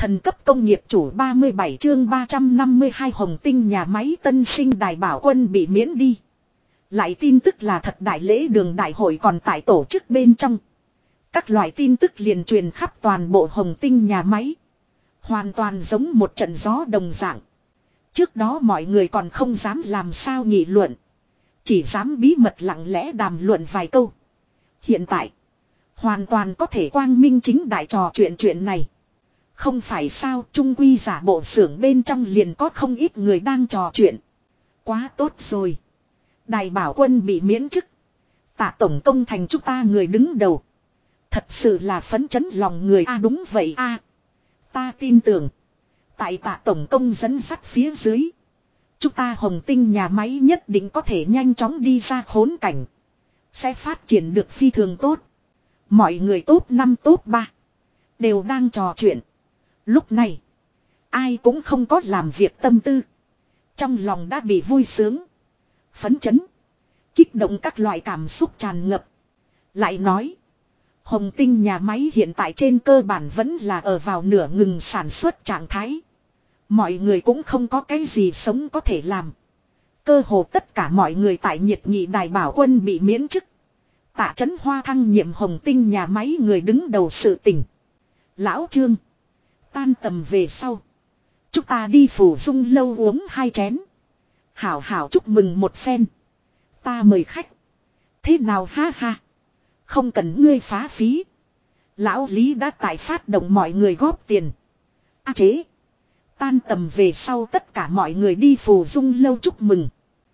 Thần cấp công nghiệp chủ 37 chương 352 Hồng Tinh nhà máy tân sinh đài bảo quân bị miễn đi. Lại tin tức là thật, đại lễ đường đại hội còn tại tổ chức bên trong. Các loại tin tức liền truyền khắp toàn bộ Hồng Tinh nhà máy. Hoàn toàn giống một trận gió đồng dạng. Trước đó mọi người còn không dám làm sao nghị luận. Chỉ dám bí mật lặng lẽ đàm luận vài câu. Hiện tại, hoàn toàn có thể quang minh chính đại trò chuyện này. Không phải sao, trung quy giả bộ xưởng bên trong liền có không ít người đang trò chuyện. Quá tốt rồi. Đài bảo quân bị miễn chức. Tạ tổng công thành chúng ta người đứng đầu. Thật sự là phấn chấn lòng người. Đúng vậy ta tin tưởng. Tại tạ tổng công dẫn dắt phía dưới. Chúng ta Hồng Tinh nhà máy nhất định có thể nhanh chóng đi ra khốn cảnh. Sẽ phát triển được phi thường tốt. Mọi người top 5 top 3. Đều đang trò chuyện. Lúc này, ai cũng không có làm việc tâm tư. Trong lòng đã bị vui sướng, phấn chấn, kích động các loại cảm xúc tràn ngập. Lại nói, Hồng Tinh nhà máy hiện tại trên cơ bản vẫn là ở vào nửa ngừng sản xuất trạng thái. Mọi người cũng không có cái gì sống có thể làm. Cơ hồ tất cả mọi người tại nhiệt nghị đài bảo quân bị miễn chức. Tạ Chấn Hoa thăng nhiệm Hồng Tinh nhà máy người đứng đầu sự tình. Lão Trương, tan tầm về sau, chúng ta đi Phủ Dung lâu uống 2 chén. Hảo hảo chúc mừng một phen. Ta mời khách. Thế nào ha ha. Không cần ngươi phá phí. Lão Lý đã tại phát động mọi người góp tiền. Chế. Tan tầm về sau tất cả mọi người đi Phủ Dung lâu chúc mừng.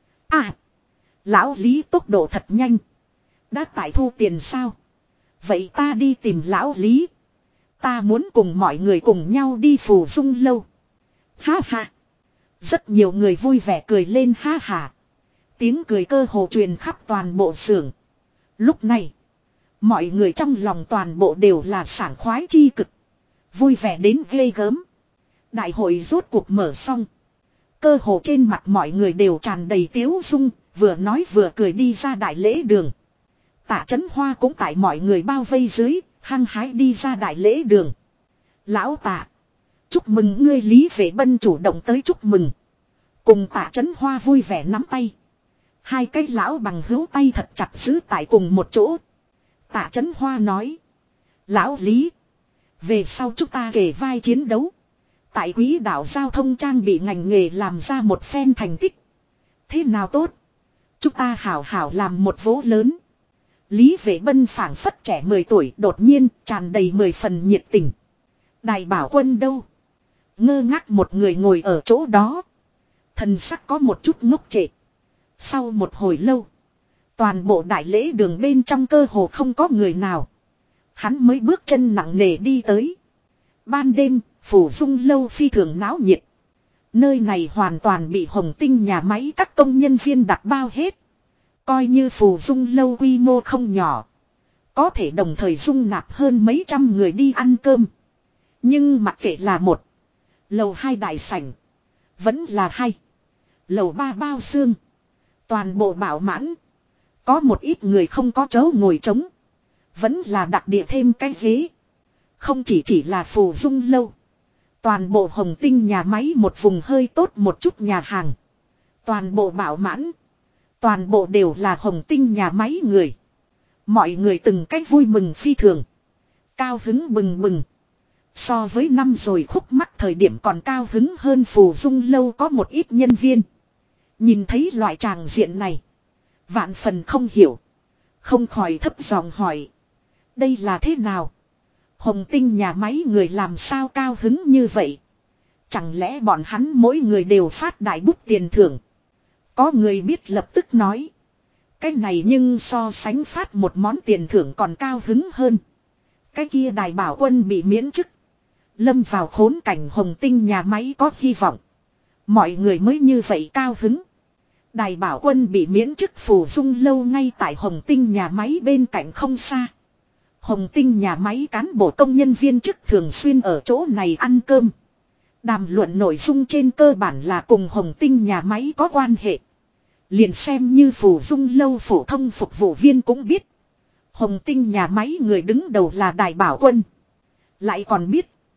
Lão Lý tốc độ thật nhanh. Đã tại thu tiền sao? Vậy ta đi tìm Lão Lý. Ta muốn cùng mọi người cùng nhau đi Phủ Dung lâu. Ha ha. Rất nhiều người vui vẻ cười lên ha ha. Tiếng cười cơ hồ truyền khắp toàn bộ xưởng. Lúc này, mọi người trong lòng toàn bộ đều là sảng khoái chi cực. Vui vẻ đến ghê gớm. Đại hội rốt cuộc mở xong. Cơ hồ trên mặt mọi người đều tràn đầy tiếu dung, vừa nói vừa cười đi ra đại lễ đường. Tạ Chấn Hoa cũng tại mọi người bao vây dưới, hăng hái đi ra đại lễ đường. Lão Tạ, chúc mừng ngươi. Lý Vệ Bân chủ động tới chúc mừng. Cùng Tạ Chấn Hoa vui vẻ nắm tay. Hai cái lão bằng hữu tay thật chặt giữ tại cùng một chỗ. Tạ Chấn Hoa nói. Lão Lý, về sau chúng ta kề vai chiến đấu. Tại quỹ đạo giao thông trang bị ngành nghề làm ra một phen thành tích. Thế nào tốt? Chúng ta hảo hảo làm một vố lớn. Lý Vệ Bân phảng phất trẻ 10 tuổi, đột nhiên tràn đầy 10 phần nhiệt tình. Đài bảo quân đâu? Ngơ ngác một người ngồi ở chỗ đó. Thần sắc có một chút ngốc trệ. Sau một hồi lâu, toàn bộ đại lễ đường bên trong cơ hồ không có người nào. Hắn mới bước chân nặng nề đi tới. Ban đêm, Phủ Dung lâu phi thường náo nhiệt. Nơi này hoàn toàn bị Hồng Tinh nhà máy các công nhân viên đặt bao hết. Coi như Phủ Dung lâu quy mô không nhỏ, có thể đồng thời dung nạp hơn mấy trăm người đi ăn cơm. Nhưng mặc kệ là 1 lầu 2 đại sảnh, vẫn là 2 lầu 3 bao xương, toàn bộ bảo mãn. Có một ít người không có chỗ ngồi trống, vẫn là đặc địa thêm cái ghế. Không chỉ là Phủ Dung lâu, toàn bộ Hồng Tinh nhà máy một vùng hơi tốt một chút nhà hàng, toàn bộ bảo mãn. Toàn bộ đều là Hồng Tinh nhà máy người. Mọi người từng cách vui mừng phi thường. Cao hứng bừng bừng. So với năm rồi khúc mắc thời điểm còn cao hứng hơn. Phủ Dung lâu có một ít nhân viên. Nhìn thấy loại tràng diện này, vạn phần không hiểu. Không khỏi thấp giọng hỏi. Đây là thế nào? Hồng Tinh nhà máy người làm sao cao hứng như vậy? Chẳng lẽ bọn hắn mỗi người đều phát đại bút tiền thưởng? Có người biết lập tức nói. Cái này nhưng so sánh phát một món tiền thưởng còn cao hứng hơn. Cái kia đài bảo quân bị miễn chức. Lâm vào khốn cảnh, Hồng Tinh nhà máy có hy vọng. Mọi người mới như vậy cao hứng. Đài bảo quân bị miễn chức. Phủ Dung lâu ngay tại Hồng Tinh nhà máy bên cạnh không xa. Hồng Tinh nhà máy cán bộ công nhân viên chức thường xuyên ở chỗ này ăn cơm. Đàm luận nội dung trên cơ bản là cùng Hồng Tinh nhà máy có quan hệ. Liền xem như Phủ Dung lâu phổ thông phục vụ viên cũng biết. Hồng Tinh nhà máy người đứng đầu là đài bảo quân. Lại còn biết.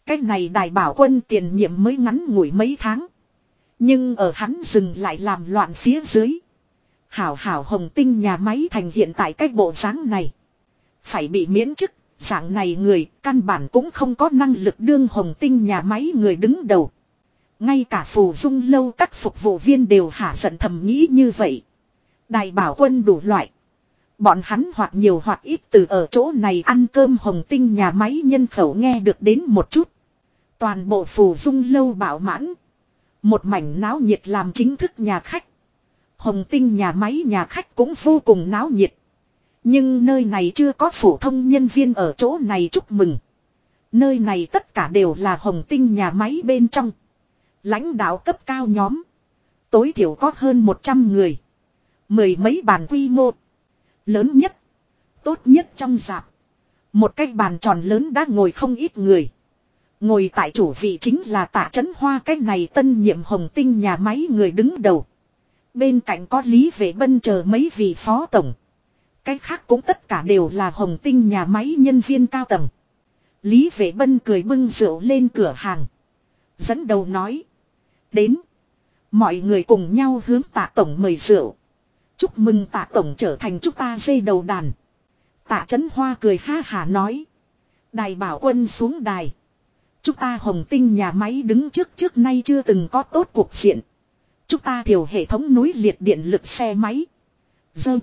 Cái này đại bảo quân tiền nhiệm mới ngắn ngủi mấy tháng. Nhưng ở hắn dừng lại làm loạn phía dưới. Hảo hảo Hồng Tinh nhà máy thành hiện tại cái bộ dáng này. Phải bị miễn chức, dạng này người căn bản cũng không có năng lực đương Hồng Tinh nhà máy người đứng đầu. Ngay cả Phù Dung lâu các phục vụ viên đều hả giận thầm nghĩ như vậy. Đại bảo quân đủ loại. Bọn hắn hoặc nhiều hoặc ít từ ở chỗ này ăn cơm Hồng Tinh nhà máy nhân khẩu nghe được đến một chút. Toàn bộ Phù Dung lâu bảo mãn. Một mảnh náo nhiệt làm chính thức nhà khách. Hồng Tinh nhà máy nhà khách cũng vô cùng náo nhiệt. Nhưng nơi này chưa có phổ thông nhân viên ở chỗ này chúc mừng. Nơi này tất cả đều là Hồng Tinh nhà máy bên trong. Lãnh đạo cấp cao nhóm. Tối thiểu có hơn 100 người. Mười mấy bàn quy mô. Lớn nhất. Tốt nhất trong dạp. Một cái bàn tròn lớn đã ngồi không ít người. Ngồi tại chủ vị chính là Tạ Chấn Hoa, cái này tân nhiệm Hồng Tinh nhà máy người đứng đầu. Bên cạnh có Lý Vệ Bân chờ mấy vị phó tổng. Cái khác cũng tất cả đều là Hồng Tinh nhà máy nhân viên cao tầng. Lý Vệ Bân cười bưng rượu lên cửa hàng. Dẫn đầu nói. Đến. Mọi người cùng nhau hướng Tạ tổng mời rượu. Chúc mừng Tạ tổng trở thành chúng ta dây đầu đàn. Tạ Chấn Hoa cười ha hả nói. Đài bảo quân xuống đài. Chúng ta Hồng Tinh nhà máy đứng trước nay chưa từng có tốt cuộc diện. Chúng ta thiểu hệ thống núi liệt điện lực xe máy. Dơ.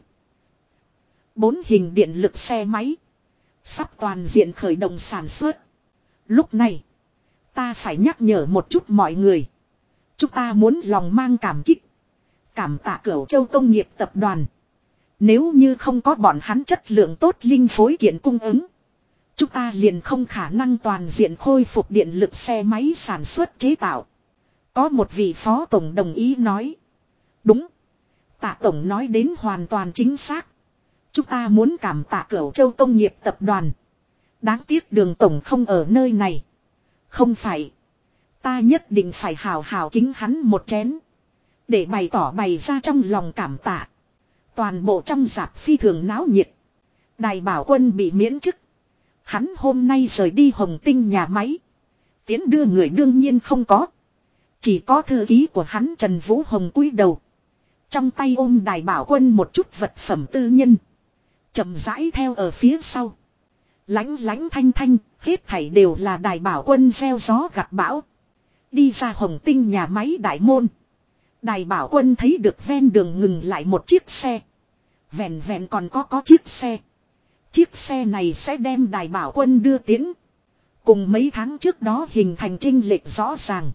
4 hình điện lực xe máy. Sắp toàn diện khởi động sản xuất. Lúc này. Ta phải nhắc nhở một chút mọi người. Chúng ta muốn lòng mang cảm kích. Cảm tạ Cửu Châu Công nghiệp tập đoàn. Nếu như không có bọn hắn chất lượng tốt linh phối kiện cung ứng. Chúng ta liền không khả năng toàn diện khôi phục điện lực xe máy sản xuất chế tạo. Có một vị phó tổng đồng ý nói. Đúng. Tạ tổng nói đến hoàn toàn chính xác. Chúng ta muốn cảm tạ Cửu Châu Công nghiệp tập đoàn. Đáng tiếc Đường tổng không ở nơi này. Không phải. Ta nhất định phải hào hào kính hắn một chén. Để bày ra trong lòng cảm tạ. Toàn bộ trong dạp phi thường náo nhiệt. Đài bảo quân bị miễn chức. Hắn hôm nay rời đi Hồng Tinh nhà máy. Tiến đưa người đương nhiên không có. Chỉ có thư ký của hắn Trần Vũ Hồng cúi đầu. Trong tay ôm đài bảo quân một chút vật phẩm tư nhân. Chậm rãi theo ở phía sau. Lánh lánh thanh thanh, hết thảy đều là đài bảo quân gieo gió gặt bão. Đi ra Hồng Tinh nhà máy đại môn. Đài bảo quân thấy được ven đường ngừng lại một chiếc xe. Vẹn vẹn còn có chiếc xe. Chiếc xe này sẽ đem đài bảo quân đưa tiến. Cùng mấy tháng trước đó hình thành chênh lệch rõ ràng.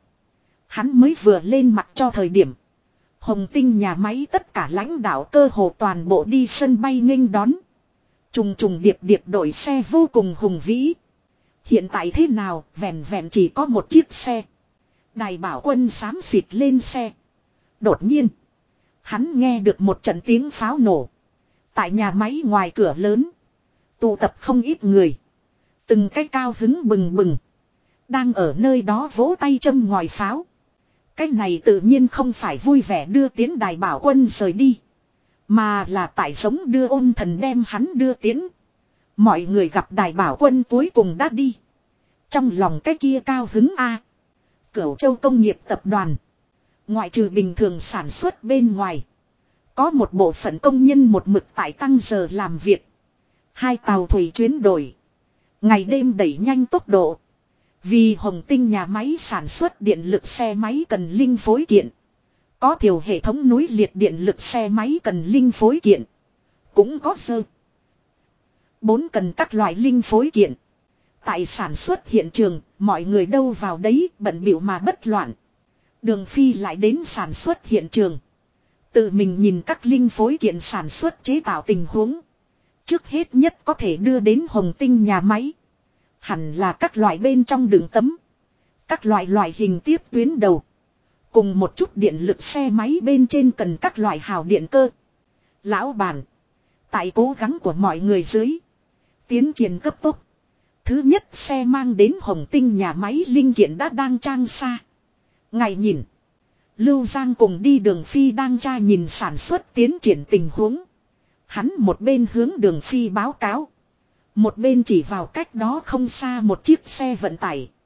Hắn mới vừa lên mặt cho thời điểm. Hồng Tinh nhà máy tất cả lãnh đạo cơ hồ toàn bộ đi sân bay nghênh đón. Trùng trùng điệp điệp đội xe vô cùng hùng vĩ. Hiện tại thế nào, vẹn vẹn chỉ có một chiếc xe. Đài bảo quân xám xịt lên xe. Đột nhiên, hắn nghe được một trận tiếng pháo nổ. Tại nhà máy ngoài cửa lớn, tụ tập không ít người. Từng cái cao hứng bừng bừng. Đang ở nơi đó vỗ tay châm ngòi pháo. Cái này tự nhiên không phải vui vẻ đưa tiến đài bảo quân rời đi. Mà là tại giống đưa ôn thần đem hắn đưa tiến. Mọi người gặp đài bảo quân cuối cùng đã đi. Trong lòng cái kia cao hứng a. Cửu Châu Công nghiệp tập đoàn. Ngoại trừ bình thường sản xuất bên ngoài. Có một bộ phận công nhân một mực tại tăng giờ làm việc. 2 tàu thủy chuyến đổi. Ngày đêm đẩy nhanh tốc độ. Vì Hồng Tinh nhà máy sản xuất điện lực xe máy cần linh phối kiện. Có thiểu hệ thống núi liệt điện lực xe máy cần linh phối kiện. Cũng có sơ. 4 cần các loại linh phối kiện. Tại sản xuất hiện trường, mọi người đâu vào đấy bận bịu mà bất loạn. Đường Phi lại đến sản xuất hiện trường. Tự mình nhìn các linh phối kiện sản xuất chế tạo tình huống. Trước hết nhất có thể đưa đến Hồng Tinh nhà máy. Hẳn là các loại bên trong đường tấm. Các loại hình tiếp tuyến đầu. Cùng một chút điện lực xe máy bên trên cần các loại hào điện cơ. Lão bản. Tại cố gắng của mọi người dưới. Tiến triển cấp tốc. Thứ nhất xe mang đến Hồng Tinh nhà máy linh kiện đã đang trang xa. Ngài nhìn. Lưu Giang cùng đi Đường Phi đang tra nhìn sản xuất tiến triển tình huống. Hắn một bên hướng Đường Phi báo cáo. Một bên chỉ vào cách đó không xa một chiếc xe vận tải.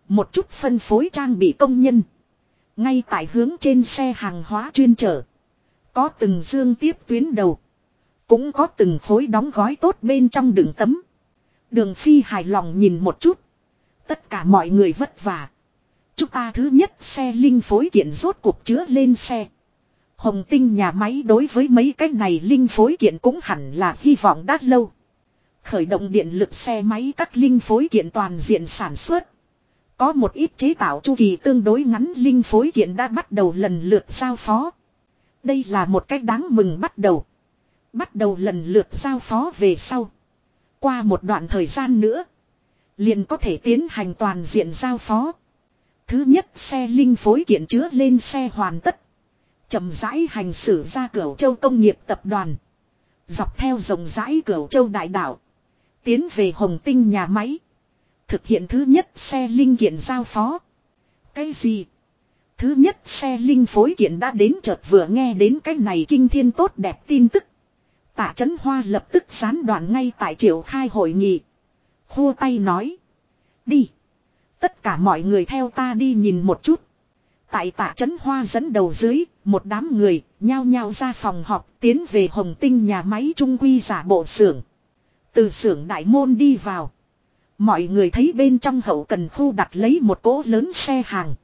Một chút phân phối trang bị công nhân. Ngay tại hướng trên xe hàng hóa chuyên chở. Có từng dương tiếp tuyến đầu. Cũng có từng khối đóng gói tốt bên trong đựng tấm. Đường Phi hài lòng nhìn một chút. Tất cả mọi người vất vả. Chúng ta thứ nhất xe linh phối kiện rốt cuộc chứa lên xe. Hồng Tinh nhà máy đối với mấy cái này linh phối kiện cũng hẳn là hy vọng đã lâu. Khởi động điện lực xe máy các linh phối kiện toàn diện sản xuất. Có một ít chế tạo chu kỳ tương đối ngắn linh phối kiện đã bắt đầu lần lượt giao phó. Đây là một cách đáng mừng bắt đầu. Bắt đầu lần lượt giao phó về sau. Qua một đoạn thời gian nữa. Liền có thể tiến hành toàn diện giao phó. Thứ nhất xe linh phối kiện chứa lên xe hoàn tất. Chậm rãi hành xử ra Cửu Châu công nghiệp tập đoàn. Dọc theo rộng rãi Cửu Châu đại đảo. Tiến về Hồng Tinh nhà máy. Thực hiện thứ nhất xe linh kiện giao phó. Cái gì? Thứ nhất xe linh phối kiện đã đến chợt vừa nghe đến cái này kinh thiên tốt đẹp tin tức. Tạ Chấn Hoa lập tức gián đoạn ngay tại triệu khai hội nghị. Khua tay nói. Đi. Tất cả mọi người theo ta đi nhìn một chút. Tại Tạ Chấn Hoa dẫn đầu dưới, một đám người nhao nhao ra phòng họp tiến về Hồng Tinh nhà máy trung quy giả bộ xưởng. Từ xưởng đại môn đi vào. Mọi người thấy bên trong hậu cần khu đặt lấy một cỗ lớn xe hàng.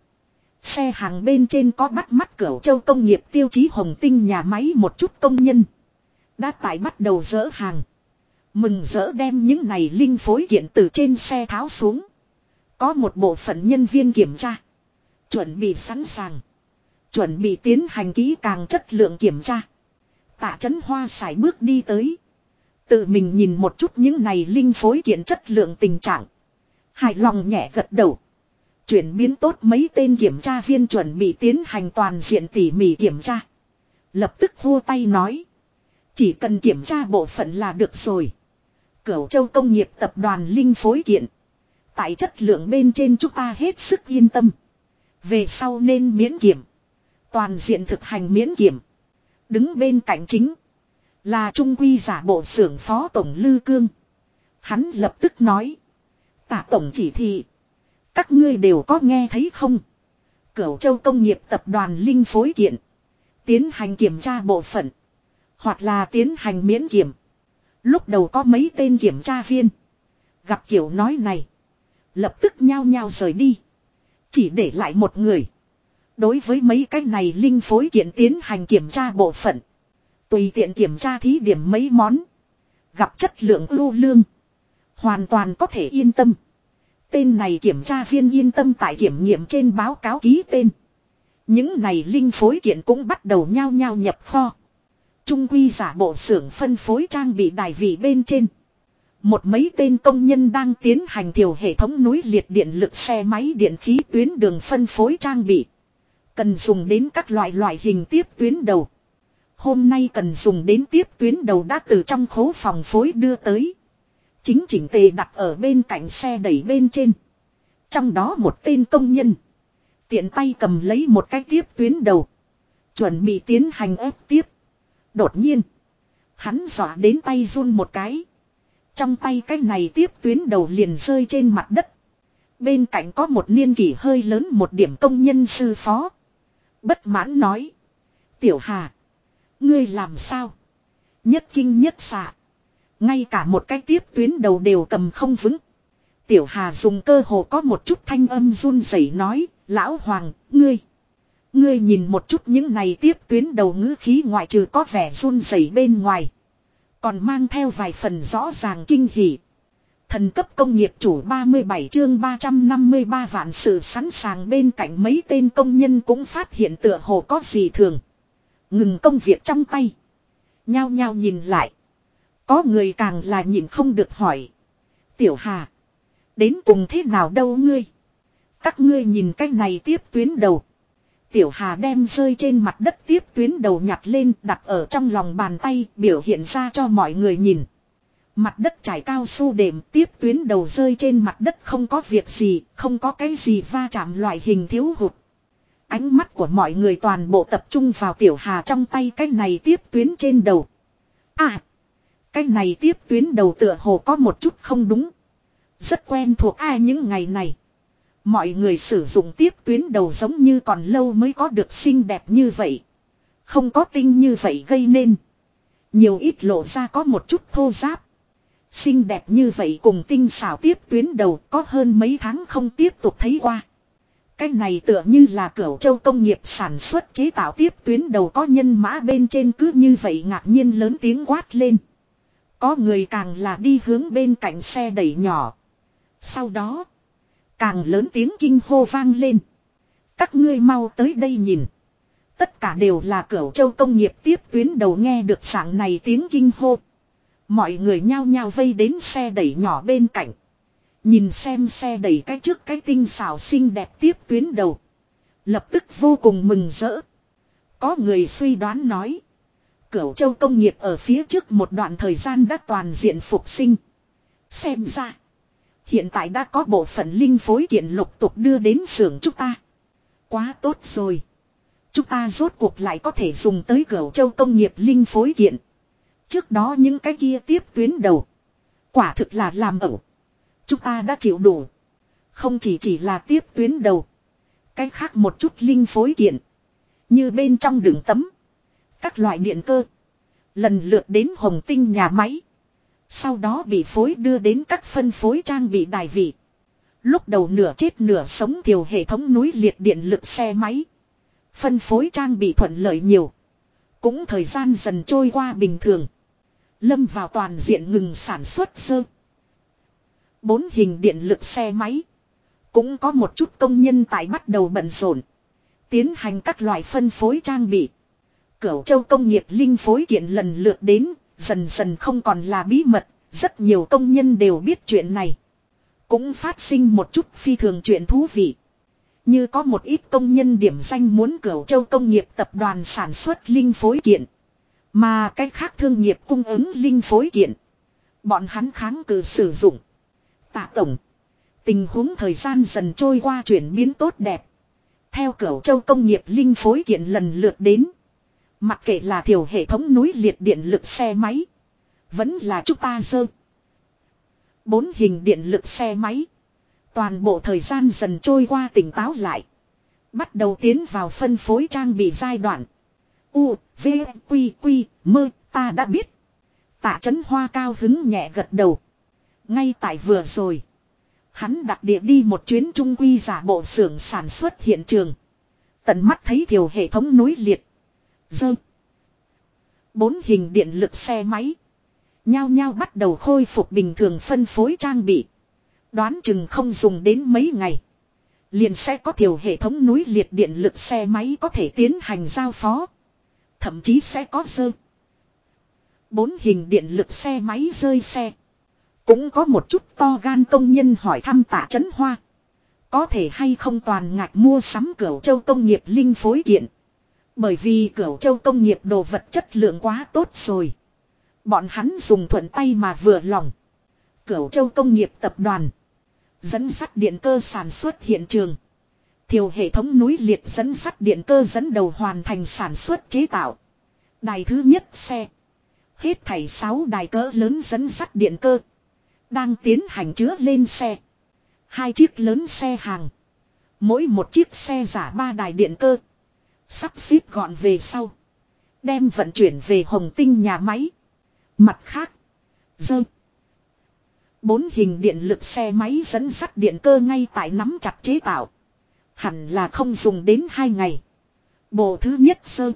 Xe hàng bên trên có bắt mắt Cửu Châu công nghiệp tiêu chí Hồng Tinh nhà máy một chút công nhân. Đã tại bắt đầu dỡ hàng. Mừng rỡ đem những này linh phối kiện từ trên xe tháo xuống. Có một bộ phận nhân viên kiểm tra. Chuẩn bị sẵn sàng. Chuẩn bị tiến hành kỹ càng chất lượng kiểm tra. Tạ Chấn Hoa sải bước đi tới. Tự mình nhìn một chút những này linh phối kiện chất lượng tình trạng. Hài lòng nhẹ gật đầu. Chuyển biến tốt mấy tên kiểm tra viên chuẩn bị tiến hành toàn diện tỉ mỉ kiểm tra. Lập tức vua tay nói. Chỉ cần kiểm tra bộ phận là được rồi. Cửu Châu công nghiệp tập đoàn linh phối kiện. Tại chất lượng bên trên chúng ta hết sức yên tâm. Về sau nên miễn kiểm. Toàn diện thực hành miễn kiểm. Đứng bên cạnh chính. Là trung quy giả bộ xưởng phó tổng Lư Cương. Hắn lập tức nói. Tạ tổng chỉ thị. Các ngươi đều có nghe thấy không? Cửu Châu công nghiệp tập đoàn linh phối kiện. Tiến hành kiểm tra bộ phận. Hoặc là tiến hành miễn kiểm. Lúc đầu có mấy tên kiểm tra viên. Gặp kiểu nói này. Lập tức nhao nhao rời đi. Chỉ để lại một người. Đối với mấy cái này linh phối kiện tiến hành kiểm tra bộ phận. Tùy tiện kiểm tra thí điểm mấy món. Gặp chất lượng ưu lương. Hoàn toàn có thể yên tâm. Tên này kiểm tra viên yên tâm tại kiểm nghiệm trên báo cáo ký tên. Những này linh phối kiện cũng bắt đầu nhao nhao nhập kho. Trung quy giả bộ xưởng phân phối trang bị đài vị bên trên. Một mấy tên công nhân đang tiến hành thiểu hệ thống núi liệt điện lực xe máy điện khí tuyến đường phân phối trang bị. Cần dùng đến các loại hình tiếp tuyến đầu. Hôm nay cần dùng đến tiếp tuyến đầu đã từ trong khố phòng phối đưa tới. Chính chỉnh tề đặt ở bên cạnh xe đẩy bên trên. Trong đó một tên công nhân. Tiện tay cầm lấy một cái tiếp tuyến đầu. Chuẩn bị tiến hành ép tiếp. Đột nhiên. Hắn dọa đến tay run một cái. Trong tay cái này tiếp tuyến đầu liền rơi trên mặt đất. Bên cạnh có một niên kỷ hơi lớn một điểm công nhân sư phó. Bất mãn nói. Tiểu Hà. Ngươi làm sao? Nhất kinh nhất xạ. Ngay cả một cái tiếp tuyến đầu đều cầm không vững. Tiểu Hà dùng cơ hồ có một chút thanh âm run rẩy nói. Lão Hoàng, ngươi. Ngươi nhìn một chút những này tiếp tuyến đầu ngữ khí ngoại trừ có vẻ run rẩy bên ngoài. Còn mang theo vài phần rõ ràng kinh hỉ. Thần cấp công nghiệp chủ 37 chương 353 vạn sự sẵn sàng bên cạnh mấy tên công nhân cũng phát hiện tựa hồ có gì thường. Ngừng công việc trong tay. Nhao nhao nhìn lại. Có người càng là nhìn không được hỏi. Tiểu Hà. Đến cùng thế nào đâu ngươi? Các ngươi nhìn cái này tiếp tuyến đầu. Tiểu Hà đem rơi trên mặt đất tiếp tuyến đầu nhặt lên đặt ở trong lòng bàn tay biểu hiện ra cho mọi người nhìn. Mặt đất trải cao su đệm tiếp tuyến đầu rơi trên mặt đất không có việc gì, không có cái gì va chạm loại hình thiếu hụt. Ánh mắt của mọi người toàn bộ tập trung vào Tiểu Hà trong tay cái này tiếp tuyến trên đầu. À, cái này tiếp tuyến đầu tựa hồ có một chút không đúng. Rất quen thuộc ai những ngày này. Mọi người sử dụng tiếp tuyến đầu giống như còn lâu mới có được xinh đẹp như vậy. Không có tinh như vậy gây nên. Nhiều ít lộ ra có một chút thô ráp. Xinh đẹp như vậy cùng tinh xảo tiếp tuyến đầu có hơn mấy tháng không tiếp tục thấy qua. Cái này tựa như là Cửu Châu công nghiệp sản xuất chế tạo tiếp tuyến đầu có nhân mã bên trên cứ như vậy ngạc nhiên lớn tiếng quát lên. Có người càng là đi hướng bên cạnh xe đẩy nhỏ. Sau đó, càng lớn tiếng kinh hô vang lên. Các ngươi mau tới đây nhìn. Tất cả đều là Cửu Châu công nghiệp tiếp tuyến đầu nghe được dạng này tiếng kinh hô. Mọi người nhao nhao vây đến xe đẩy nhỏ bên cạnh. Nhìn xem xe đẩy cái trước cái tinh xảo xinh đẹp tiếp tuyến đầu. Lập tức vô cùng mừng rỡ. Có người suy đoán nói. Cửu Châu công nghiệp ở phía trước một đoạn thời gian đã toàn diện phục sinh. Xem ra. Hiện tại đã có bộ phận linh phối kiện lục tục đưa đến xưởng chúng ta. Quá tốt rồi. Chúng ta rốt cuộc lại có thể dùng tới Cửu Châu công nghiệp linh phối kiện. Trước đó những cái kia tiếp tuyến đầu. Quả thực là làm ẩu. Chúng ta đã chịu đủ. Không chỉ là tiếp tuyến đầu. Cái khác một chút linh phối kiện. Như bên trong đường tấm. Các loại điện cơ. Lần lượt đến Hồng Tinh nhà máy. Sau đó bị phối đưa đến các phân phối trang bị đài vị. Lúc đầu nửa chết nửa sống thiểu hệ thống núi liệt điện lực xe máy. Phân phối trang bị thuận lợi nhiều. Cũng thời gian dần trôi qua bình thường. Lâm vào toàn diện ngừng sản xuất sơ. 4 hình điện lực xe máy. Cũng có một chút công nhân tại bắt đầu bận rộn. Tiến hành các loại phân phối trang bị. Cửu Châu công nghiệp linh phối kiện lần lượt đến. Dần dần không còn là bí mật. Rất nhiều công nhân đều biết chuyện này. Cũng phát sinh một chút phi thường chuyện thú vị. Như có một ít công nhân điểm danh muốn Cửu Châu công nghiệp tập đoàn sản xuất linh phối kiện. Mà cái khác thương nghiệp cung ứng linh phối kiện. Bọn hắn kháng cự sử dụng. Tạ tổng. Tình huống thời gian dần trôi qua chuyển biến tốt đẹp. Theo Cửu Châu công nghiệp linh phối kiện lần lượt đến. Mặc kệ là thiểu hệ thống núi liệt điện lực xe máy. Vẫn là chúng ta dơ. 4 hình điện lực xe máy. Toàn bộ thời gian dần trôi qua tỉnh táo lại. Bắt đầu tiến vào phân phối trang bị giai đoạn. U, V, Quy, Quy, Mơ, ta đã biết. Tạ Chấn Hoa cao hứng nhẹ gật đầu. Ngay tại vừa rồi. Hắn đặc địa đi một chuyến trung quy giả bộ xưởng sản xuất hiện trường. Tận mắt thấy thiểu hệ thống núi liệt. Dơ. 4 hình điện lực xe máy. Nhao nhao bắt đầu khôi phục bình thường phân phối trang bị. Đoán chừng không dùng đến mấy ngày. Liền sẽ có thiểu hệ thống núi liệt điện lực xe máy có thể tiến hành giao phó. Thậm chí sẽ có dơ. 4 hình điện lực xe máy rơi xe. Cũng có một chút to gan công nhân hỏi thăm Tạ Chấn Hoa. Có thể hay không toàn ngạch mua sắm Cửu Châu công nghiệp linh phối kiện. Bởi vì Cửu Châu công nghiệp đồ vật chất lượng quá tốt rồi. Bọn hắn dùng thuận tay mà vừa lòng. Cửu Châu công nghiệp tập đoàn. Dẫn sắt điện cơ sản xuất hiện trường. Thiểu hệ thống núi liệt dẫn sắt điện cơ dẫn đầu hoàn thành sản xuất chế tạo. Đài thứ nhất xe. Hết thảy 6 đài cỡ lớn dẫn sắt điện cơ. Đang tiến hành chứa lên xe. 2 chiếc lớn xe hàng. Mỗi một chiếc xe giả 3 đài điện cơ. Sắp xếp gọn về sau. Đem vận chuyển về Hồng Tinh nhà máy. Mặt khác. Dơ. 4 hình điện lực xe máy dẫn sắt điện cơ ngay tại nắm chặt chế tạo. Hẳn là không dùng đến 2 ngày. Bộ thứ nhất sơ.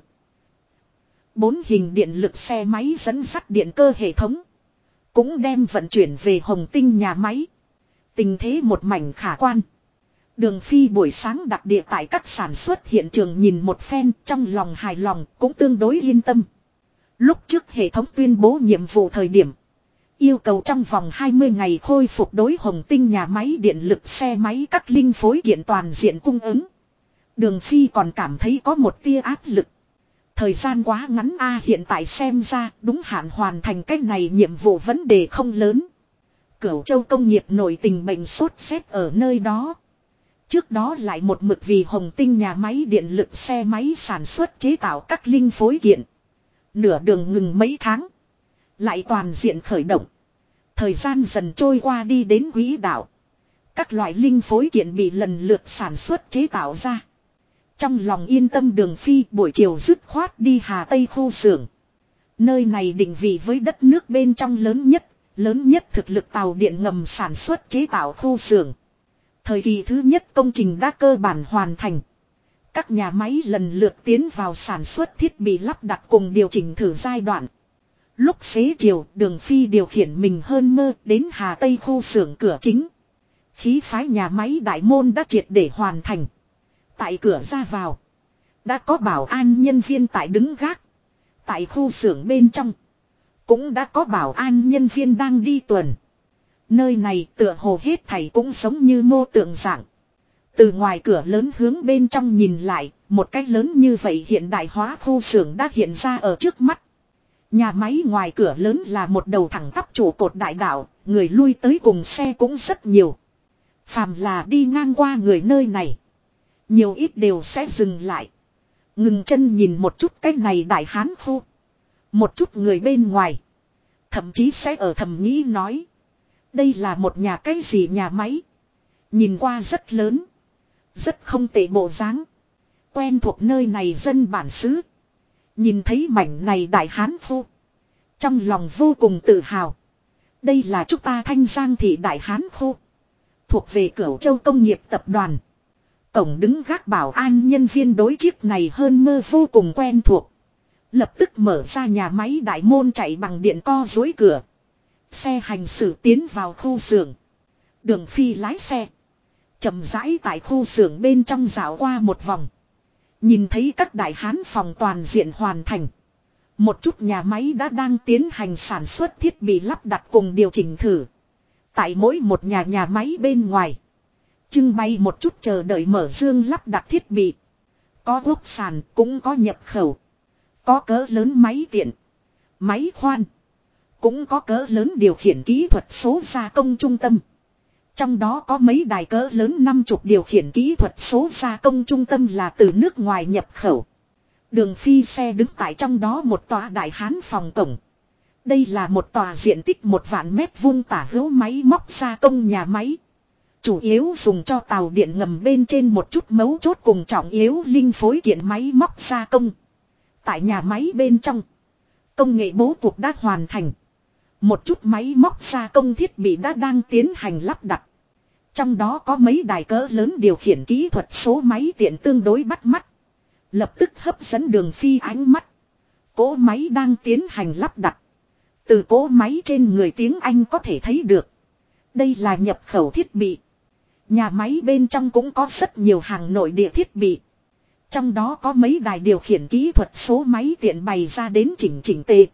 4 hình điện lực xe máy dẫn sắt điện cơ hệ thống. Cũng đem vận chuyển về Hồng Tinh nhà máy. Tình thế một mảnh khả quan. Đường Phi buổi sáng đặc địa tại các sản xuất hiện trường nhìn một phen, trong lòng hài lòng, cũng tương đối yên tâm. Lúc trước hệ thống tuyên bố nhiệm vụ thời điểm. Yêu cầu trong vòng 20 ngày khôi phục đối Hồng Tinh nhà máy điện lực xe máy các linh phối kiện toàn diện cung ứng. Đường Phi còn cảm thấy có một tia áp lực. Thời gian quá ngắn hiện tại xem ra đúng hạn hoàn thành cái này nhiệm vụ vấn đề không lớn. Cửu Châu công nghiệp nổi tình bệnh sốt rét ở nơi đó. Trước đó lại một mực vì Hồng Tinh nhà máy điện lực xe máy sản xuất chế tạo các linh phối kiện. Nửa đường ngừng mấy tháng. Lại toàn diện khởi động. Thời gian dần trôi qua đi đến quỹ đạo. Các loại linh phối kiện bị lần lượt sản xuất chế tạo ra. Trong lòng yên tâm Đường Phi buổi chiều dứt khoát đi Hà Tây khu xưởng. Nơi này định vị với đất nước bên trong lớn nhất thực lực tàu điện ngầm sản xuất chế tạo khu xưởng. Thời kỳ thứ nhất công trình đã cơ bản hoàn thành. Các nhà máy lần lượt tiến vào sản xuất thiết bị lắp đặt cùng điều chỉnh thử giai đoạn. Lúc xế chiều, Đường Phi điều khiển mình hơn mơ đến Hà Tây khu xưởng cửa chính. Khí phái nhà máy đại môn đã triệt để hoàn thành. Tại cửa ra vào, đã có bảo an nhân viên tại đứng gác. Tại khu xưởng bên trong, cũng đã có bảo an nhân viên đang đi tuần. Nơi này tựa hồ hết thảy cũng giống như mô tượng dạng. Từ ngoài cửa lớn hướng bên trong nhìn lại, một cái lớn như vậy hiện đại hóa khu xưởng đã hiện ra ở trước mắt. Nhà máy ngoài cửa lớn là một đầu thẳng tắp trụ cột đại đạo, người lui tới cùng xe cũng rất nhiều. Phàm là đi ngang qua người nơi này, nhiều ít đều sẽ dừng lại. Ngừng chân nhìn một chút cái này đại hán khu. Một chút người bên ngoài, thậm chí sẽ ở thầm nghĩ nói. Đây là một nhà cái gì nhà máy. Nhìn qua rất lớn, rất không tệ bộ dáng. Quen thuộc nơi này dân bản xứ. Nhìn thấy mảnh này đại hán khu, trong lòng vô cùng tự hào. Đây là chúng ta Thanh Giang thị đại hán khu, thuộc về Cửu Châu Công nghiệp tập đoàn. Cổng đứng gác bảo an nhân viên đối chiếc này hơn mơ vô cùng quen thuộc. Lập tức mở ra nhà máy đại môn chạy bằng điện co dối cửa. Xe hành xử tiến vào khu xưởng. Đường Phi lái xe, chậm rãi tại khu xưởng bên trong dạo qua một vòng. Nhìn thấy các đại hán phòng toàn diện hoàn thành. Một chút nhà máy đã đang tiến hành sản xuất thiết bị lắp đặt cùng điều chỉnh thử. Tại mỗi một nhà máy bên ngoài, trưng bày một chút chờ đợi mở dương lắp đặt thiết bị. Có quốc sản cũng có nhập khẩu. Có cỡ lớn máy tiện, máy khoan. Cũng có cỡ lớn điều khiển kỹ thuật số gia công trung tâm. Trong đó có mấy đài cỡ lớn 50 điều khiển kỹ thuật số gia công trung tâm là từ nước ngoài nhập khẩu. Đường Phi xe đứng tại trong đó một tòa đại hán phòng cổng. Đây là một tòa diện tích 1.000 mét vuông tả hữu máy móc gia công nhà máy. Chủ yếu dùng cho tàu điện ngầm bên trên một chút mấu chốt cùng trọng yếu linh phối kiện máy móc gia công. Tại nhà máy bên trong, công nghệ bố cục đã hoàn thành. Một chút máy móc gia công thiết bị đã đang tiến hành lắp đặt. Trong đó có mấy đài cỡ lớn điều khiển kỹ thuật số máy tiện tương đối bắt mắt. Lập tức hấp dẫn Đường Phi ánh mắt. Cỗ máy đang tiến hành lắp đặt. Từ cỗ máy trên người tiếng Anh có thể thấy được. Đây là nhập khẩu thiết bị. Nhà máy bên trong cũng có rất nhiều hàng nội địa thiết bị. Trong đó có mấy đài điều khiển kỹ thuật số máy tiện bày ra đến chỉnh tề.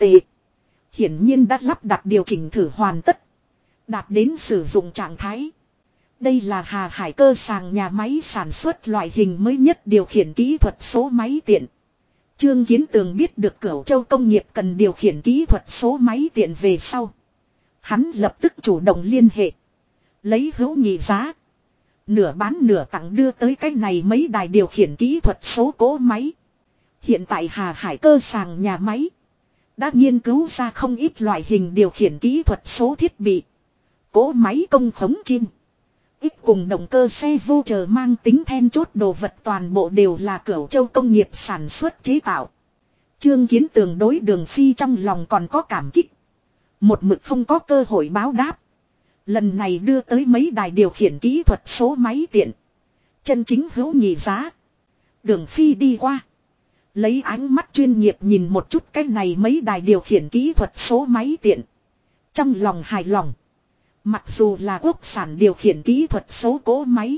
Hiển nhiên đã lắp đặt điều chỉnh thử hoàn tất. Đạt đến sử dụng trạng thái. Đây là Hà Hải cơ sàng nhà máy sản xuất loại hình mới nhất điều khiển kỹ thuật số máy tiện. Trương Kiến Tường biết được Cửu Châu Công nghiệp cần điều khiển kỹ thuật số máy tiện về sau. Hắn lập tức chủ động liên hệ. Lấy hữu nghị giá. Nửa bán nửa tặng đưa tới cái này mấy đài điều khiển kỹ thuật số cỗ máy. Hiện tại Hà Hải cơ sàng nhà máy đã nghiên cứu ra không ít loại hình điều khiển kỹ thuật số thiết bị. Cỗ máy công khống chim. Ít cùng động cơ xe vô chờ mang tính then chốt đồ vật toàn bộ đều là Cửu Châu Công nghiệp sản xuất chế tạo. Trương Kiến Tường đối Đường Phi trong lòng còn có cảm kích. Một mực không có cơ hội báo đáp. Lần này đưa tới mấy đài điều khiển kỹ thuật số máy tiện. Chân chính hữu nghị giá. Đường Phi đi qua. Lấy ánh mắt chuyên nghiệp nhìn một chút cái này mấy đài điều khiển kỹ thuật số máy tiện. Trong lòng hài lòng. Mặc dù là quốc sản điều khiển kỹ thuật số cỗ máy.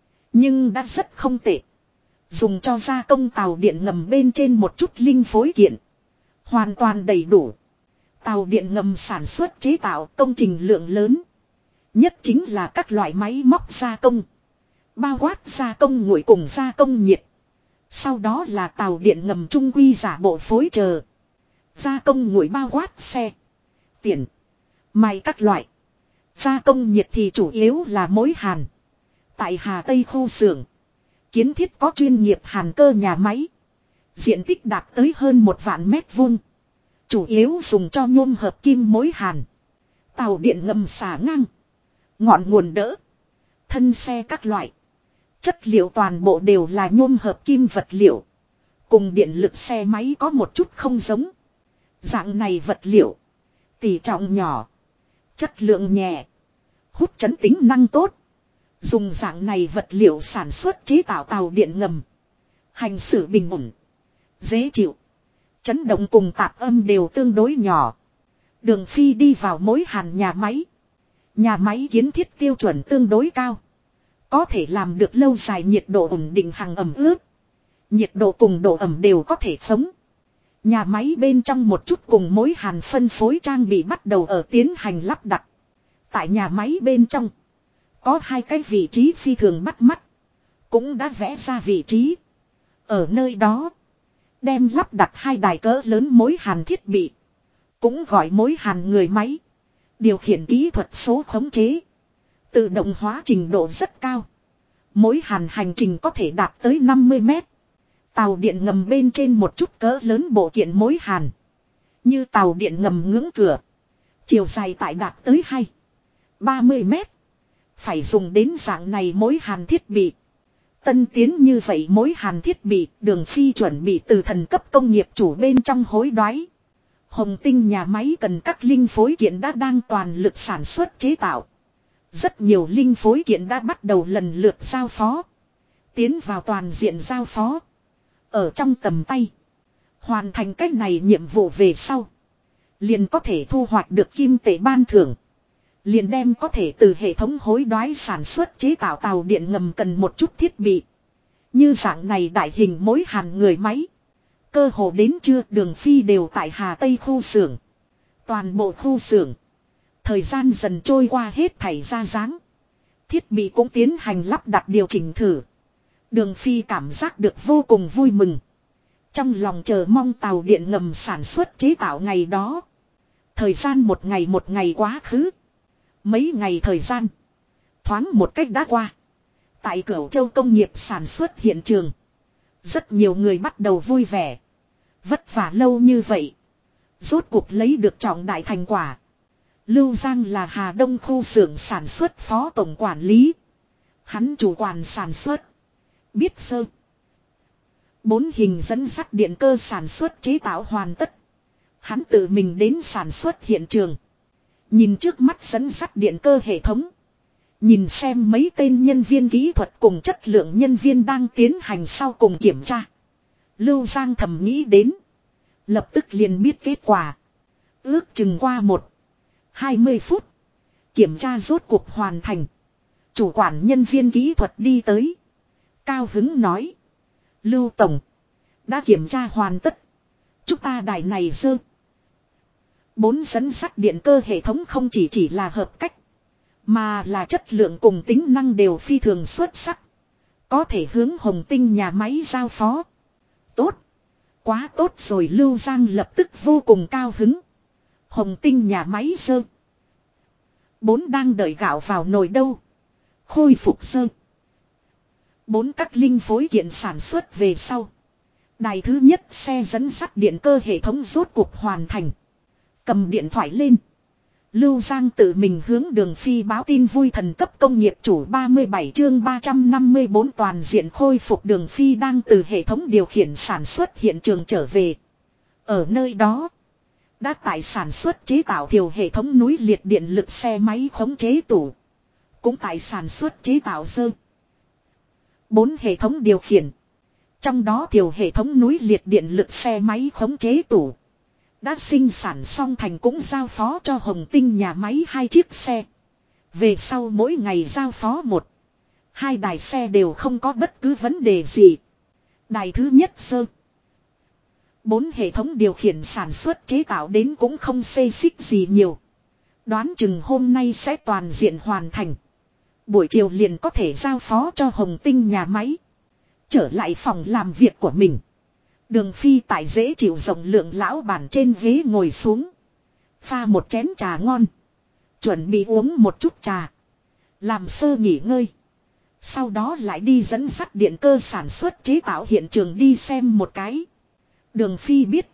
Nhưng đã rất không tệ. Dùng cho gia công tàu điện ngầm bên trên một chút linh phối kiện. Hoàn toàn đầy đủ. Tàu điện ngầm sản xuất chế tạo công trình lượng lớn. Nhất chính là các loại máy móc gia công. Bao quát gia công nguội cùng gia công nhiệt. Sau đó là tàu điện ngầm trung quy giả bộ phối chờ. Gia công nguội bao quát xe. Tiền. May các loại. Gia công nhiệt thì chủ yếu là mối hàn. Tại Hà Tây khu xưởng. Kiến thiết có chuyên nghiệp hàn cơ nhà máy. Diện tích đạt tới hơn 1.000 mét vuông. Chủ yếu dùng cho nhôm hợp kim mối hàn. Tàu điện ngầm xả ngang. Ngọn nguồn đỡ. thân xe các loại. Chất liệu toàn bộ đều là nhôm hợp kim vật liệu. Cùng điện lực xe máy có một chút không giống. Dạng này vật liệu. Tỷ trọng nhỏ. Chất lượng nhẹ. Hút chấn tính năng tốt. Dùng dạng này vật liệu sản xuất chế tạo tàu điện ngầm. Hành xử bình ổn. Dễ chịu. Chấn động cùng tạp âm đều tương đối nhỏ. Đường Phi đi vào mối hàn nhà máy. Nhà máy kiến thiết tiêu chuẩn tương đối cao. Có thể làm được lâu dài nhiệt độ ổn định hằng ẩm ướt. Nhiệt độ cùng độ ẩm đều có thể khống. Nhà máy bên trong một chút cùng mối hàn phân phối trang bị bắt đầu ở tiến hành lắp đặt. Tại nhà máy bên trong. Có hai cái vị trí phi thường bắt mắt. Cũng đã vẽ ra vị trí. Ở nơi đó. Đem lắp đặt hai đài cỡ lớn mối hàn thiết bị. Cũng gọi mối hàn người máy. Điều khiển kỹ thuật số khống chế. Tự động hóa trình độ rất cao. Mối hàn hành trình có thể đạt tới 50 mét. Tàu điện ngầm bên trên một chút cỡ lớn bộ kiện mối hàn. Như tàu điện ngầm ngưỡng cửa. Chiều dài tại đạt tới 30 mét. Phải dùng đến dạng này mối hàn thiết bị. Tân tiến như vậy mối hàn thiết bị Đường Phi chuẩn bị từ thần cấp công nghiệp chủ bên trong hối đoái. Hồng Tinh nhà máy cần các linh phối kiện đã đang toàn lực sản xuất chế tạo. Rất nhiều linh phối kiện đã bắt đầu lần lượt giao phó. Tiến vào toàn diện giao phó. Ở trong tầm tay. Hoàn thành cách này nhiệm vụ về sau. Liền có thể thu hoạch được kim tệ ban thưởng. Liền đem có thể từ hệ thống hối đoái sản xuất chế tạo tàu điện ngầm cần một chút thiết bị. Như dạng này đại hình mối hàn người máy. Cơ hồ đến trưa Đường Phi đều tại Hà Tây khu xưởng. Toàn bộ khu xưởng. Thời gian dần trôi qua hết thảy ra dáng. Thiết bị cũng tiến hành lắp đặt điều chỉnh thử. Đường Phi cảm giác được vô cùng vui mừng. Trong lòng chờ mong tàu điện ngầm sản xuất chế tạo ngày đó. Thời gian một ngày quá khứ. Mấy ngày thời gian. Thoáng một cách đã qua. Tại Cửu Châu công nghiệp sản xuất hiện trường. Rất nhiều người bắt đầu vui vẻ. Vất vả lâu như vậy. Rốt cuộc lấy được trọng đại thành quả. Lưu Giang là Hà Đông khu xưởng sản xuất phó tổng quản lý. Hắn chủ quản sản xuất. Biết sơ. 4 hình dẫn sắt điện cơ sản xuất chế tạo hoàn tất. Hắn tự mình đến sản xuất hiện trường. Nhìn trước mắt dẫn sắt điện cơ hệ thống. Nhìn xem mấy tên nhân viên kỹ thuật cùng chất lượng nhân viên đang tiến hành sau cùng kiểm tra. Lưu Giang thầm nghĩ đến. Lập tức liền biết kết quả. Ước chừng qua 20 phút. Kiểm tra rốt cuộc hoàn thành. Chủ quản nhân viên kỹ thuật đi tới. Cao hứng nói. Lưu Tổng. Đã kiểm tra hoàn tất. Chúng ta đài này dơ. 4 dẫn sắt điện cơ hệ thống không chỉ là hợp cách. Mà là chất lượng cùng tính năng đều phi thường xuất sắc. Có thể hướng Hồng Tinh nhà máy giao phó. Tốt. Quá tốt rồi Lưu Giang lập tức vô cùng cao hứng. Hồng Tinh nhà máy dơ. 4 đang đợi gạo vào nồi đâu. Khôi phục sơ. 4 các linh phối kiện sản xuất về sau. Đài thứ nhất xe dẫn sắt điện cơ hệ thống rốt cuộc hoàn thành. Cầm điện thoại lên. Lưu Giang tự mình hướng Đường Phi báo tin vui thần cấp công nghiệp chủ 37 chương 354 toàn diện khôi phục Đường Phi đang từ hệ thống điều khiển sản xuất hiện trường trở về. Ở nơi đó. Đã tại sản xuất chế tạo thiểu hệ thống núi liệt điện lực xe máy khống chế tủ. Cũng tại sản xuất chế tạo dơ. 4 hệ thống điều khiển. Trong đó thiểu hệ thống núi liệt điện lực xe máy khống chế tủ. Đã sinh sản xong thành cũng giao phó cho Hồng Tinh nhà máy 2 chiếc xe. Về sau mỗi ngày giao phó 2 đài xe đều không có bất cứ vấn đề gì. Đài thứ nhất sơ. 4 hệ thống điều khiển sản xuất chế tạo đến cũng không xê xích gì nhiều. Đoán chừng hôm nay sẽ toàn diện hoàn thành. Buổi chiều liền có thể giao phó cho Hồng Tinh nhà máy. Trở lại phòng làm việc của mình. Đường Phi tại dễ chịu rộng lượng lão bàn trên ghế ngồi xuống. Pha một chén trà ngon. Chuẩn bị uống một chút trà. Làm sơ nghỉ ngơi. Sau đó lại đi dẫn sắt điện cơ sản xuất chế tạo hiện trường đi xem một cái. Đường Phi biết.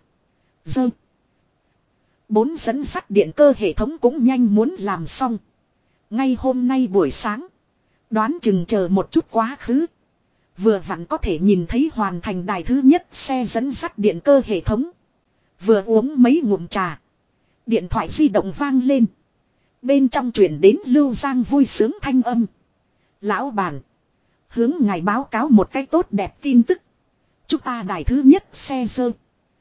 4 dẫn sắt điện cơ hệ thống cũng nhanh muốn làm xong. Ngay hôm nay buổi sáng. Đoán chừng chờ một chút quá khứ. Vừa vặn có thể nhìn thấy hoàn thành đài thứ nhất xe dẫn dắt điện cơ hệ thống. Vừa uống mấy ngụm trà. Điện thoại di động vang lên. Bên trong truyền đến Lưu Giang vui sướng thanh âm. Lão bản. Hướng ngài báo cáo một cách tốt đẹp tin tức. Chúng ta đài thứ nhất xe dơ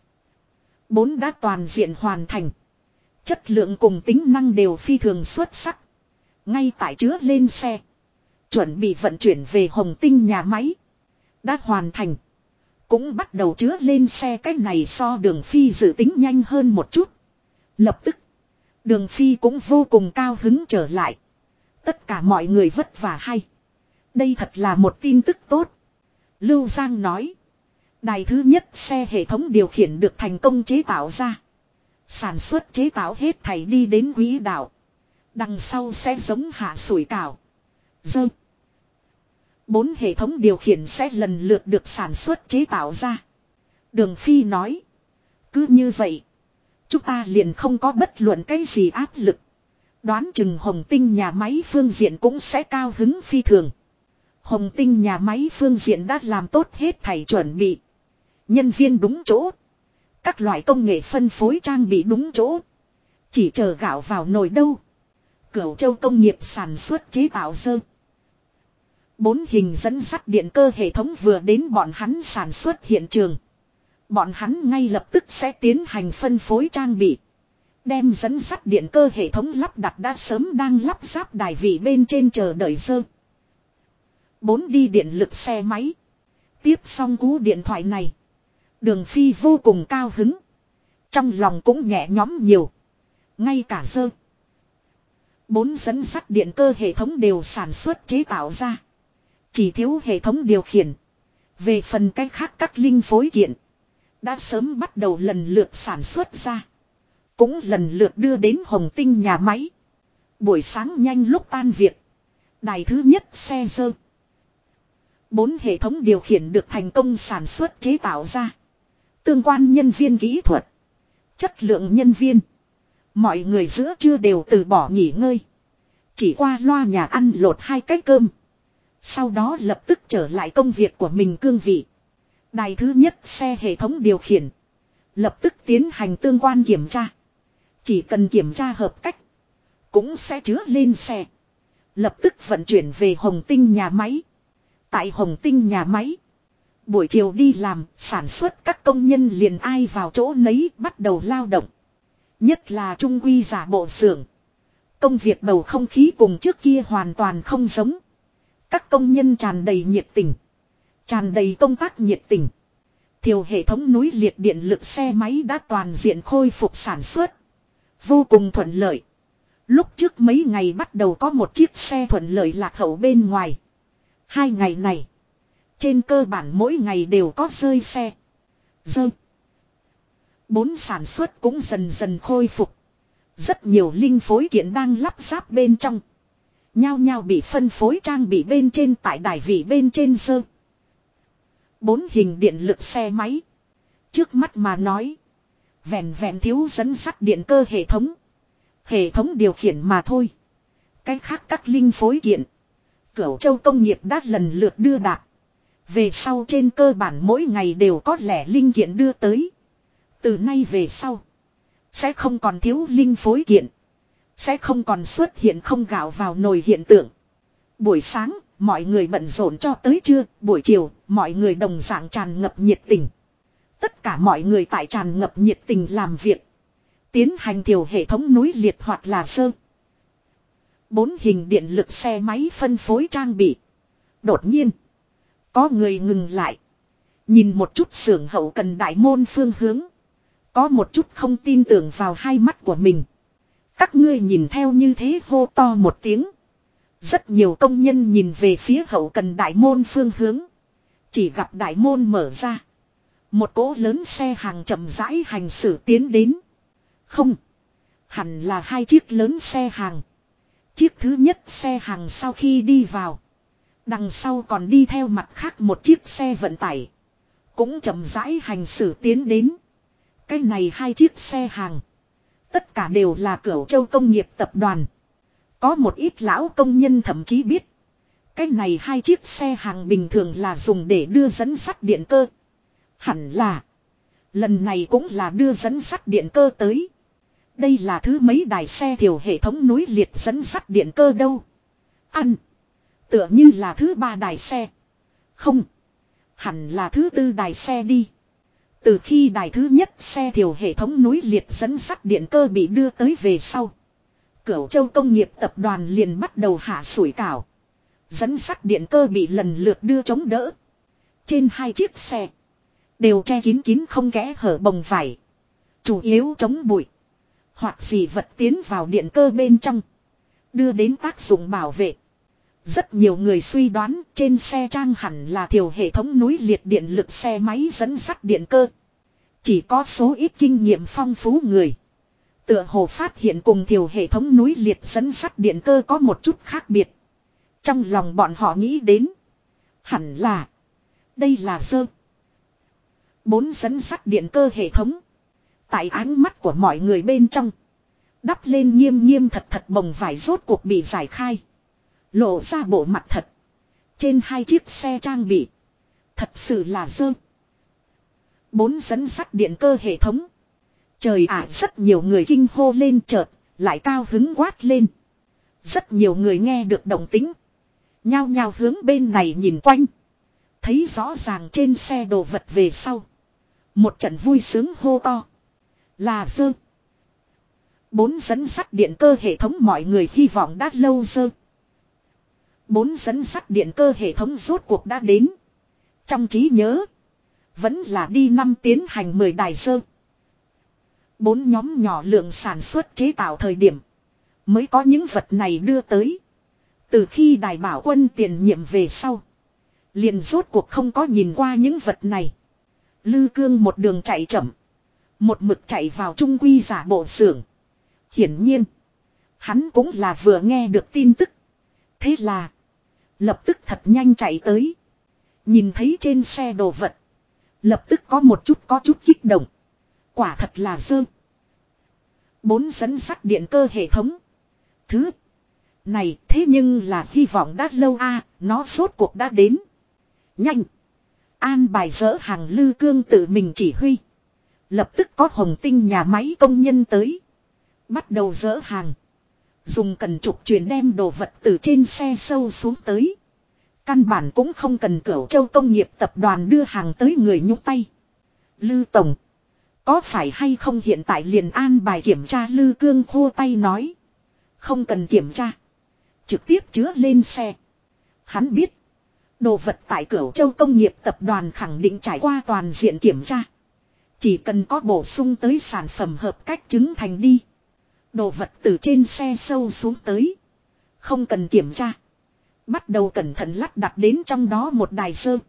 4 đã toàn diện hoàn thành. Chất lượng cùng tính năng đều phi thường xuất sắc. Ngay tại chứa lên xe. Chuẩn bị vận chuyển về Hồng Tinh nhà máy. Đã hoàn thành. Cũng bắt đầu chứa lên xe. Cái này so Đường Phi dự tính nhanh hơn một chút. Lập tức. Đường Phi cũng vô cùng cao hứng trở lại. Tất cả mọi người vất vả hay. Đây thật là một tin tức tốt. Lưu Giang nói. Đài thứ nhất xe hệ thống điều khiển được thành công chế tạo ra. Sản xuất chế tạo hết thảy đi đến quỹ đạo. Đằng sau sẽ giống hạ sủi cảo. Dơ. 4 hệ thống điều khiển sẽ lần lượt được sản xuất chế tạo ra. Đường Phi nói. Cứ như vậy. Chúng ta liền không có bất luận cái gì áp lực. Đoán chừng Hồng Tinh nhà máy phương diện cũng sẽ cao hứng phi thường. Hồng Tinh nhà máy phương diện đã làm tốt hết thảy chuẩn bị. Nhân viên đúng chỗ. Các loại công nghệ phân phối trang bị đúng chỗ. Chỉ chờ gạo vào nồi đâu. Cửu Châu công nghiệp sản xuất chế tạo dơ. 4 hình dẫn dắt điện cơ hệ thống vừa đến bọn hắn sản xuất hiện trường. Bọn hắn ngay lập tức sẽ tiến hành phân phối trang bị. Đem dẫn dắt điện cơ hệ thống lắp đặt đã sớm đang lắp ráp đài vị bên trên chờ đợi dơ. 4 đi điện lực xe máy. Tiếp xong cú điện thoại này. Đường Phi vô cùng cao hứng. Trong lòng cũng nhẹ nhõm nhiều. Ngay cả dơ. 4 dẫn dắt điện cơ hệ thống đều sản xuất chế tạo ra. Chỉ thiếu hệ thống điều khiển. Về phần cách khác các linh phối kiện. Đã sớm bắt đầu lần lượt sản xuất ra. Cũng lần lượt đưa đến Hồng Tinh nhà máy. Buổi sáng nhanh lúc tan việc. Đài thứ nhất xe dơ. 4 hệ thống điều khiển được thành công sản xuất chế tạo ra. Tương quan nhân viên kỹ thuật. Chất lượng nhân viên. Mọi người giữa trưa đều từ bỏ nghỉ ngơi. Chỉ qua loa nhà ăn lột 2 cái cơm. Sau đó lập tức trở lại công việc của mình cương vị. Đài thứ nhất xe hệ thống điều khiển. Lập tức tiến hành tương quan kiểm tra. Chỉ cần kiểm tra hợp cách. Cũng sẽ chứa lên xe. Lập tức vận chuyển về Hồng Tinh nhà máy. Tại Hồng Tinh nhà máy. Buổi chiều đi làm, sản xuất các công nhân liền ai vào chỗ nấy bắt đầu lao động. Nhất là trung quy giả bộ xưởng. Công việc bầu không khí cùng trước kia hoàn toàn không giống. Các công nhân tràn đầy nhiệt tình. Tràn đầy công tác nhiệt tình. Thiều hệ thống núi liệt điện lực xe máy đã toàn diện khôi phục sản xuất. Vô cùng thuận lợi. Lúc trước mấy ngày bắt đầu có một chiếc xe thuận lợi lạc hậu bên ngoài. 2 ngày này. Trên cơ bản mỗi ngày đều có rơi xe. Dơ. 4 sản xuất cũng dần dần khôi phục. Rất nhiều linh phối kiện đang lắp ráp bên trong. Nhao nhao bị phân phối trang bị bên trên tại đài vị bên trên dơ. 4 hình điện lực xe máy. Trước mắt mà nói. Vẹn vẹn thiếu dẫn sắt điện cơ hệ thống. Hệ thống điều khiển mà thôi. Cái khác các linh phối kiện. Cửu Châu công nghiệp đã lần lượt đưa đạt. Về sau trên cơ bản mỗi ngày đều có lẻ linh kiện đưa tới. Từ nay về sau. Sẽ không còn thiếu linh phối kiện. Sẽ không còn xuất hiện không gạo vào nồi hiện tượng. Buổi sáng, mọi người bận rộn cho tới trưa. Buổi chiều, mọi người đồng dạng tràn ngập nhiệt tình. Tất cả mọi người tại tràn ngập nhiệt tình làm việc. Tiến hành thiểu hệ thống núi liệt hoặc là sơ. 4 hình điện lực xe máy phân phối trang bị. Đột nhiên. Có người ngừng lại. Nhìn một chút xưởng hậu cần đại môn phương hướng. Có một chút không tin tưởng vào hai mắt của mình. Các ngươi nhìn theo như thế hô to một tiếng. Rất nhiều công nhân nhìn về phía hậu cần đại môn phương hướng. Chỉ gặp đại môn mở ra. Một cỗ lớn xe hàng chậm rãi hành xử tiến đến. Không. Hẳn là 2 chiếc lớn xe hàng. Chiếc thứ nhất xe hàng sau khi đi vào. Đằng sau còn đi theo mặt khác một chiếc xe vận tải. Cũng chậm rãi hành xử tiến đến. Cái này 2 chiếc xe hàng. Tất cả đều là Cửu Châu công nghiệp tập đoàn. Có một ít lão công nhân thậm chí biết. Cái này hai chiếc xe hàng bình thường là dùng để đưa dẫn sắt điện cơ. Hẳn là. Lần này cũng là đưa dẫn sắt điện cơ tới. Đây là thứ mấy đài xe thiểu hệ thống nối liệt dẫn sắt điện cơ đâu. Ăn. Tựa như là thứ ba đài xe. Không. Hẳn là thứ tư đài xe đi. Từ khi đài thứ nhất xe thiểu hệ thống nối liệt dẫn sắt điện cơ bị đưa tới về sau. Cửu Châu Công nghiệp tập đoàn liền bắt đầu hạ sủi cảo. Dẫn sắt điện cơ bị lần lượt đưa chống đỡ. Trên hai chiếc xe. Đều che kín kín không kẽ hở bồng vải. Chủ yếu chống bụi. Hoặc gì vật tiến vào điện cơ bên trong. Đưa đến tác dụng bảo vệ. Rất nhiều người suy đoán trên xe trang hẳn là thiểu hệ thống nối liệt điện lực xe máy dẫn sắt điện cơ. Chỉ có số ít kinh nghiệm phong phú người. Tựa hồ phát hiện cùng thiểu hệ thống nối liệt dẫn sắt điện cơ có một chút khác biệt. Trong lòng bọn họ nghĩ đến. Hẳn là. Đây là dơ. 4 dẫn sắt điện cơ hệ thống. Tại ánh mắt của mọi người bên trong. Đắp lên nghiêm nghiêm thật thật bồng vải rốt cuộc bị giải khai. Lộ ra bộ mặt thật. Trên hai chiếc xe trang bị. Thật sự là dơ. 4 dẫn sắt điện cơ hệ thống. Trời ạ, rất nhiều người kinh hô lên chợt. Lại cao hứng quát lên. Rất nhiều người nghe được động tĩnh. Nhao nhao hướng bên này nhìn quanh. Thấy rõ ràng trên xe đồ vật về sau. Một trận vui sướng hô to. Là dơ. 4 dẫn sắt điện cơ hệ thống mọi người hy vọng đã lâu dơ. 4 dẫn sắt điện cơ hệ thống rốt cuộc đã đến. Trong trí nhớ. Vẫn là đi năm tiến hành 10 đài dơ. 4 nhóm nhỏ lượng sản xuất chế tạo thời điểm. Mới có những vật này đưa tới. Từ khi đài bảo quân tiền nhiệm về sau. Liền rốt cuộc không có nhìn qua những vật này. Lư Cương một đường chạy chậm. Một mực chạy vào trung quy giả bộ xưởng. Hiển nhiên. Hắn cũng là vừa nghe được tin tức. Thế là. Lập tức thật nhanh chạy tới. Nhìn thấy trên xe đồ vật. Lập tức có chút kích động. Quả thật là dơ. 4 dẫn sắt điện cơ hệ thống. Thứ. Này thế nhưng là hy vọng đã lâu a, nó rốt cuộc đã đến. Nhanh. An bài dỡ hàng Lư Cương tự mình chỉ huy. Lập tức có Hồng Tinh nhà máy công nhân tới. Bắt đầu dỡ hàng. Dùng cần trục truyền đem đồ vật từ trên xe sâu xuống tới. Căn bản cũng không cần Cửu Châu Công nghiệp tập đoàn đưa hàng tới người nhúc tay. Lư Tổng. Có phải hay không hiện tại liền an bài kiểm tra Lư Cương khô tay nói. Không cần kiểm tra. Trực tiếp chứa lên xe. Hắn biết. Đồ vật tại Cửu Châu Công nghiệp tập đoàn khẳng định trải qua toàn diện kiểm tra. Chỉ cần có bổ sung tới sản phẩm hợp cách chứng thành đi. Đồ vật từ trên xe sâu xuống tới. Không cần kiểm tra. Bắt đầu cẩn thận lắp đặt đến trong đó một đài sơ.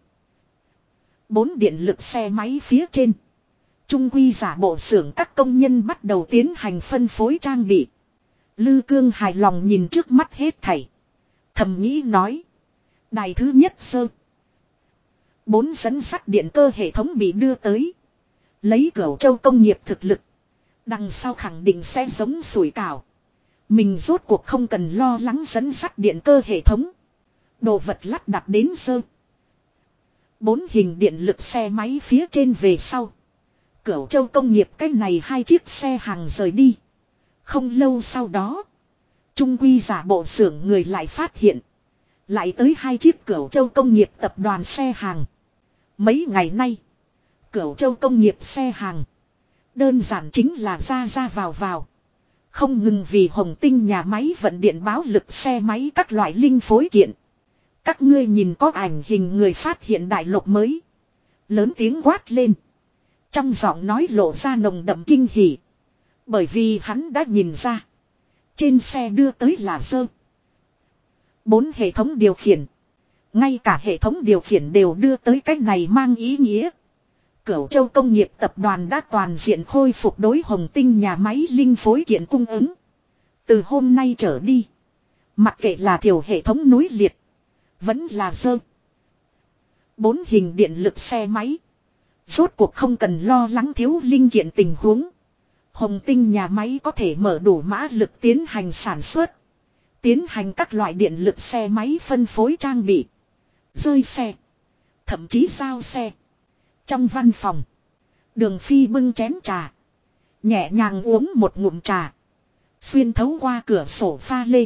4 điện lực xe máy phía trên. Trung quy giả bộ xưởng các công nhân bắt đầu tiến hành phân phối trang bị. Lư Cương hài lòng nhìn trước mắt hết thảy. Thầm nghĩ nói. Đài thứ nhất sơ. 4 dẫn sắt điện cơ hệ thống bị đưa tới. Lấy Cửu Châu Công nghiệp thực lực. Đằng sau khẳng định sẽ giống sủi cảo. Mình rốt cuộc không cần lo lắng dẫn sắt điện cơ hệ thống. Đồ vật lắp đặt đến sơ. 4 hình điện lực xe máy phía trên về sau. Cửu Châu Công nghiệp cái này hai chiếc xe hàng rời đi. Không lâu sau đó. Trung quy giả bộ xưởng người lại phát hiện. Lại tới hai chiếc Cửu Châu Công nghiệp tập đoàn xe hàng. Mấy ngày nay. Cửu Châu Công nghiệp xe hàng. Đơn giản chính là ra vào. Không ngừng vì Hồng Tinh nhà máy vận điện báo lực xe máy các loại linh phối kiện. Các ngươi nhìn có ảnh hình người phát hiện đại lục mới. Lớn tiếng quát lên. Trong giọng nói lộ ra nồng đậm kinh hỉ. Bởi vì hắn đã nhìn ra. Trên xe đưa tới là dơ. 4 hệ thống điều khiển. Ngay cả hệ thống điều khiển đều đưa tới cách này mang ý nghĩa. Cửu Châu Công nghiệp tập đoàn đã toàn diện khôi phục đối Hồng Tinh nhà máy linh phối kiện cung ứng. Từ hôm nay trở đi. Mặc kệ là thiểu hệ thống núi liệt. Vẫn là dơ. 4 hình điện lực xe máy. Rốt cuộc không cần lo lắng thiếu linh kiện tình huống. Hồng Tinh nhà máy có thể mở đủ mã lực tiến hành sản xuất. Tiến hành các loại điện lực xe máy phân phối trang bị. Rơi xe. Thậm chí giao xe. Trong văn phòng. Đường Phi bưng chén trà. Nhẹ nhàng uống một ngụm trà. Xuyên thấu qua cửa sổ pha lê.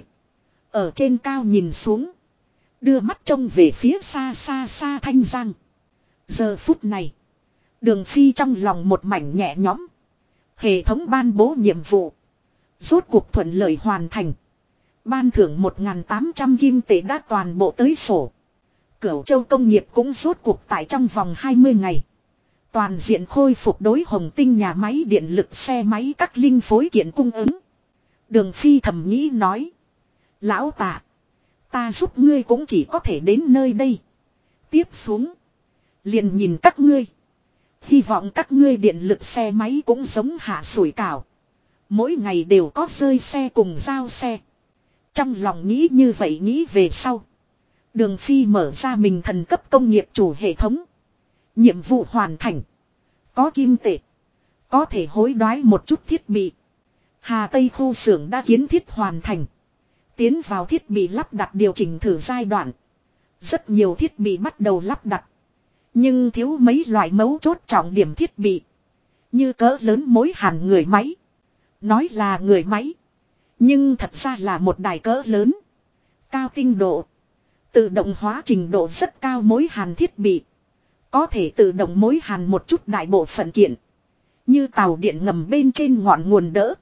Ở trên cao nhìn xuống. Đưa mắt trông về phía xa xa xa Thanh Giang. Giờ phút này. Đường Phi trong lòng một mảnh nhẹ nhõm. Hệ thống ban bố nhiệm vụ. Rốt cuộc thuận lợi hoàn thành. Ban thưởng 1.800 kim tệ đã toàn bộ tới sổ. Cửu Châu công nghiệp cũng rốt cuộc tại trong vòng 20 ngày. Toàn diện khôi phục đối Hồng Tinh nhà máy điện lực xe máy các linh phối kiện cung ứng. Đường Phi thầm nghĩ nói. Lão Tạ. Ta giúp ngươi cũng chỉ có thể đến nơi đây. Tiếp xuống. Liền nhìn các ngươi. Hy vọng các ngươi điện lực xe máy cũng giống hạ sủi cảo. Mỗi ngày đều có rơi xe cùng giao xe. Trong lòng nghĩ như vậy nghĩ về sau. Đường Phi mở ra mình thần cấp công nghiệp chủ hệ thống. Nhiệm vụ hoàn thành. Có kim tệ. Có thể hối đoái một chút thiết bị. Hà Tây khu xưởng đã kiến thiết hoàn thành. Tiến vào thiết bị lắp đặt điều chỉnh thử giai đoạn. Rất nhiều thiết bị bắt đầu lắp đặt. Nhưng thiếu mấy loại mấu chốt trọng điểm thiết bị. Như cỡ lớn mối hàn người máy. Nói là người máy. Nhưng thật ra là một đài cỡ lớn. Cao tinh độ. Tự động hóa trình độ rất cao mối hàn thiết bị. Có thể tự động mối hàn một chút đại bộ phận kiện. Như tàu điện ngầm bên trên ngọn nguồn đỡ.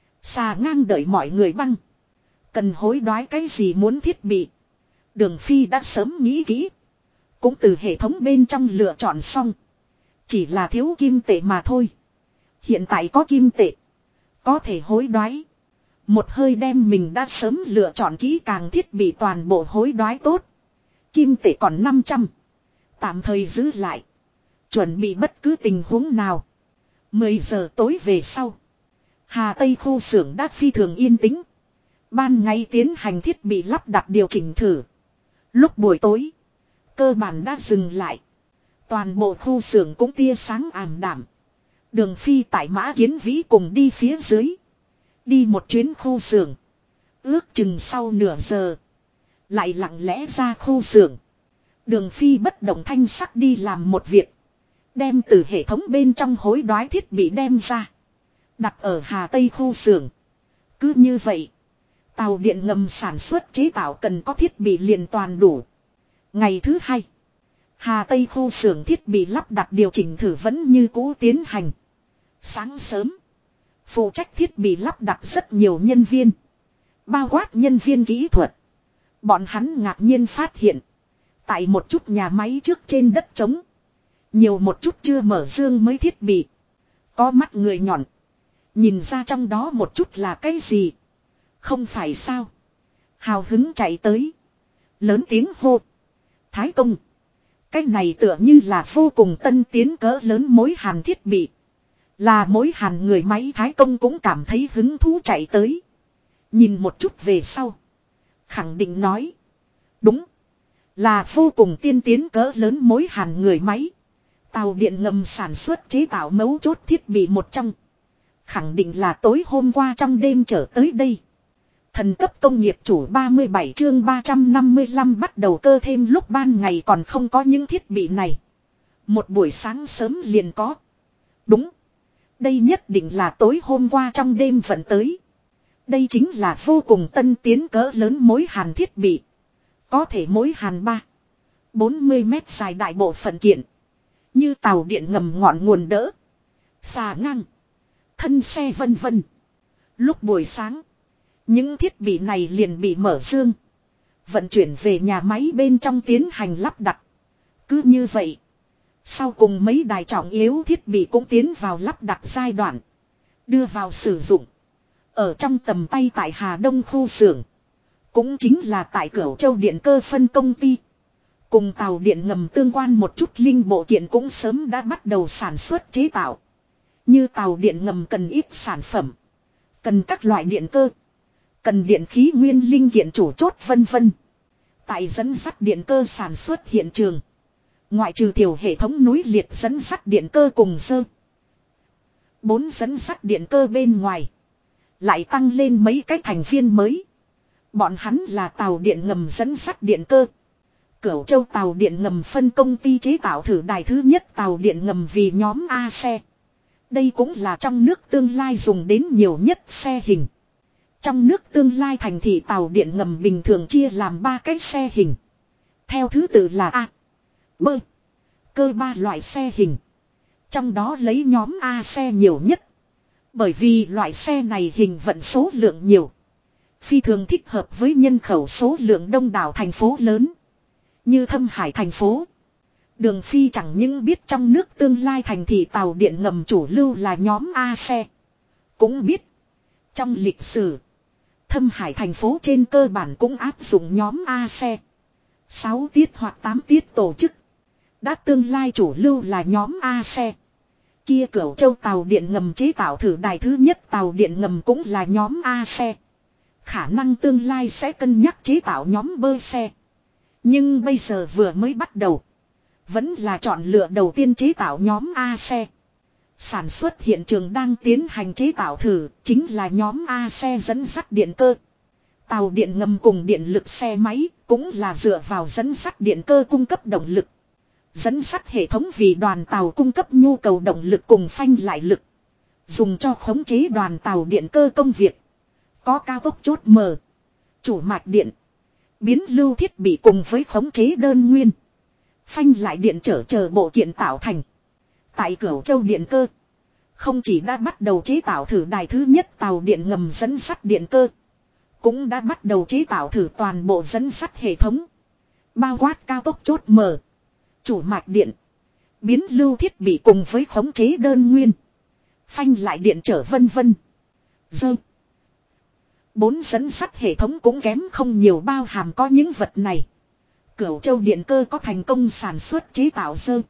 Xà ngang đợi mọi người băng. Cần hối đoái cái gì muốn thiết bị. Đường Phi đã sớm nghĩ kỹ. Cũng từ hệ thống bên trong lựa chọn xong. Chỉ là thiếu kim tệ mà thôi. Hiện tại có kim tệ. Có thể hối đoái. Một hơi đem mình đã sớm lựa chọn kỹ càng thiết bị toàn bộ hối đoái tốt. Kim tệ còn 500. Tạm thời giữ lại. Chuẩn bị bất cứ tình huống nào. 10 giờ tối về sau. Hà Tây khu xưởng đã phi thường yên tĩnh. Ban ngày tiến hành thiết bị lắp đặt điều chỉnh thử. Lúc buổi tối. Cơ bản đã dừng lại. Toàn bộ khu xưởng cũng tia sáng ảm đạm. Đường Phi tại Mã Kiến Vĩ cùng đi phía dưới. Đi một chuyến khu xưởng. Ước chừng sau nửa giờ. Lại lặng lẽ ra khu xưởng. Đường Phi bất động thanh sắc đi làm một việc. Đem từ hệ thống bên trong hối đoái thiết bị đem ra. Đặt ở Hà Tây khu xưởng. Cứ như vậy. Tàu điện ngầm sản xuất chế tạo cần có thiết bị liền toàn đủ. Ngày thứ hai. Hà Tây khu xưởng thiết bị lắp đặt điều chỉnh thử vẫn như cũ tiến hành. Sáng sớm. Phụ trách thiết bị lắp đặt rất nhiều nhân viên. Bao quát nhân viên kỹ thuật. Bọn hắn ngạc nhiên phát hiện. Tại một chút nhà máy trước trên đất trống. Nhiều một chút chưa mở dương mới thiết bị. Có mắt người nhọn. Nhìn ra trong đó một chút là cái gì. Không phải sao. Hào hứng chạy tới. Lớn tiếng hô. Thái công. Cái này tựa như là vô cùng tân tiến cỡ lớn mối hàn thiết bị. Là mối hàn người máy Thái công cũng cảm thấy hứng thú chạy tới. Nhìn một chút về sau. Khẳng định nói. Đúng. Là vô cùng tiên tiến cỡ lớn mối hàn người máy. Tàu điện ngầm sản xuất chế tạo mấu chốt thiết bị một trong. Khẳng định là tối hôm qua trong đêm trở tới đây. Thần cấp công nghiệp chủ 37 chương 355 bắt đầu cơ thêm lúc ban ngày còn không có những thiết bị này. Một buổi sáng sớm liền có. Đúng. Đây nhất định là tối hôm qua trong đêm vận tới. Đây chính là vô cùng tân tiến cỡ lớn mối hàn thiết bị. Có thể mối hàn 40 mét dài đại bộ phận kiện. Như tàu điện ngầm ngọn nguồn đỡ. Xà ngang. Thân xe vân vân. Lúc buổi sáng. Những thiết bị này liền bị mở dương. Vận chuyển về nhà máy bên trong tiến hành lắp đặt. Cứ như vậy. Sau cùng mấy đài trọng yếu thiết bị cũng tiến vào lắp đặt giai đoạn. Đưa vào sử dụng. Ở trong tầm tay tại Hà Đông khu xưởng. Cũng chính là tại Cửu Châu Điện Cơ phân công ty. Cùng tàu điện ngầm tương quan một chút linh bộ kiện cũng sớm đã bắt đầu sản xuất chế tạo. Như tàu điện ngầm cần ít sản phẩm. Cần các loại điện cơ. Cần điện khí nguyên linh kiện chủ chốt vân vân. Tại dẫn dắt điện cơ sản xuất hiện trường. Ngoại trừ tiểu hệ thống núi liệt dẫn dắt điện cơ cùng dơ. 4 dẫn dắt điện cơ bên ngoài. Lại tăng lên mấy cái thành viên mới. Bọn hắn là tàu điện ngầm dẫn sắt điện cơ. Cửu Châu tàu điện ngầm phân công ty chế tạo thử đài thứ nhất tàu điện ngầm vì nhóm A xe. Đây cũng là trong nước tương lai dùng đến nhiều nhất xe hình. Trong nước tương lai thành thị tàu điện ngầm bình thường chia làm 3 cái xe hình. Theo thứ tự là A, B, cơ 3 loại xe hình. Trong đó lấy nhóm A xe nhiều nhất. Bởi vì loại xe này hình vận số lượng nhiều. Phi thường thích hợp với nhân khẩu số lượng đông đảo thành phố lớn. Như Thâm Hải thành phố. Đường Phi chẳng những biết trong nước tương lai thành thị tàu điện ngầm chủ lưu là nhóm A xe. Cũng biết. Trong lịch sử. Thâm Hải thành phố trên cơ bản cũng áp dụng nhóm A xe. 6 tiết hoặc 8 tiết tổ chức. Đã tương lai chủ lưu là nhóm A xe. Kia Cửu Châu tàu điện ngầm chế tạo thử đài thứ nhất tàu điện ngầm cũng là nhóm A xe. Khả năng tương lai sẽ cân nhắc chế tạo nhóm B xe. Nhưng bây giờ vừa mới bắt đầu. Vẫn là chọn lựa đầu tiên chế tạo nhóm A xe. Sản xuất hiện trường đang tiến hành chế tạo thử chính là nhóm A xe dẫn sắt điện cơ. Tàu điện ngầm cùng điện lực xe máy cũng là dựa vào dẫn sắt điện cơ cung cấp động lực. Dẫn sắt hệ thống vì đoàn tàu cung cấp nhu cầu động lực cùng phanh lại lực. Dùng cho khống chế đoàn tàu điện cơ công việc. Có cao tốc chốt mở. Chủ mạch điện. Biến lưu thiết bị cùng với khống chế đơn nguyên. Phanh lại điện trở bộ kiện tạo thành. Tại Cửu Châu điện cơ. Không chỉ đã bắt đầu chế tạo thử đài thứ nhất tàu điện ngầm dẫn sắt điện cơ. Cũng đã bắt đầu chế tạo thử toàn bộ dẫn sắt hệ thống. Bao quát cao tốc chốt mở. Chủ mạch điện. Biến lưu thiết bị cùng với khống chế đơn nguyên. Phanh lại điện trở vân vân. Dơ. 4 dẫn sắt hệ thống cũng kém không nhiều bao hàm có những vật này. Cửu Châu điện cơ có thành công sản xuất chế tạo dơ.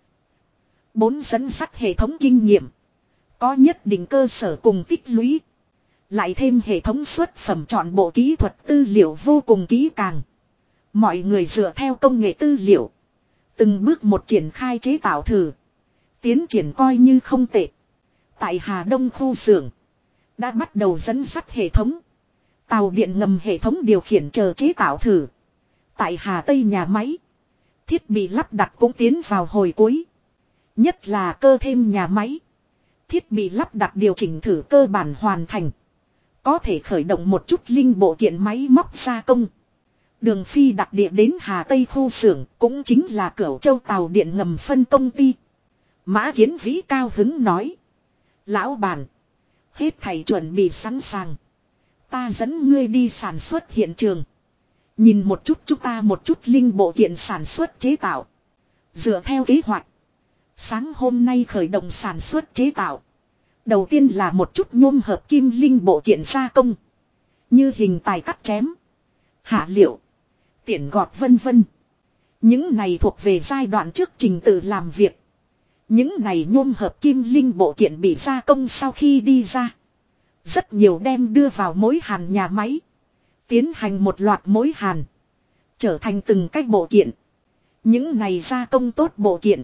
4 dẫn sắt hệ thống kinh nghiệm. Có nhất định cơ sở cùng tích lũy. Lại thêm hệ thống xuất phẩm chọn bộ kỹ thuật tư liệu vô cùng kỹ càng. Mọi người dựa theo công nghệ tư liệu. Từng bước một triển khai chế tạo thử. Tiến triển coi như không tệ. Tại Hà Đông khu xưởng. Đã bắt đầu dẫn sắt hệ thống. Tàu điện ngầm hệ thống điều khiển chờ chế tạo thử. Tại Hà Tây nhà máy. Thiết bị lắp đặt cũng tiến vào hồi cuối. Nhất là cơ thêm nhà máy. Thiết bị lắp đặt điều chỉnh thử cơ bản hoàn thành. Có thể khởi động một chút linh bộ kiện máy móc gia công. Đường Phi đặc địa đến Hà Tây khu xưởng cũng chính là Cửu Châu tàu điện ngầm phân công ty. Mã Kiến Vĩ cao hứng nói. Lão bản. Hết thầy chuẩn bị sẵn sàng. Ta dẫn ngươi đi sản xuất hiện trường. Nhìn một chút chúng ta một chút linh bộ kiện sản xuất chế tạo. Dựa theo kế hoạch. Sáng hôm nay khởi động sản xuất chế tạo. Đầu tiên là một chút nhôm hợp kim linh bộ kiện gia công. Như hình tài cắt chém. Hạ liệu. Tiện gọt vân vân. Những này thuộc về giai đoạn trước trình tự làm việc. Những này nhôm hợp kim linh bộ kiện bị gia công sau khi đi ra. Rất nhiều đem đưa vào mối hàn nhà máy. Tiến hành một loạt mối hàn. Trở thành từng cách bộ kiện. Những này gia công tốt bộ kiện.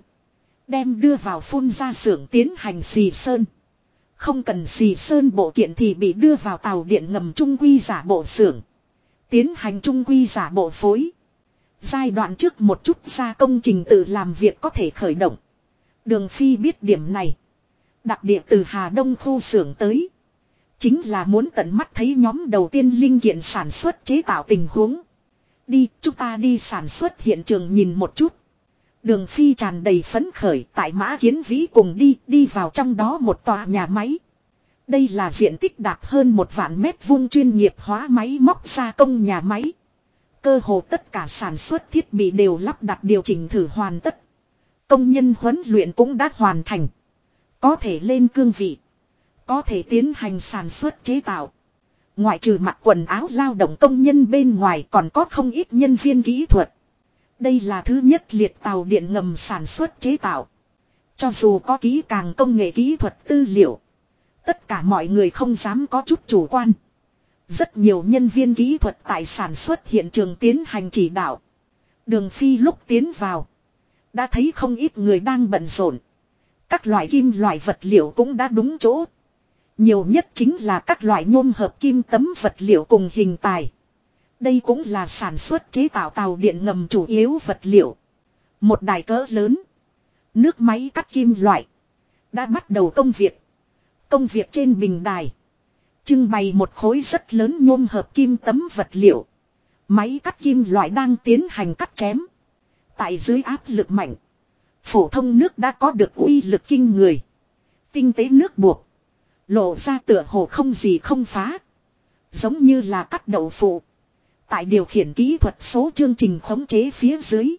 Đem đưa vào phun ra xưởng tiến hành xì sơn. Không cần xì sơn bộ kiện thì bị đưa vào tàu điện ngầm trung quy giả bộ xưởng. Tiến hành trung quy giả bộ phối. Giai đoạn trước một chút gia công trình tự làm việc có thể khởi động. Đường Phi biết điểm này. Đặc địa từ Hà Đông khu xưởng tới. Chính là muốn tận mắt thấy nhóm đầu tiên linh kiện sản xuất chế tạo tình huống. Đi, chúng ta đi sản xuất hiện trường nhìn một chút. Đường Phi tràn đầy phấn khởi tại Mã Kiến Vĩ cùng đi vào trong đó một tòa nhà máy. Đây là diện tích đạt hơn 1 vạn mét vuông chuyên nghiệp hóa máy móc gia công nhà máy. Cơ hồ tất cả sản xuất thiết bị đều lắp đặt điều chỉnh thử hoàn tất. Công nhân huấn luyện cũng đã hoàn thành. Có thể lên cương vị. Có thể tiến hành sản xuất chế tạo. Ngoại trừ mặc quần áo lao động công nhân bên ngoài còn có không ít nhân viên kỹ thuật. Đây là thứ nhất liệt tàu điện ngầm sản xuất chế tạo. Cho dù có kỹ càng công nghệ kỹ thuật tư liệu. Tất cả mọi người không dám có chút chủ quan. Rất nhiều nhân viên kỹ thuật tại sản xuất hiện trường tiến hành chỉ đạo. Đường Phi lúc tiến vào. Đã thấy không ít người đang bận rộn. Các loại kim loại vật liệu cũng đã đúng chỗ. Nhiều nhất chính là các loại nhôm hợp kim tấm vật liệu cùng hình tài. Đây cũng là sản xuất chế tạo tàu điện ngầm chủ yếu vật liệu. Một đài cỡ lớn. Nước máy cắt kim loại. Đã bắt đầu công việc. Công việc trên bình đài. Trưng bày một khối rất lớn nhôm hợp kim tấm vật liệu. Máy cắt kim loại đang tiến hành cắt chém. Tại dưới áp lực mạnh. Phổ thông nước đã có được uy lực kinh người. Tinh tế nước buộc. Lộ ra tựa hồ không gì không phá. Giống như là cắt đậu phụ. Tại điều khiển kỹ thuật số chương trình khống chế phía dưới.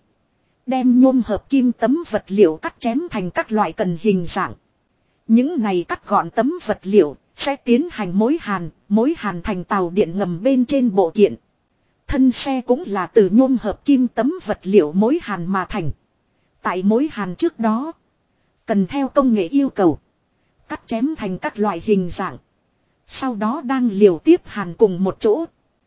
Đem nhôm hợp kim tấm vật liệu cắt chém thành các loại cần hình dạng. Những này cắt gọn tấm vật liệu sẽ tiến hành mối hàn thành tàu điện ngầm bên trên bộ kiện. Thân xe cũng là từ nhôm hợp kim tấm vật liệu mối hàn mà thành. Tại mối hàn trước đó, cần theo công nghệ yêu cầu, cắt chém thành các loại hình dạng. Sau đó đang liều tiếp hàn cùng một chỗ.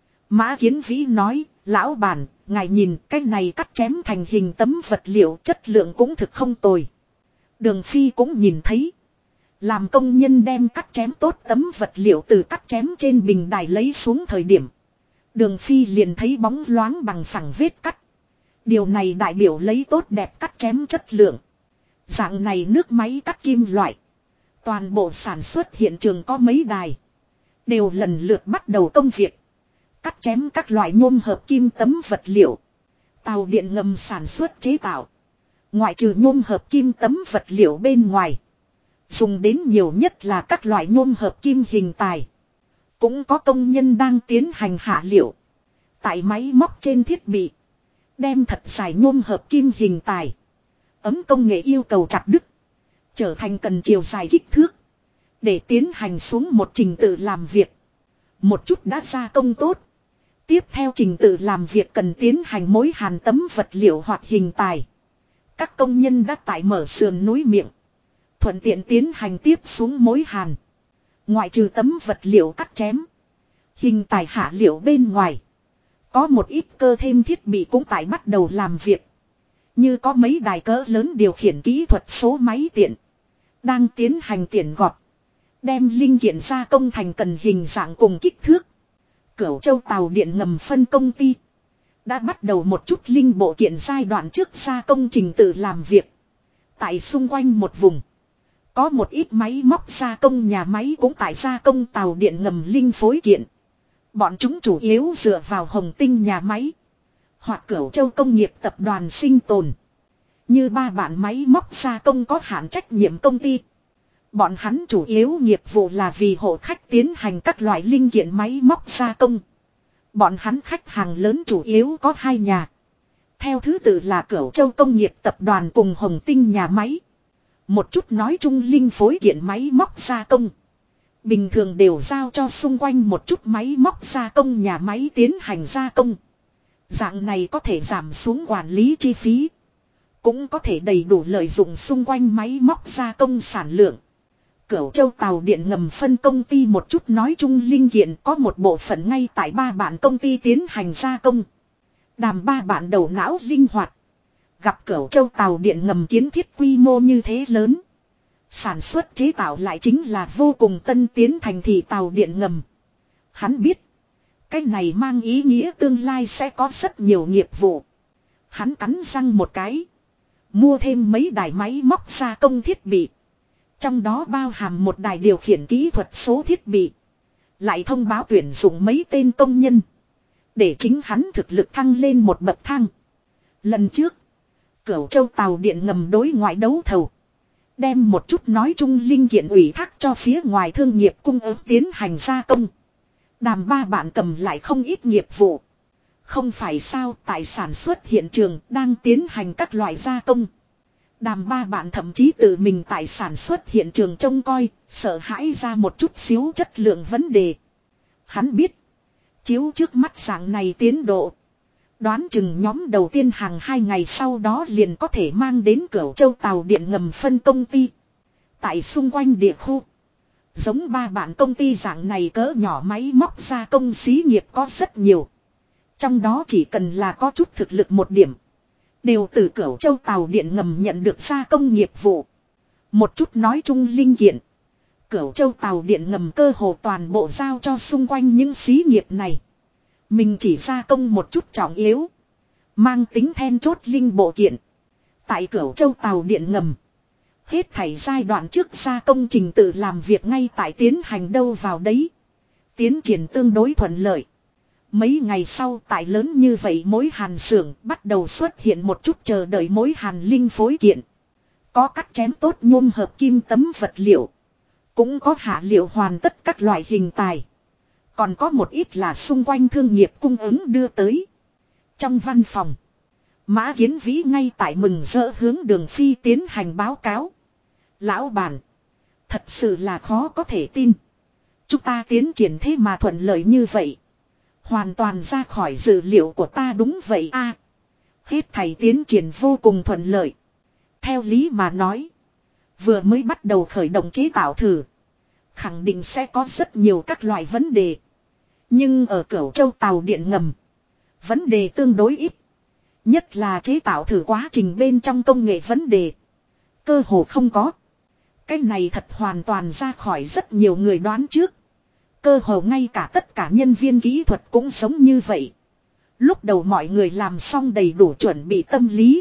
Mã Kiến Vĩ nói, lão bản, ngài nhìn cái này cắt chém thành hình tấm vật liệu chất lượng cũng thực không tồi. Đường Phi cũng nhìn thấy. Làm công nhân đem cắt chém tốt tấm vật liệu từ cắt chém trên bình đài lấy xuống thời điểm. Đường Phi liền thấy bóng loáng bằng phẳng vết cắt. Điều này đại biểu lấy tốt đẹp cắt chém chất lượng. Dạng này nước máy cắt kim loại. Toàn bộ sản xuất hiện trường có mấy đài. Đều lần lượt bắt đầu công việc. Cắt chém các loại nhôm hợp kim tấm vật liệu. Tàu điện ngầm sản xuất chế tạo. Ngoại trừ nhôm hợp kim tấm vật liệu bên ngoài. Dùng đến nhiều nhất là các loại nhôm hợp kim hình tài. Cũng có công nhân đang tiến hành hạ liệu. Tại máy móc trên thiết bị. Đem thật dài nhôm hợp kim hình tài. Ấm công nghệ yêu cầu chặt đứt. Trở thành cần chiều dài kích thước. Để tiến hành xuống một trình tự làm việc. Một chút đã gia công tốt. Tiếp theo trình tự làm việc cần tiến hành mối hàn tấm vật liệu hoặc hình tài. Các công nhân đã tại mở sườn núi miệng. Thuận tiện tiến hành tiếp xuống mối hàn. Ngoại trừ tấm vật liệu cắt chém. Hình tài hạ liệu bên ngoài. Có một ít cơ thêm thiết bị cũng tại bắt đầu làm việc. Như có mấy đài cỡ lớn điều khiển kỹ thuật số máy tiện. Đang tiến hành tiện gọt. Đem linh kiện gia công thành cần hình dạng cùng kích thước. Cửu Châu tàu điện ngầm phân công ty. Đã bắt đầu một chút linh bộ kiện giai đoạn trước gia công trình tự làm việc. Tại xung quanh một vùng. Có một ít máy móc gia công nhà máy cũng tại gia công tàu điện ngầm linh phối kiện. Bọn chúng chủ yếu dựa vào Hồng Tinh nhà máy. Hoặc Cửu Châu công nghiệp tập đoàn sinh tồn. Như ba bạn máy móc gia công có hạn trách nhiệm công ty. Bọn hắn chủ yếu nghiệp vụ là vì hộ khách tiến hành các loại linh kiện máy móc gia công. Bọn hắn khách hàng lớn chủ yếu có hai nhà. Theo thứ tự là Cửu Châu công nghiệp tập đoàn cùng Hồng Tinh nhà máy. Một chút nói chung linh phối kiện máy móc gia công. Bình thường đều giao cho xung quanh một chút máy móc gia công nhà máy tiến hành gia công. Dạng này có thể giảm xuống quản lý chi phí. Cũng có thể đầy đủ lợi dụng xung quanh máy móc gia công sản lượng. Cửu Châu tàu điện ngầm phân công ty một chút nói chung linh kiện có một bộ phận ngay tại ba bạn công ty tiến hành gia công. Đàm ba bạn đầu não linh hoạt. Gặp Cửu Châu tàu điện ngầm kiến thiết quy mô như thế lớn. Sản xuất chế tạo lại chính là vô cùng tân tiến thành thị tàu điện ngầm. Hắn biết. Cái này mang ý nghĩa tương lai sẽ có rất nhiều nghiệp vụ. Hắn cắn răng một cái. Mua thêm mấy đài máy móc gia công thiết bị. Trong đó bao hàm một đài điều khiển kỹ thuật số thiết bị. Lại thông báo tuyển dụng mấy tên công nhân. Để chính hắn thực lực thăng lên một bậc thang. Lần trước. Cửu Châu tàu điện ngầm đối ngoại đấu thầu. Đem một chút nói chung linh kiện ủy thác cho phía ngoài thương nghiệp cung ứng tiến hành gia công. Đàm ba bạn cầm lại không ít nghiệp vụ. Không phải sao tại sản xuất hiện trường đang tiến hành các loại gia công. Đàm ba bạn thậm chí tự mình tại sản xuất hiện trường trông coi, sợ hãi ra một chút xíu chất lượng vấn đề. Hắn biết. Chiếu trước mắt dạng này tiến độ. Đoán chừng nhóm đầu tiên hàng 2 ngày sau đó liền có thể mang đến Cửu Châu tàu điện ngầm phân công ty. Tại xung quanh địa khu. Giống ba bạn công ty dạng này cỡ nhỏ máy móc gia công xí nghiệp có rất nhiều. Trong đó chỉ cần là có chút thực lực một điểm. Đều từ Cửu Châu tàu điện ngầm nhận được gia công nghiệp vụ. Một chút nói chung linh kiện. Cửu Châu tàu điện ngầm cơ hồ toàn bộ giao cho xung quanh những xí nghiệp này. Mình chỉ gia công một chút trọng yếu. Mang tính then chốt linh bộ kiện. Tại Cửu Châu tàu điện ngầm. Hết thảy giai đoạn trước gia công trình tự làm việc ngay tại tiến hành đâu vào đấy. Tiến triển tương đối thuận lợi. Mấy ngày sau tại lớn như vậy mối hàn xưởng bắt đầu xuất hiện một chút chờ đợi mối hàn linh phối kiện. Có cắt chém tốt nhôm hợp kim tấm vật liệu. Cũng có hạ liệu hoàn tất các loại hình tài. Còn có một ít là xung quanh thương nghiệp cung ứng đưa tới. Trong văn phòng. Mã Kiến Vĩ ngay tại mừng rỡ hướng Đường Phi tiến hành báo cáo. Lão bản. Thật sự là khó có thể tin. Chúng ta tiến triển thế mà thuận lợi như vậy. Hoàn toàn ra khỏi dự liệu của ta đúng vậy a. Hết thảy tiến triển vô cùng thuận lợi. Theo lý mà nói. Vừa mới bắt đầu khởi động chế tạo thử. Khẳng định sẽ có rất nhiều các loại vấn đề. Nhưng ở Cửu Châu tàu điện ngầm. Vấn đề tương đối ít. Nhất là chế tạo thử quá trình bên trong công nghệ vấn đề. Cơ hồ không có. Cái này thật hoàn toàn ra khỏi rất nhiều người đoán trước. Cơ hồ ngay cả tất cả nhân viên kỹ thuật cũng giống như vậy. Lúc đầu mọi người làm xong đầy đủ chuẩn bị tâm lý.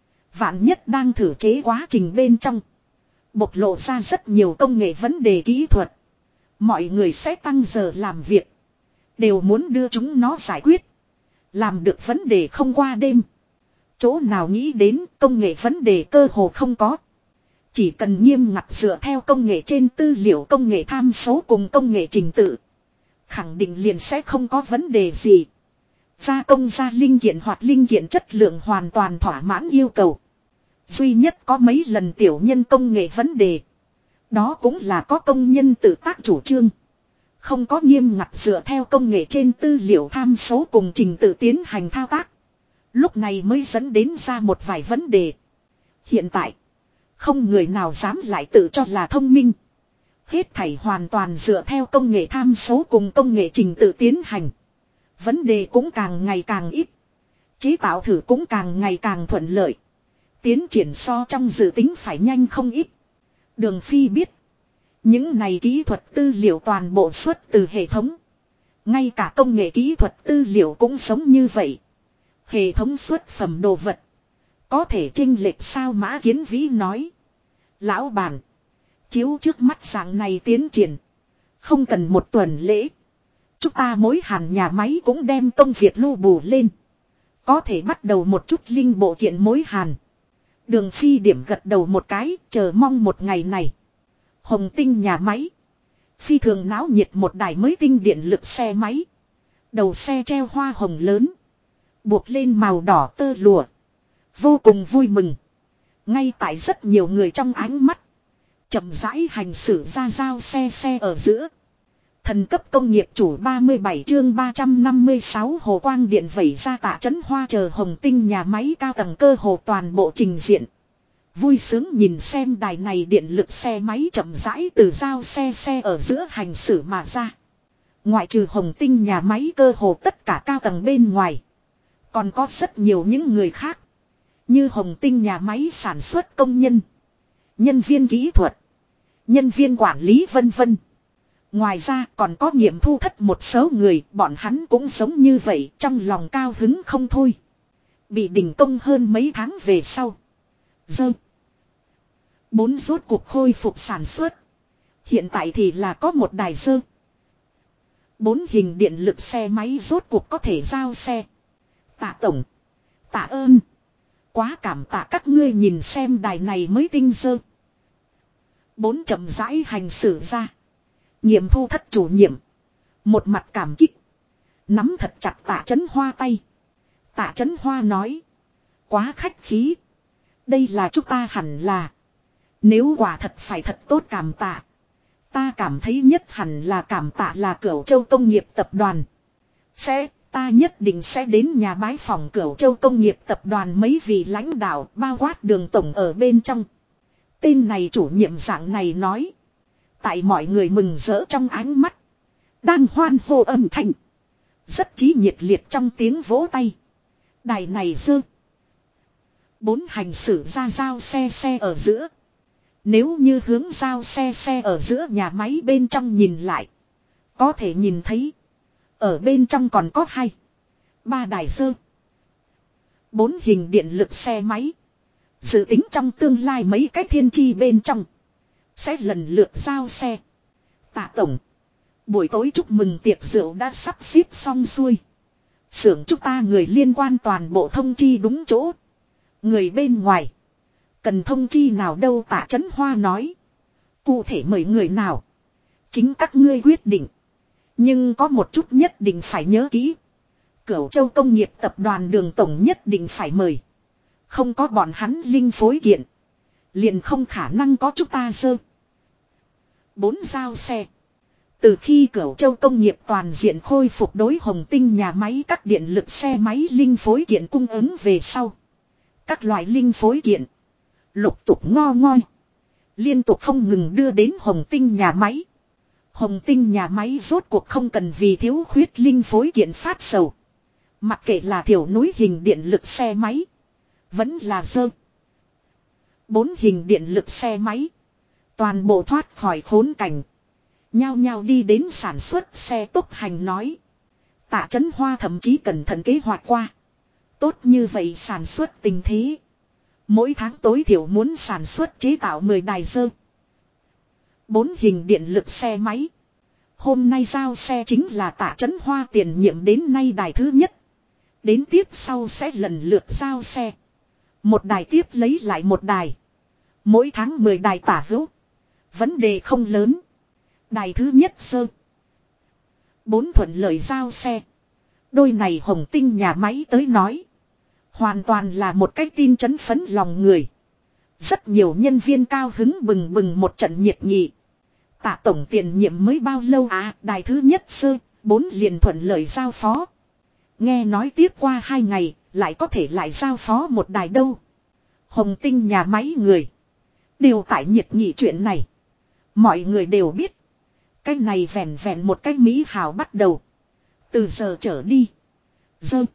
Vạn nhất đang thử chế quá trình bên trong. Bộc lộ ra rất nhiều công nghệ vấn đề kỹ thuật. Mọi người sẽ tăng giờ làm việc. Đều muốn đưa chúng nó giải quyết. Làm được vấn đề không qua đêm. Chỗ nào nghĩ đến công nghệ vấn đề cơ hồ không có. Chỉ cần nghiêm ngặt dựa theo công nghệ trên tư liệu công nghệ tham số cùng công nghệ trình tự. Khẳng định liền sẽ không có vấn đề gì. Gia công ra linh kiện hoặc linh kiện chất lượng hoàn toàn thỏa mãn yêu cầu. Duy nhất có mấy lần tiểu nhân công nghệ vấn đề. Đó cũng là có công nhân tự tác chủ trương. Không có nghiêm ngặt dựa theo công nghệ trên tư liệu tham số cùng trình tự tiến hành thao tác. Lúc này mới dẫn đến ra một vài vấn đề. Hiện tại, không người nào dám lại tự cho là thông minh. Hết thảy hoàn toàn dựa theo công nghệ tham số cùng công nghệ trình tự tiến hành. Vấn đề cũng càng ngày càng ít. Chế tạo thử cũng càng ngày càng thuận lợi. Tiến triển so trong dự tính phải nhanh không ít. Đường Phi biết. Những này kỹ thuật tư liệu toàn bộ xuất từ hệ thống. Ngay cả công nghệ kỹ thuật tư liệu cũng giống như vậy. Hệ thống xuất phẩm đồ vật. Có thể chênh lệch sao Mã Kiến Vĩ nói. Lão bản. Chiếu trước mắt dạng này tiến triển. Không cần một tuần lễ. Chúng ta mỗi hàn nhà máy cũng đem công việc lưu bù lên. Có thể bắt đầu một chút linh bộ kiện mối hàn. Đường Phi điểm gật đầu một cái, chờ mong một ngày này. Hồng Tinh nhà máy. Phi thường náo nhiệt một đài mới tinh điện lực xe máy. Đầu xe treo hoa hồng lớn. Buộc lên màu đỏ tơ lụa. Vô cùng vui mừng. Ngay tại rất nhiều người trong ánh mắt. Chậm rãi hành xử ra giao xe ở giữa. Thần cấp công nghiệp chủ 37 chương 356 hồ quang điện vẩy ra Tạ Chấn Hoa chờ Hồng Tinh nhà máy cao tầng cơ hồ toàn bộ trình diện. Vui sướng nhìn xem đài này điện lực xe máy chậm rãi từ giao xe ở giữa hành xử mà ra. Ngoại trừ Hồng Tinh nhà máy cơ hồ tất cả cao tầng bên ngoài. Còn có rất nhiều những người khác. Như Hồng Tinh nhà máy sản xuất công nhân. Nhân viên kỹ thuật. Nhân viên quản lý vân vân. Ngoài ra còn có nghiệm thu thất một số người, bọn hắn cũng giống như vậy, trong lòng cao hứng không thôi. Bị đình công hơn mấy tháng về sau. Dơ. 4 rốt cuộc khôi phục sản xuất. Hiện tại thì là có một đài dơ. 4 hình điện lực xe máy rốt cuộc có thể giao xe. Tạ tổng. Tạ ơn. Quá cảm tạ các ngươi nhìn xem đài này mới tinh dơ. 4 chậm rãi hành xử ra. Nghiệm thu thất chủ nhiệm. Một mặt cảm kích. Nắm thật chặt Tạ Chấn Hoa tay. Tạ Chấn Hoa nói. Quá khách khí. Đây là chúng ta hẳn là. Nếu quả thật phải thật tốt cảm tạ. Ta cảm thấy nhất hẳn là cảm tạ là Cửu Châu Công nghiệp Tập đoàn. Ta nhất định sẽ đến nhà bái phòng Cửu Châu Công nghiệp Tập đoàn mấy vị lãnh đạo bao quát Đường tổng ở bên trong. Tên này chủ nhiệm dạng này nói. Tại mọi người mừng rỡ trong ánh mắt. Đang hoan hô âm thanh. Rất chí nhiệt liệt trong tiếng vỗ tay. Đài này dơ. 4 hành xử ra giao xe ở giữa. Nếu như hướng giao xe ở giữa nhà máy bên trong nhìn lại. Có thể nhìn thấy. Ở bên trong còn có 2, 3 đài sơ. 4 hình điện lực xe máy. Dự tính trong tương lai mấy cái thiên chi bên trong. Sẽ lần lượt giao xe. Tạ tổng. Buổi tối chúc mừng tiệc rượu đã sắp xếp xong xuôi. Xưởng chúng ta người liên quan toàn bộ thông chi đúng chỗ. Người bên ngoài. Cần thông chi nào đâu Tạ Chấn Hoa nói. Cụ thể mời người nào. Chính các ngươi quyết định. Nhưng có một chút nhất định phải nhớ kỹ. Cửu Châu Công nghiệp tập đoàn Đường tổng nhất định phải mời. Không có bọn hắn linh phối kiện. Liền không khả năng có chúng ta dơ. 4 giao xe. Từ khi Cửu Châu Công nghiệp toàn diện khôi phục đối Hồng Tinh nhà máy các điện lực xe máy linh phối kiện cung ứng về sau. Các loại linh phối kiện. Lục tục ngo ngoi. Liên tục không ngừng đưa đến Hồng Tinh nhà máy. Hồng Tinh nhà máy rốt cuộc không cần vì thiếu khuyết linh phối kiện phát sầu. Mặc kệ là thiểu núi hình điện lực xe máy. Vẫn là dơ. 4 hình điện lực xe máy. Toàn bộ thoát khỏi khốn cảnh. Nhao nhao đi đến sản xuất xe tốc hành nói. Tạ Chấn Hoa thậm chí cẩn thận kế hoạch qua. Tốt như vậy sản xuất tình thế. Mỗi tháng tối thiểu muốn sản xuất chế tạo 10 đài dơ. 4 hình điện lực xe máy. Hôm nay giao xe chính là Tạ Chấn Hoa tiền nhiệm đến nay đài thứ nhất. Đến tiếp sau sẽ lần lượt giao xe. Một đài tiếp lấy lại một đài. Mỗi tháng 10 đài tả hữu. Vấn đề không lớn. Đài thứ nhất sơ. 4 thuận lợi giao xe. Đôi này Hồng Tinh nhà máy tới nói. Hoàn toàn là một cái tin chấn phấn lòng người. Rất nhiều nhân viên cao hứng bừng bừng một trận nhiệt nghị. Tạ tổng tiền nhiệm mới bao lâu à, đài thứ nhất sơ, 4 liền thuận lợi giao phó. Nghe nói tiếp qua 2 ngày, lại có thể lại giao phó một đài đâu. Hồng Tinh nhà máy người. Đều tại nhiệt nghị chuyện này. Mọi người đều biết. Cái này vẹn vẹn một cái mỹ hào bắt đầu. Từ giờ trở đi. Dơ.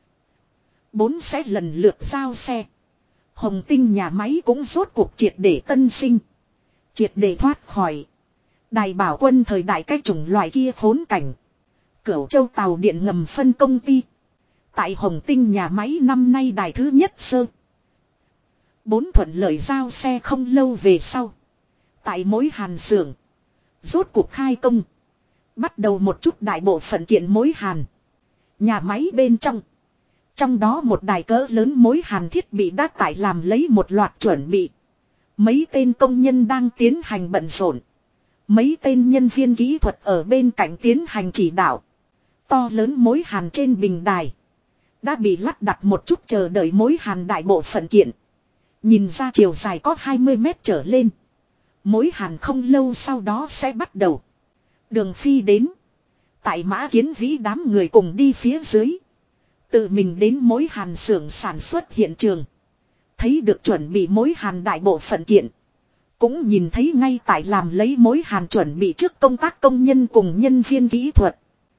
4 sẽ lần lượt giao xe. Hồng Tinh nhà máy cũng rốt cuộc triệt để tân sinh. Triệt để thoát khỏi. Đài bảo quân thời đại cái chủng loại kia khốn cảnh. Cửu Châu tàu điện ngầm phân công ty. Tại Hồng Tinh nhà máy năm nay đài thứ nhất sơ. 4 thuận lợi giao xe không lâu về sau. Tại mối hàn xưởng. Rốt cuộc khai công. Bắt đầu một chút đại bộ phận kiện mối hàn. Nhà máy bên trong. Trong đó một đài cỡ lớn mối hàn thiết bị đã tại làm lấy một loạt chuẩn bị. Mấy tên công nhân đang tiến hành bận rộn. Mấy tên nhân viên kỹ thuật ở bên cạnh tiến hành chỉ đạo. To lớn mối hàn trên bình đài. Đã bị lắp đặt một chút chờ đợi mối hàn đại bộ phận kiện. Nhìn ra chiều dài có 20 mét trở lên. Mối hàn không lâu sau đó sẽ bắt đầu. Đường Phi đến. Tại Mã Kiến Vĩ đám người cùng đi phía dưới. Tự mình đến mối hàn xưởng sản xuất hiện trường. Thấy được chuẩn bị mối hàn đại bộ phận kiện. Cũng nhìn thấy ngay tại làm lấy mối hàn chuẩn bị trước công tác công nhân cùng nhân viên kỹ thuật.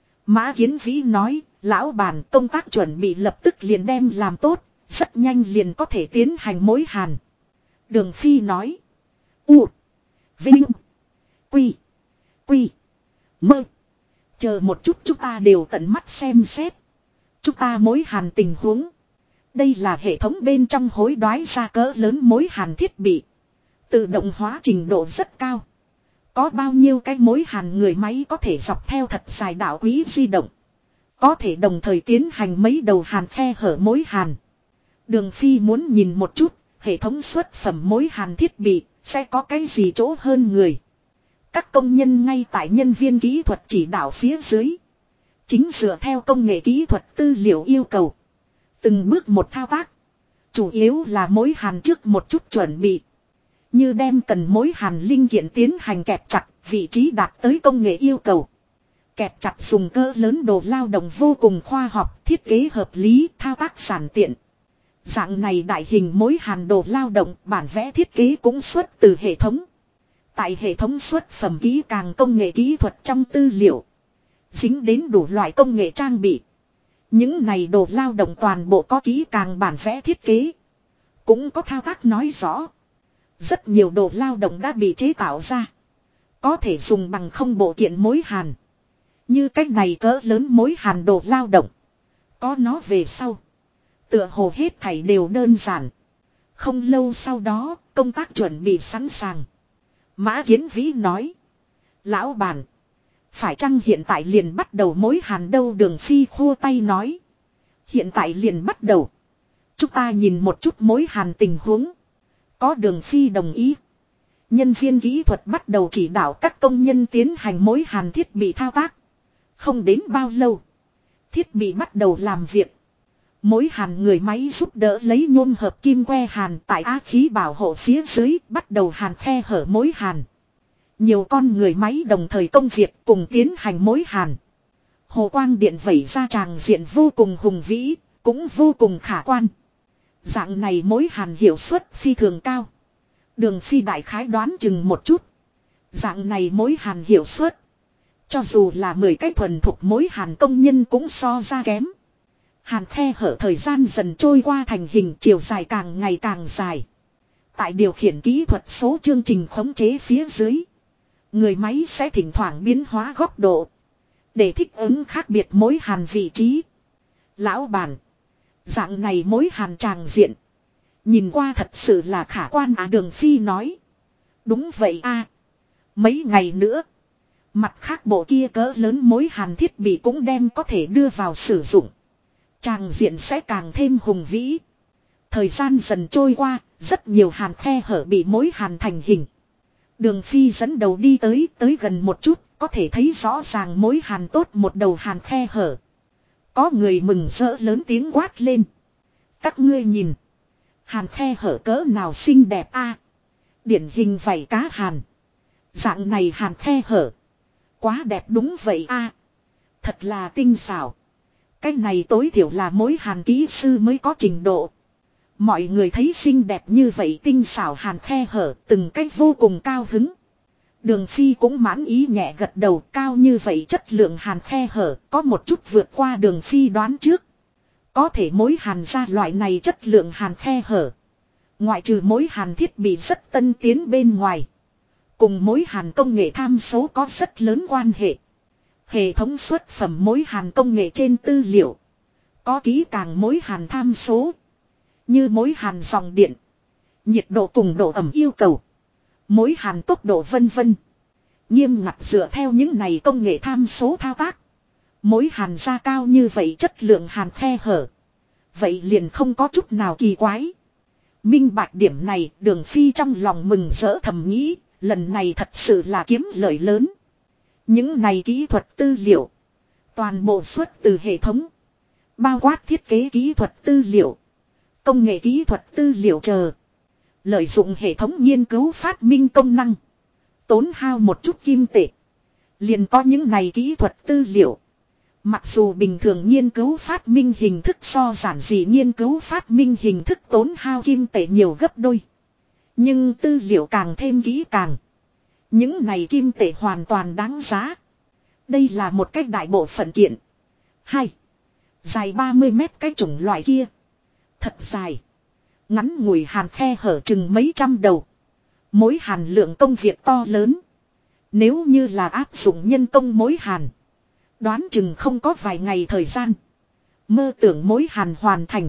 Mã Kiến Vĩ nói, lão bản công tác chuẩn bị lập tức liền đem làm tốt, rất nhanh liền có thể tiến hành mối hàn. Đường Phi nói, U, Vinh, Quy, Quy, Mơ. Chờ một chút chúng ta đều tận mắt xem xét. Chúng ta mối hàn tình huống. Đây là hệ thống bên trong hối đoái ra cỡ lớn mối hàn thiết bị. Tự động hóa trình độ rất cao. Có bao nhiêu cái mối hàn người máy có thể dọc theo thật dài đạo quý di động. Có thể đồng thời tiến hành mấy đầu hàn khe hở mối hàn. Đường Phi muốn nhìn một chút, hệ thống xuất phẩm mối hàn thiết bị, sẽ có cái gì chỗ hơn người. Các công nhân ngay tại nhân viên kỹ thuật chỉ đạo phía dưới. Chính dựa theo công nghệ kỹ thuật tư liệu yêu cầu. Từng bước một thao tác. Chủ yếu là mối hàn trước một chút chuẩn bị. Như đem cần mối hàn linh kiện tiến hành kẹp chặt, vị trí đạt tới công nghệ yêu cầu. Kẹp chặt dùng cỡ lớn đồ lao động vô cùng khoa học, thiết kế hợp lý, thao tác giản tiện. Dạng này đại hình mối hàn đồ lao động, bản vẽ thiết kế cũng xuất từ hệ thống. Tại hệ thống xuất phẩm kỹ càng công nghệ kỹ thuật trong tư liệu. Dính đến đủ loại công nghệ trang bị. Những này đồ lao động toàn bộ có kỹ càng bản vẽ thiết kế. Cũng có thao tác nói rõ. Rất nhiều đồ lao động đã bị chế tạo ra. Có thể dùng bằng không bộ kiện mối hàn. Như cách này cỡ lớn mối hàn đồ lao động. Có nó về sau. Tựa hồ hết thảy đều đơn giản. Không lâu sau đó, công tác chuẩn bị sẵn sàng. Mã Kiến Vĩ nói. Lão bản. Phải chăng hiện tại liền bắt đầu mối hàn đâu? Đường Phi khua tay nói. Hiện tại liền bắt đầu. Chúng ta nhìn một chút mối hàn tình huống. Có Đường Phi đồng ý. Nhân viên kỹ thuật bắt đầu chỉ đạo các công nhân tiến hành mối hàn thiết bị thao tác. Không đến bao lâu. Thiết bị bắt đầu làm việc. Mối hàn người máy giúp đỡ lấy nhôm hợp kim que hàn tại á khí bảo hộ phía dưới bắt đầu hàn khe hở mối hàn. Nhiều con người máy đồng thời công việc cùng tiến hành mối hàn. Hồ quang điện vẩy ra tràng diện vô cùng hùng vĩ, cũng vô cùng khả quan. Dạng này mối hàn hiệu suất phi thường cao. Đường Phi đại khái đoán chừng một chút. Dạng này mối hàn hiệu suất. Cho dù là 10 cái thuần thục mối hàn công nhân cũng so ra kém. Hàn khe hở thời gian dần trôi qua thành hình chiều dài càng ngày càng dài. Tại điều khiển kỹ thuật số chương trình khống chế phía dưới. Người máy sẽ thỉnh thoảng biến hóa góc độ. Để thích ứng khác biệt mối hàn vị trí. Lão bản. Dạng này mối hàn tràng diện. Nhìn qua thật sự là khả quan à? Đường Phi nói. Đúng vậy a. Mấy ngày nữa. Mặt khác bộ kia cỡ lớn mối hàn thiết bị cũng đem có thể đưa vào sử dụng. Tràng diện sẽ càng thêm hùng vĩ. Thời gian dần trôi qua, rất nhiều hàn khe hở bị mối hàn thành hình. Đường Phi dẫn đầu đi tới gần một chút, có thể thấy rõ ràng mối hàn tốt một đầu hàn khe hở. Có người mừng rỡ lớn tiếng quát lên. Các ngươi nhìn. Hàn khe hở cỡ nào xinh đẹp a. Điển hình vảy cá hàn. Dạng này hàn khe hở. Quá đẹp đúng vậy a. Thật là tinh xảo. Cái này tối thiểu là mối hàn kỹ sư mới có trình độ. Mọi người thấy xinh đẹp như vậy tinh xảo hàn khe hở từng cách vô cùng cao hứng. Đường Phi cũng mãn ý nhẹ gật đầu. Cao như vậy chất lượng hàn khe hở có một chút vượt qua Đường Phi đoán trước. Có thể mối hàn ra loại này chất lượng hàn khe hở. Ngoại trừ mối hàn thiết bị rất tân tiến bên ngoài. Cùng mối hàn công nghệ tham số có rất lớn quan hệ. Hệ thống xuất phẩm mối hàn công nghệ trên tư liệu. Có kỹ càng mối hàn tham số. Như mối hàn dòng điện. Nhiệt độ cùng độ ẩm yêu cầu. Mối hàn tốc độ vân vân. Nghiêm ngặt dựa theo những này công nghệ tham số thao tác. Mối hàn ra cao như vậy chất lượng hàn khe hở. Vậy liền không có chút nào kỳ quái. Minh bạch điểm này Đường Phi trong lòng mừng rỡ thầm nghĩ. Lần này thật sự là kiếm lợi lớn. Những này kỹ thuật tư liệu. Toàn bộ xuất từ hệ thống. Bao quát thiết kế kỹ thuật tư liệu. Công nghệ kỹ thuật tư liệu chờ. Lợi dụng hệ thống nghiên cứu phát minh công năng. Tốn hao một chút kim tệ. Liền có những này kỹ thuật tư liệu. Mặc dù bình thường nghiên cứu phát minh hình thức so giản dị nghiên cứu phát minh hình thức tốn hao kim tệ nhiều gấp đôi. Nhưng tư liệu càng thêm kỹ càng. Những này kim tệ hoàn toàn đáng giá. Đây là một cách đại bộ phận kiện. 2. Dài 30 mét cái chủng loại kia. Thật dài. Ngắn ngủi hàn khe hở chừng mấy trăm đầu. Mối hàn lượng công việc to lớn. Nếu như là áp dụng nhân công mối hàn. Đoán chừng không có vài ngày thời gian. Mơ tưởng mối hàn hoàn thành.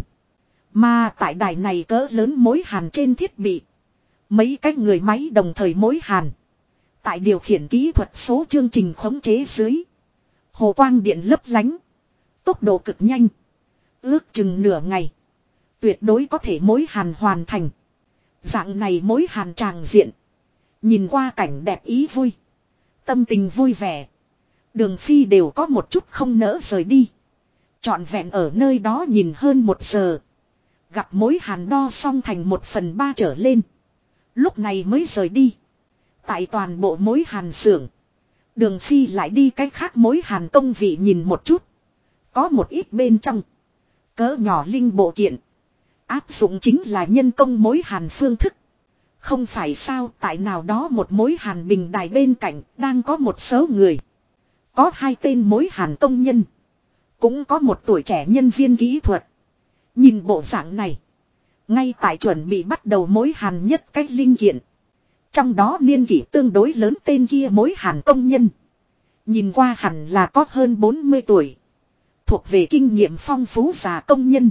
Mà tại đài này cỡ lớn mối hàn trên thiết bị. Mấy cái người máy đồng thời mối hàn. Tại điều khiển kỹ thuật số chương trình khống chế dưới. Hồ quang điện lấp lánh. Tốc độ cực nhanh. Ước chừng nửa ngày. Tuyệt đối có thể mối hàn hoàn thành. Dạng này mối hàn tràng diện. Nhìn qua cảnh đẹp ý vui. Tâm tình vui vẻ. Đường Phi đều có một chút không nỡ rời đi. Trọn vẹn ở nơi đó nhìn hơn 1 giờ. Gặp mối hàn đo xong thành 1/3 trở lên. Lúc này mới rời đi. Tại toàn bộ mối hàn xưởng. Đường Phi lại đi cách khác mối hàn công vị nhìn một chút. Có một ít bên trong. Cỡ nhỏ linh bộ kiện. Áp dụng chính là nhân công mối hàn phương thức. Không phải sao tại nào đó một mối hàn bình đài bên cạnh đang có một số người. Có 2 tên mối hàn công nhân. Cũng có một tuổi trẻ nhân viên kỹ thuật. Nhìn bộ dạng này. Ngay tại chuẩn bị bắt đầu mối hàn nhất cách linh kiện. Trong đó niên kỷ tương đối lớn tên kia mối hàn công nhân. Nhìn qua hẳn là có hơn 40 tuổi. Thuộc về kinh nghiệm phong phú già công nhân.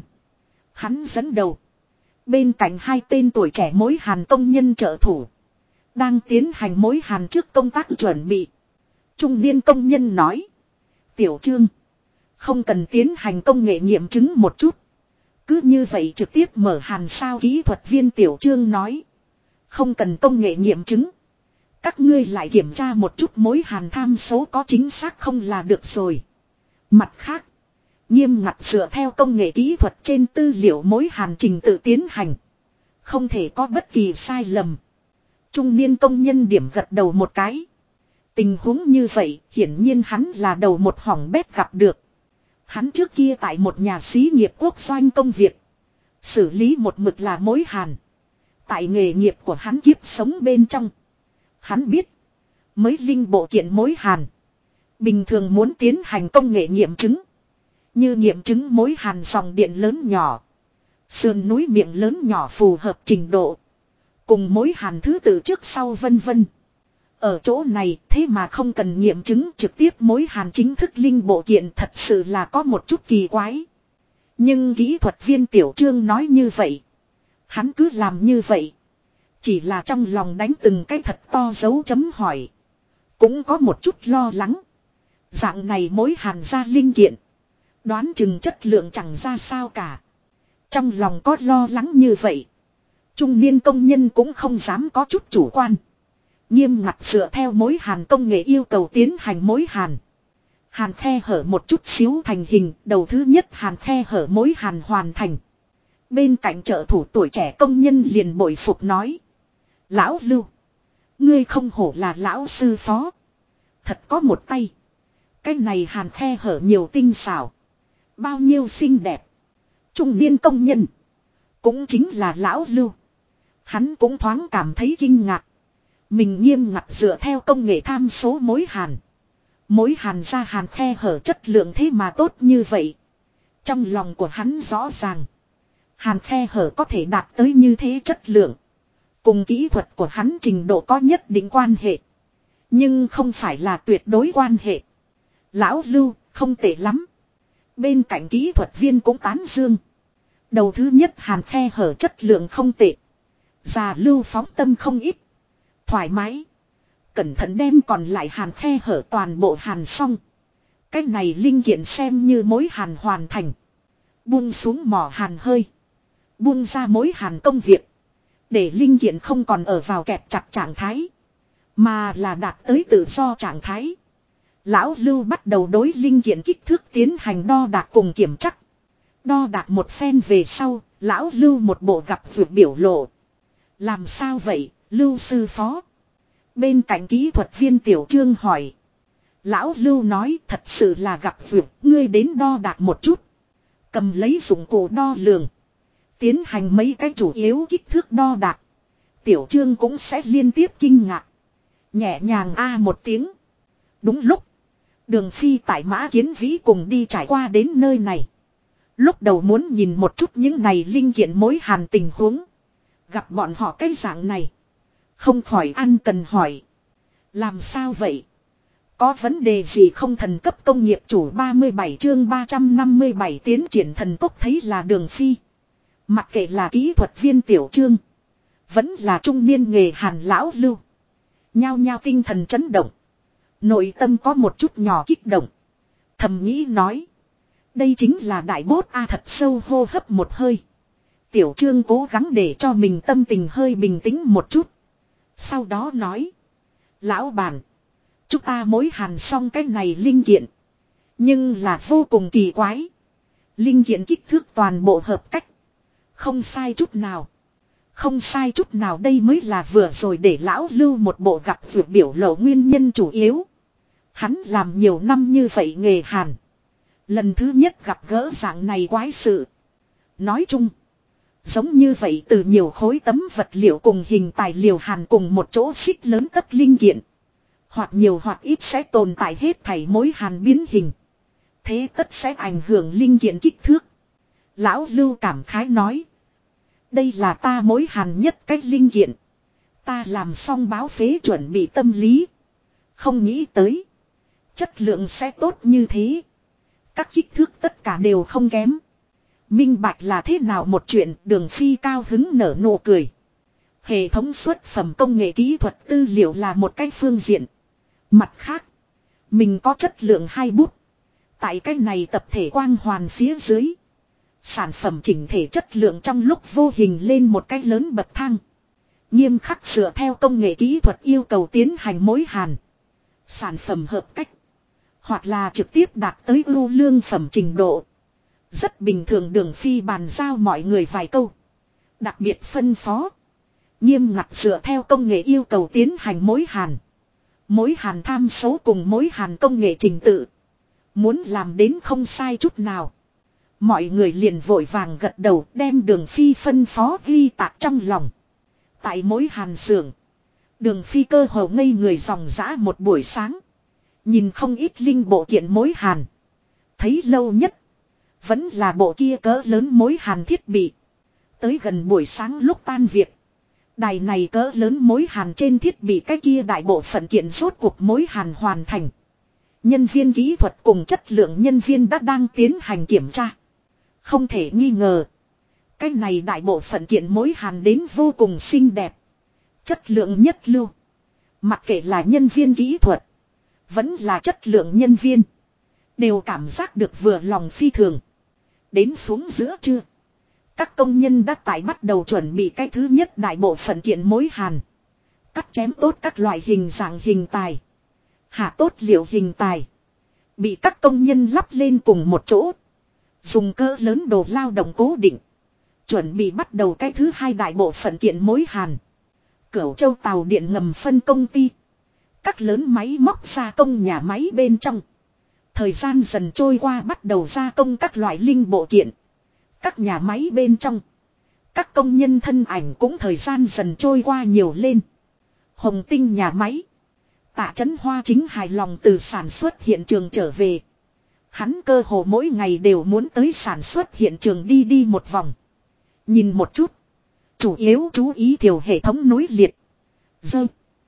Hắn dẫn đầu. Bên cạnh hai tên tuổi trẻ mối hàn công nhân trợ thủ. Đang tiến hành mối hàn trước công tác chuẩn bị. Trung niên công nhân nói. Tiểu Trương. Không cần tiến hành công nghệ nghiệm chứng một chút. Cứ như vậy trực tiếp mở hàn sao, kỹ thuật viên Tiểu Trương nói. Không cần công nghệ nghiệm chứng. Các ngươi lại kiểm tra một chút mối hàn tham số có chính xác không là được rồi. Mặt khác. Nghiêm ngặt dựa theo công nghệ kỹ thuật trên tư liệu mối hàn trình tự tiến hành. Không thể có bất kỳ sai lầm. Trung niên công nhân điểm gật đầu một cái. Tình huống như vậy hiển nhiên hắn là đầu một hỏng bét gặp được. Hắn trước kia tại một nhà xí nghiệp quốc doanh công việc. Xử lý một mực là mối hàn. Tại nghề nghiệp của hắn kiếp sống bên trong. Hắn biết. Mới linh bộ kiện mối hàn. Bình thường muốn tiến hành công nghệ nghiệm chứng. Như nghiệm chứng mối hàn dòng điện lớn nhỏ. Sườn núi miệng lớn nhỏ phù hợp trình độ. Cùng mối hàn thứ tự trước sau vân vân. Ở chỗ này thế mà không cần nghiệm chứng trực tiếp mối hàn chính thức linh bộ kiện thật sự là có một chút kỳ quái. Nhưng kỹ thuật viên Tiểu Trương nói như vậy. Hắn cứ làm như vậy. Chỉ là trong lòng đánh từng cái thật to dấu chấm hỏi. Cũng có một chút lo lắng. Dạng này mối hàn ra linh kiện. Đoán chừng chất lượng chẳng ra sao cả. Trong lòng có lo lắng như vậy. Trung niên công nhân cũng không dám có chút chủ quan. Nghiêm ngặt dựa theo mối hàn công nghệ yêu cầu tiến hành mối hàn. Hàn khe hở một chút xíu thành hình, đầu thứ nhất hàn khe hở mối hàn hoàn thành. Bên cạnh trợ thủ tuổi trẻ công nhân liền bội phục nói. Lão Lưu, ngươi không hổ là lão sư phó. Thật có một tay. Cái này hàn khe hở nhiều tinh xảo. Bao nhiêu xinh đẹp. Trung niên công nhân. Cũng chính là lão Lưu. Hắn cũng thoáng cảm thấy kinh ngạc. Mình nghiêm ngặt dựa theo công nghệ tham số mối hàn. Mối hàn ra hàn khe hở chất lượng thế mà tốt như vậy. Trong lòng của hắn rõ ràng. Hàn khe hở có thể đạt tới như thế chất lượng. Cùng kỹ thuật của hắn trình độ có nhất định quan hệ. Nhưng không phải là tuyệt đối quan hệ. Lão Lưu không tệ lắm. Bên cạnh kỹ thuật viên cũng tán dương. Đầu thứ nhất hàn khe hở chất lượng không tệ. Già Lưu phóng tâm không ít. Thoải mái. Cẩn thận đem còn lại hàn khe hở toàn bộ hàn xong. Cái này linh kiện xem như mối hàn hoàn thành. Buông xuống mỏ hàn hơi. Buông ra mối hàn công việc. Để linh kiện không còn ở vào kẹp chặt trạng thái. Mà là đạt tới tự do trạng thái. Lão Lưu bắt đầu đối linh kiện kích thước tiến hành đo đạc cùng kiểm chắc. Đo đạc một phen về sau, Lão Lưu một bộ gặp vượt biểu lộ. Làm sao vậy, Lưu sư phó? Bên cạnh kỹ thuật viên Tiểu Trương hỏi. Lão Lưu nói thật sự là gặp vượt, ngươi đến đo đạc một chút. Cầm lấy dụng cụ đo lường. Tiến hành mấy cái chủ yếu kích thước đo đạc. Tiểu Trương cũng sẽ liên tiếp kinh ngạc. Nhẹ nhàng a một tiếng. Đúng lúc. Đường Phi tại Mã Kiến Vĩ cùng đi trải qua đến nơi này. Lúc đầu muốn nhìn một chút những này linh kiện mối hàn tình huống. Gặp bọn họ cái dạng này. Không khỏi ăn cần hỏi. Làm sao vậy? Có vấn đề gì không? Thần cấp công nghiệp chủ 37 chương 357 tiến triển thần tốc thấy là Đường Phi. Mặc kệ là kỹ thuật viên Tiểu Trương. Vẫn là trung niên nghề hàn lão Lưu. Nhao nhao tinh thần chấn động. Nội tâm có một chút nhỏ kích động. Thầm nghĩ nói. Đây chính là đại bốt a. Thật sâu hô hấp một hơi. Tiểu Trương cố gắng để cho mình tâm tình hơi bình tĩnh một chút. Sau đó nói. Lão bản. Chúng ta mối hàn xong cái này linh kiện. Nhưng là vô cùng kỳ quái. Linh kiện kích thước toàn bộ hợp cách. Không sai chút nào. Không sai chút nào, đây mới là vừa rồi để Lão Lưu một bộ gặp vượt biểu lộ nguyên nhân chủ yếu. Hắn làm nhiều năm như vậy nghề hàn. Lần thứ nhất gặp gỡ dạng này quái sự. Nói chung. Giống như vậy từ nhiều khối tấm vật liệu cùng hình tài liệu hàn cùng một chỗ xích lớn tất linh kiện. Hoặc nhiều hoặc ít sẽ tồn tại hết thảy mối hàn biến hình. Thế tất sẽ ảnh hưởng linh kiện kích thước. Lão Lưu cảm khái nói. Đây là ta mối hàn nhất cách linh kiện. Ta làm xong báo phế chuẩn bị tâm lý. Không nghĩ tới. Chất lượng sẽ tốt như thế. Các kích thước tất cả đều không kém. Minh bạch là thế nào một chuyện, Đường Phi cao hứng nở nụ cười. Hệ thống xuất phẩm công nghệ kỹ thuật tư liệu là một cái phương diện. Mặt khác, mình có chất lượng 2 bút. Tại cái này tập thể quang hoàn phía dưới. Sản phẩm chỉnh thể chất lượng trong lúc vô hình lên một cái lớn bậc thang. Nghiêm khắc dựa theo công nghệ kỹ thuật yêu cầu tiến hành mối hàn. Sản phẩm hợp cách. Hoặc là trực tiếp đạt tới ưu lương phẩm trình độ. Rất bình thường Đường Phi bàn giao mọi người vài câu. Đặc biệt phân phó. Nghiêm ngặt dựa theo công nghệ yêu cầu tiến hành mối hàn. Mối hàn tham số cùng mối hàn công nghệ trình tự. Muốn làm đến không sai chút nào. Mọi người liền vội vàng gật đầu đem Đường Phi phân phó ghi tạc trong lòng. Tại mối hàn xưởng. Đường Phi cơ hồ ngây người dòng dã một buổi sáng. Nhìn không ít linh bộ kiện mối hàn. Thấy lâu nhất. Vẫn là bộ kia cỡ lớn mối hàn thiết bị. Tới gần buổi sáng lúc tan việc. Đài này cỡ lớn mối hàn trên thiết bị cái kia đại bộ phận kiện rốt cuộc mối hàn hoàn thành. Nhân viên kỹ thuật cùng chất lượng nhân viên đã đang tiến hành kiểm tra. Không thể nghi ngờ. Cái này đại bộ phận kiện mối hàn đến vô cùng xinh đẹp. Chất lượng nhất lưu. Mặc kệ là nhân viên kỹ thuật. Vẫn là chất lượng nhân viên. Đều cảm giác được vừa lòng phi thường. Đến xuống giữa trưa. Các công nhân đã tại bắt đầu chuẩn bị cái thứ nhất đại bộ phận kiện mối hàn. Cắt chém tốt các loại hình dạng hình tài. Hạ tốt liệu hình tài. Bị các công nhân lắp lên cùng một chỗ. Dùng cỡ lớn đồ lao động cố định. Chuẩn bị bắt đầu cái thứ hai đại bộ phận kiện mối hàn. Cửu Châu tàu điện ngầm phân công ty. Các lớn máy móc gia công nhà máy bên trong. Thời gian dần trôi qua bắt đầu gia công các loại linh bộ kiện. Các nhà máy bên trong. Các công nhân thân ảnh cũng thời gian dần trôi qua nhiều lên. Hồng Tinh nhà máy. Tạ Chấn Hoa chính hài lòng từ sản xuất hiện trường trở về. Hắn cơ hồ mỗi ngày đều muốn tới sản xuất hiện trường đi đi một vòng. Nhìn một chút. Chủ yếu chú ý thiểu hệ thống núi liệt. Dơ.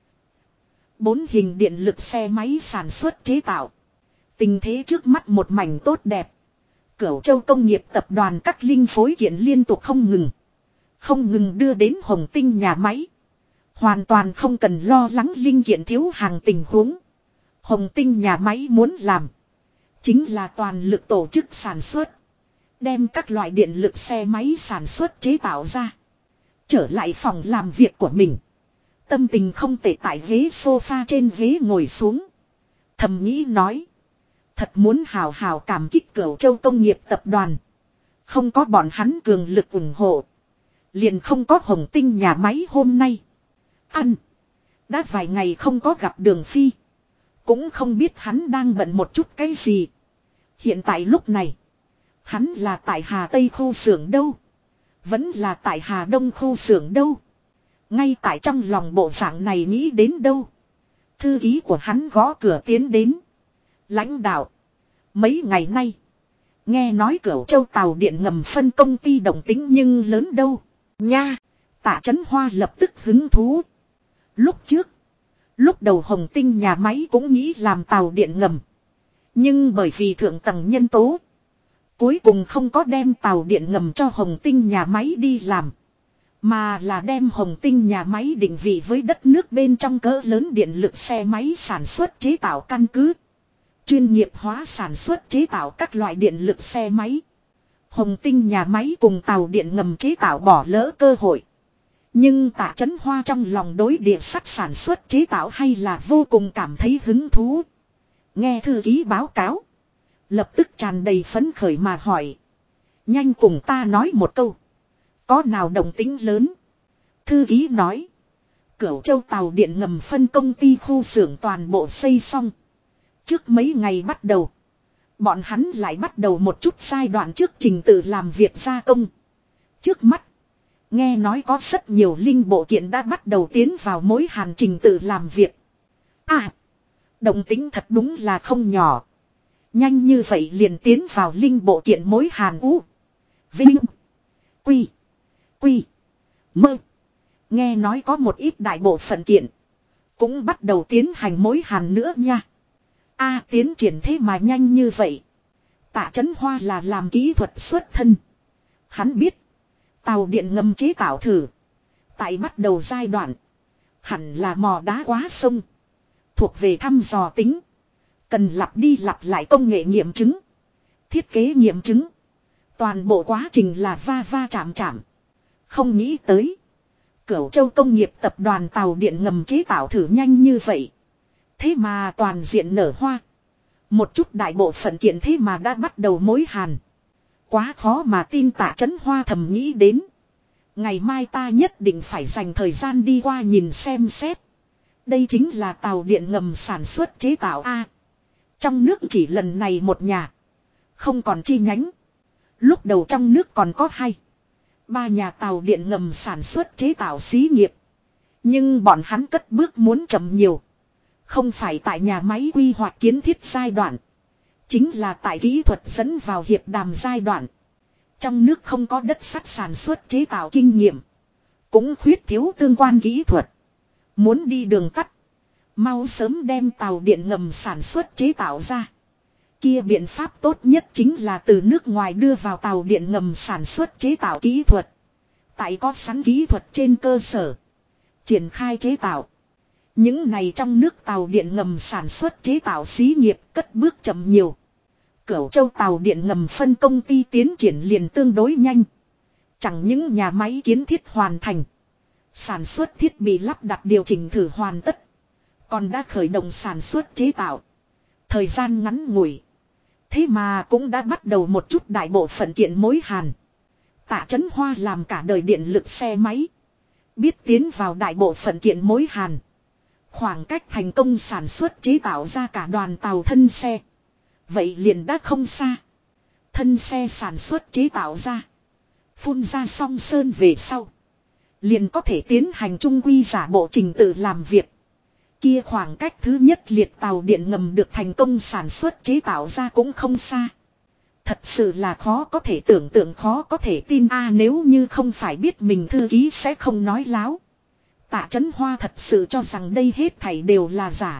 4 hình điện lực xe máy sản xuất chế tạo. Tình thế trước mắt một mảnh tốt đẹp. Cửu Châu công nghiệp tập đoàn các linh phối kiện liên tục không ngừng. Không ngừng đưa đến Hồng Tinh nhà máy. Hoàn toàn không cần lo lắng linh kiện thiếu hàng tình huống. Hồng Tinh nhà máy muốn làm. Chính là toàn lực tổ chức sản xuất. Đem các loại điện lực xe máy sản xuất chế tạo ra. Trở lại phòng làm việc của mình. Tâm tình không tệ tại ghế sofa trên ghế ngồi xuống. Thầm nghĩ nói. Thật muốn hào hào cảm kích Cửu Châu công nghiệp tập đoàn. Không có bọn hắn cường lực ủng hộ. Liền không có Hồng Tinh nhà máy hôm nay. Ăn. Đã vài ngày không có gặp Đường Phi. Cũng không biết hắn đang bận một chút cái gì. Hiện tại lúc này. Hắn là tại Hà Tây khu xưởng đâu. Vẫn là tại Hà Đông khu xưởng đâu. Ngay tại trong lòng bộ dạng này nghĩ đến đâu. Thư ký của hắn gõ cửa tiến đến. Lãnh đạo. Mấy ngày nay. Nghe nói Cửu Châu tàu điện ngầm phân công ty động tính nhưng lớn đâu. Nha. Tạ Chấn Hoa lập tức hứng thú. Lúc trước. Lúc đầu Hồng Tinh nhà máy cũng nghĩ làm tàu điện ngầm. Nhưng bởi vì thượng tầng nhân tố. Cuối cùng không có đem tàu điện ngầm cho Hồng Tinh nhà máy đi làm. Mà là đem Hồng Tinh nhà máy định vị với đất nước bên trong cỡ lớn điện lực xe máy sản xuất chế tạo căn cứ. Chuyên nghiệp hóa sản xuất chế tạo các loại điện lực xe máy. Hồng Tinh nhà máy cùng tàu điện ngầm chế tạo bỏ lỡ cơ hội. Nhưng Tạ Chấn Hoa trong lòng đối địa sắt sản xuất chế tạo hay là vô cùng cảm thấy hứng thú. Nghe thư ký báo cáo. Lập tức tràn đầy phấn khởi mà hỏi. Nhanh cùng ta nói một câu. Có nào động tính lớn? Thư ký nói. Cửu Châu tàu điện ngầm phân công ty khu xưởng toàn bộ xây xong. Trước mấy ngày bắt đầu. Bọn hắn lại bắt đầu một chút giai đoạn trước trình tự làm việc gia công. Trước mắt. Nghe nói có rất nhiều linh bộ kiện đã bắt đầu tiến vào mối hàn trình tự làm việc. À. Động tính thật đúng là không nhỏ. Nhanh như vậy liền tiến vào linh bộ kiện mối hàn ú. Vinh. Quy. Quy. Mơ. Nghe nói có một ít đại bộ phận kiện. Cũng bắt đầu tiến hành mối hàn nữa nha. Tiến triển thế mà nhanh như vậy. Tạ Chấn Hoa là làm kỹ thuật xuất thân. Hắn biết. Tàu điện ngầm chế tạo thử. Tại bắt đầu giai đoạn. Hẳn là mò đá quá sông. Thuộc về thăm dò tính. Cần lặp đi lặp lại công nghệ nghiệm chứng. Thiết kế nghiệm chứng. Toàn bộ quá trình là va va chạm chạm. Không nghĩ tới. Cửu Châu Công nghiệp tập đoàn tàu điện ngầm chế tạo thử nhanh như vậy. Thế mà toàn diện nở hoa. Một chút đại bộ phận kiện thế mà đã bắt đầu mối hàn. Quá khó mà tin. Tạ Chấn Hoa thầm nghĩ đến. Ngày mai ta nhất định phải dành thời gian đi qua nhìn xem xét. Đây chính là tàu điện ngầm sản xuất chế tạo A. Trong nước chỉ lần này một nhà. Không còn chi nhánh. Lúc đầu trong nước còn có 2-3 nhà tàu điện ngầm sản xuất chế tạo xí nghiệp. Nhưng bọn hắn cất bước muốn chậm nhiều. Không phải tại nhà máy quy hoạch kiến thiết giai đoạn. Chính là tại kỹ thuật dẫn vào hiệp đàm giai đoạn. Trong nước không có đất sắt sản xuất chế tạo kinh nghiệm. Cũng khuyết thiếu tương quan kỹ thuật. Muốn đi đường tắt. Mau sớm đem tàu điện ngầm sản xuất chế tạo ra. Kia biện pháp tốt nhất chính là từ nước ngoài đưa vào tàu điện ngầm sản xuất chế tạo kỹ thuật. Tại có sẵn kỹ thuật trên cơ sở. Triển khai chế tạo. Những này trong nước tàu điện ngầm sản xuất chế tạo xí nghiệp cất bước chậm nhiều. Cửu Châu tàu điện ngầm phân công ty tiến triển liền tương đối nhanh. Chẳng những nhà máy kiến thiết hoàn thành. Sản xuất thiết bị lắp đặt điều chỉnh thử hoàn tất. Còn đã khởi động sản xuất chế tạo. Thời gian ngắn ngủi. Thế mà cũng đã bắt đầu một chút đại bộ phận kiện mối hàn. Tạ Chấn Hoa làm cả đời điện lực xe máy. Biết tiến vào đại bộ phận kiện mối hàn. Khoảng cách thành công sản xuất chế tạo ra cả đoàn tàu thân xe. Vậy liền đã không xa. Thân xe sản xuất chế tạo ra. Phun ra song sơn về sau. Liền có thể tiến hành trung quy giả bộ trình tự làm việc. Kia khoảng cách thứ nhất liệt tàu điện ngầm được thành công sản xuất chế tạo ra cũng không xa. Thật sự là khó có thể tưởng tượng, khó có thể tin nếu như không phải biết mình thư ký sẽ không nói láo. Tạ Chấn Hoa thật sự cho rằng đây hết thảy đều là giả.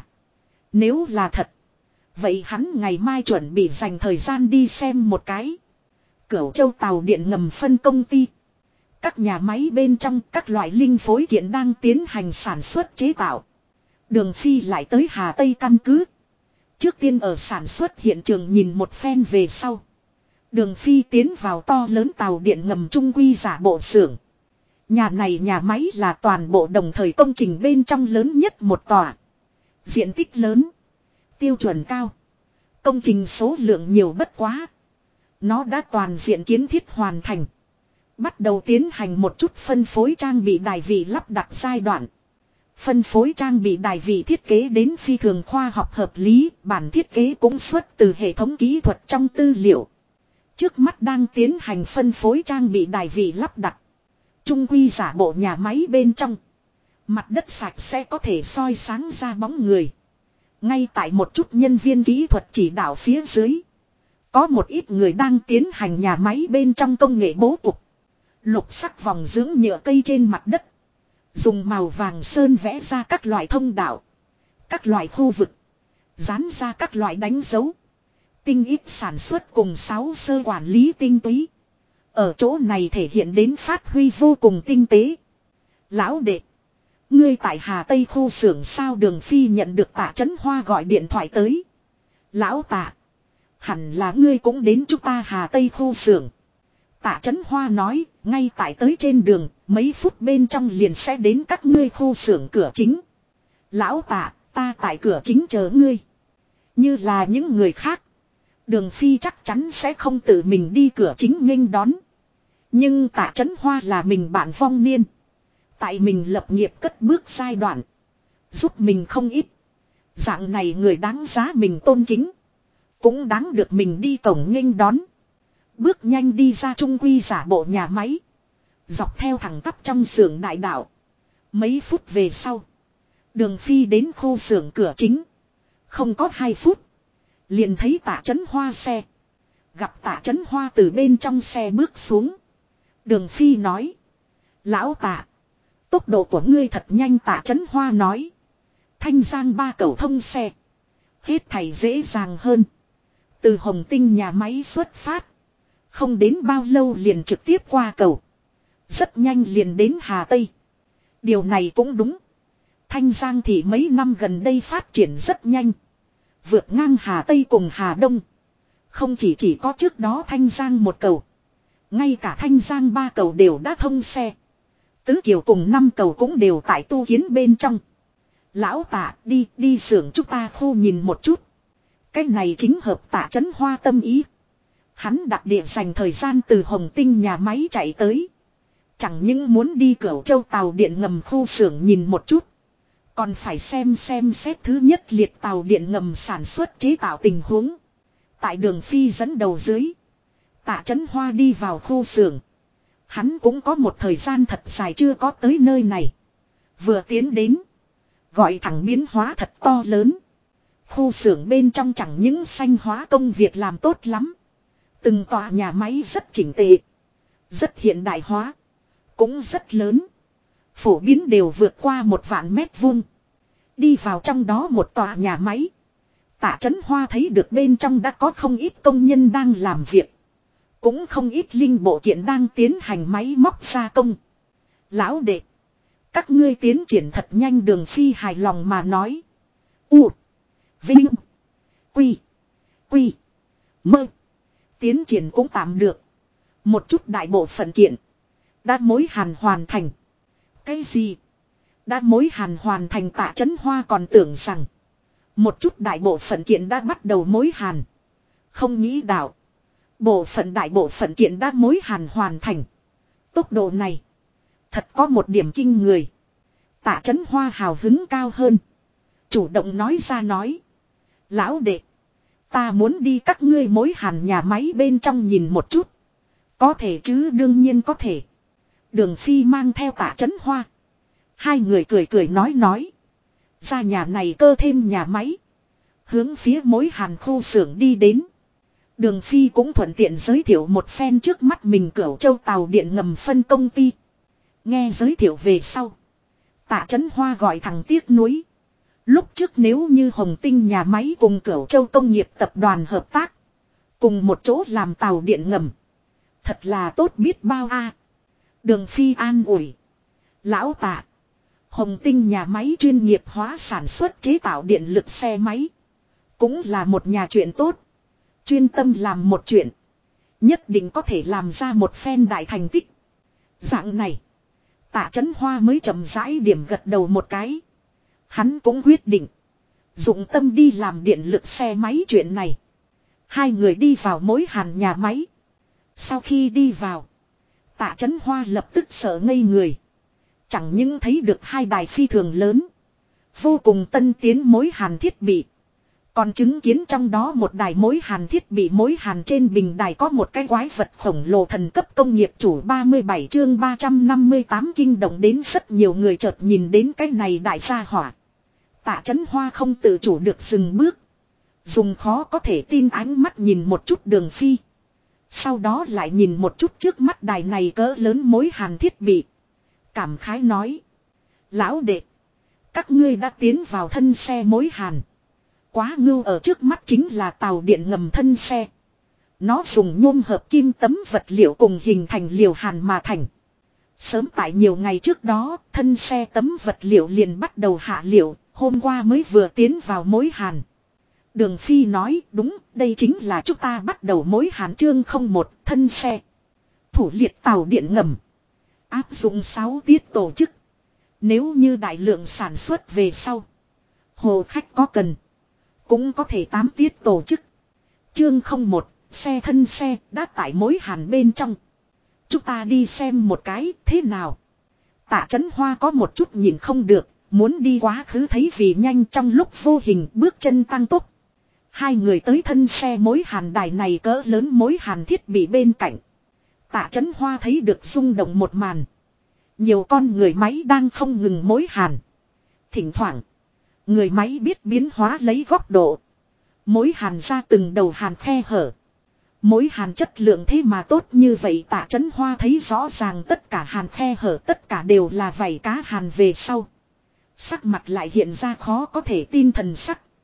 Nếu là thật. Vậy hắn ngày mai chuẩn bị dành thời gian đi xem một cái. Cửu Châu tàu điện ngầm phân công ty. Các nhà máy bên trong các loại linh phối kiện đang tiến hành sản xuất chế tạo. Đường Phi lại tới Hà Tây căn cứ. Trước tiên ở sản xuất hiện trường nhìn một phen về sau. Đường Phi tiến vào to lớn tàu điện ngầm trung quy giả bộ xưởng. Nhà này nhà máy là toàn bộ đồng thời công trình bên trong lớn nhất một tòa. Diện tích lớn. Tiêu chuẩn cao. Công trình số lượng nhiều bất quá. Nó đã toàn diện kiến thiết hoàn thành. Bắt đầu tiến hành một chút phân phối trang bị đài vị lắp đặt giai đoạn. Phân phối trang bị đài vị thiết kế đến phi thường khoa học hợp lý. Bản thiết kế cũng xuất từ hệ thống kỹ thuật trong tư liệu. Trước mắt đang tiến hành phân phối trang bị đài vị lắp đặt. Trung quy giả bộ nhà máy bên trong. Mặt đất sạch sẽ có thể soi sáng ra bóng người. Ngay tại một chút nhân viên kỹ thuật chỉ đạo phía dưới. Có một ít người đang tiến hành nhà máy bên trong công nghệ bố cục. Lục sắc vòng dưỡng nhựa cây trên mặt đất. Dùng màu vàng sơn vẽ ra các loại thông đạo. Các loại khu vực. Dán ra các loại đánh dấu. Tinh ít sản xuất cùng 6 sơ quản lý tinh túy. Ở chỗ này thể hiện đến phát huy vô cùng tinh tế. Lão đệ. Ngươi tại Hà Tây khu xưởng sao? Đường Phi nhận được Tạ Chấn Hoa gọi điện thoại tới. Lão Tạ. Hẳn là ngươi cũng đến chúng ta Hà Tây khu xưởng. Tạ Chấn Hoa nói, ngay tại tới trên đường, mấy phút bên trong liền sẽ đến các ngươi khu xưởng cửa chính. Lão Tạ, ta tại cửa chính chờ ngươi. Như là những người khác. Đường Phi chắc chắn sẽ không tự mình đi cửa chính nghênh đón. Nhưng Tạ Chấn Hoa là mình bạn vong niên. Tại mình lập nghiệp cất bước giai đoạn. Giúp mình không ít. Dạng này người đáng giá mình tôn kính. Cũng đáng được mình đi cổng nghênh đón. Bước nhanh đi ra trung quy giả bộ nhà máy. Dọc theo thẳng tắp trong xưởng đại đạo. Mấy phút về sau. Đường Phi đến khu xưởng cửa chính. Không có 2 phút. Liền thấy Tạ Chấn Hoa xe. Gặp Tạ Chấn Hoa từ bên trong xe bước xuống. Đường Phi nói. Lão Tạ. Tốc độ của ngươi thật nhanh. Tạ Chấn Hoa nói. Thanh Giang 3 cầu thông xe. Hết thảy dễ dàng hơn. Từ Hồng Tinh nhà máy xuất phát. Không đến bao lâu liền trực tiếp qua cầu. Rất nhanh liền đến Hà Tây. Điều này cũng đúng. Thanh Giang thị mấy năm gần đây phát triển rất nhanh. Vượt ngang Hà Tây cùng Hà Đông. Không chỉ có trước đó Thanh Giang một cầu. Ngay cả Thanh Giang ba cầu đều đã thông xe. Tứ Kiều cùng năm cầu cũng đều tại tu kiến bên trong. Lão Tạ đi xưởng chúng ta khu nhìn một chút. Cái này chính hợp Tạ Chấn Hoa tâm ý. Hắn đặc địa dành thời gian từ Hồng Tinh nhà máy chạy tới. Chẳng những muốn đi Cửu Châu tàu điện ngầm khu xưởng nhìn một chút. Còn phải xem xét thứ nhất liệt tàu điện ngầm sản xuất chế tạo tình huống. Tại Đường Phi dẫn đầu dưới. Tạ Chấn Hoa đi vào khu xưởng. Hắn cũng có một thời gian thật dài chưa có tới nơi này. Vừa tiến đến. Gọi thẳng biến hóa thật to lớn. Khu xưởng bên trong chẳng những xanh hóa công việc làm tốt lắm. Từng tòa nhà máy rất chỉnh tề. Rất hiện đại hóa. Cũng rất lớn. Phổ biến đều vượt qua 1.000 mét vuông. Đi vào trong đó một tòa nhà máy. Tạ Chấn Hoa thấy được bên trong đã có không ít công nhân đang làm việc. Cũng không ít linh bộ kiện đang tiến hành máy móc gia công. Lão đệ. Các ngươi tiến triển thật nhanh. Đường Phi hài lòng mà nói. U. Vinh. Quy. Quy. Mơ. Tiến triển cũng tạm được. Một chút đại bộ phận kiện. Đã mối hàn hoàn thành. Cái gì? Đã mối hàn hoàn thành. Tạ Chấn Hoa còn tưởng rằng. Một chút đại bộ phận kiện đã bắt đầu mối hàn. Không nghĩ đạo. Đại bộ phận kiện đã mối hàn hoàn thành. Tốc độ này. Thật có một điểm kinh người. Tạ Chấn Hoa hào hứng cao hơn. Chủ động nói ra nói. Lão đệ. Ta muốn đi các ngươi mối hàn nhà máy bên trong nhìn một chút. Có thể chứ, đương nhiên có thể. Đường Phi mang theo Tạ Chấn Hoa. Hai người cười nói. Ra nhà này cơ thêm nhà máy. Hướng phía mối hàn khu xưởng đi đến. Đường Phi cũng thuận tiện giới thiệu một phen trước mắt mình Cửu Châu tàu điện ngầm phân công ty. Nghe giới thiệu về sau. Tạ Chấn Hoa gọi thằng tiếc nuối. Lúc trước nếu như Hồng Tinh nhà máy cùng Cửu Châu công nghiệp tập đoàn hợp tác. Cùng một chỗ làm tàu điện ngầm. Thật là tốt biết bao a. Đường Phi an ủi. Lão Tạ. Hồng Tinh nhà máy chuyên nghiệp hóa sản xuất chế tạo điện lực xe máy. Cũng là một nhà chuyện tốt. Chuyên tâm làm một chuyện. Nhất định có thể làm ra một phen đại thành tích. Dạng này. Tạ Chấn Hoa mới chậm rãi điểm gật đầu một cái. Hắn cũng quyết định. Dụng tâm đi làm điện lực xe máy chuyện này. Hai người đi vào mối hàn nhà máy. Sau khi đi vào. Tạ Chấn Hoa lập tức sợ ngây người. Chẳng những thấy được hai đài phi thường lớn. Vô cùng tân tiến mối hàn thiết bị. Còn chứng kiến trong đó một đài mối hàn thiết bị, mối hàn trên bình đài có một cái quái vật khổng lồ thần cấp công nghiệp chủ. 37 chương 358 kinh động đến rất nhiều người chợt nhìn đến cái này đại gia hỏa. Tạ Chấn Hoa không tự chủ được dừng bước. Dùng khó có thể tin ánh mắt nhìn một chút Đường Phi. Sau đó lại nhìn một chút trước mắt đài này cỡ lớn mối hàn thiết bị. Cảm khái nói. Lão đệ. Các ngươi đã tiến vào thân xe mối hàn. Quá ngưu, ở trước mắt chính là tàu điện ngầm thân xe. Nó dùng nhôm hợp kim tấm vật liệu cùng hình thành liều hàn mà thành. Sớm tại nhiều ngày trước đó, thân xe tấm vật liệu liền bắt đầu hạ liệu, hôm qua mới vừa tiến vào mối hàn. Đường Phi nói, đúng, đây chính là chúng ta bắt đầu mối hàn chương 01, thân xe. Thủ liệt tàu điện ngầm. Áp dụng 6 tiết tổ chức. Nếu như đại lượng sản xuất về sau. Hồ khách có cần. Cũng có thể 8 tiết tổ chức. Chương 01, xe thân xe đã tại mối hàn bên trong. Chúng ta đi xem một cái thế nào. Tạ Chấn Hoa có một chút nhìn không được. Muốn đi quá khứ thấy vì nhanh, trong lúc vô hình bước chân tăng tốc. Hai người tới thân xe mối hàn đài này cỡ lớn mối hàn thiết bị bên cạnh. Tạ Chấn Hoa thấy được rung động một màn. Nhiều con người máy đang không ngừng mối hàn. Thỉnh thoảng, người máy biết biến hóa lấy góc độ. Mối hàn ra từng đầu hàn khe hở. Mối hàn chất lượng thế mà tốt như vậy. Tạ Chấn Hoa thấy rõ ràng tất cả hàn khe hở, tất cả đều là vảy cá hàn về sau. Sắc mặt lại hiện ra khó có thể tin thần sắc.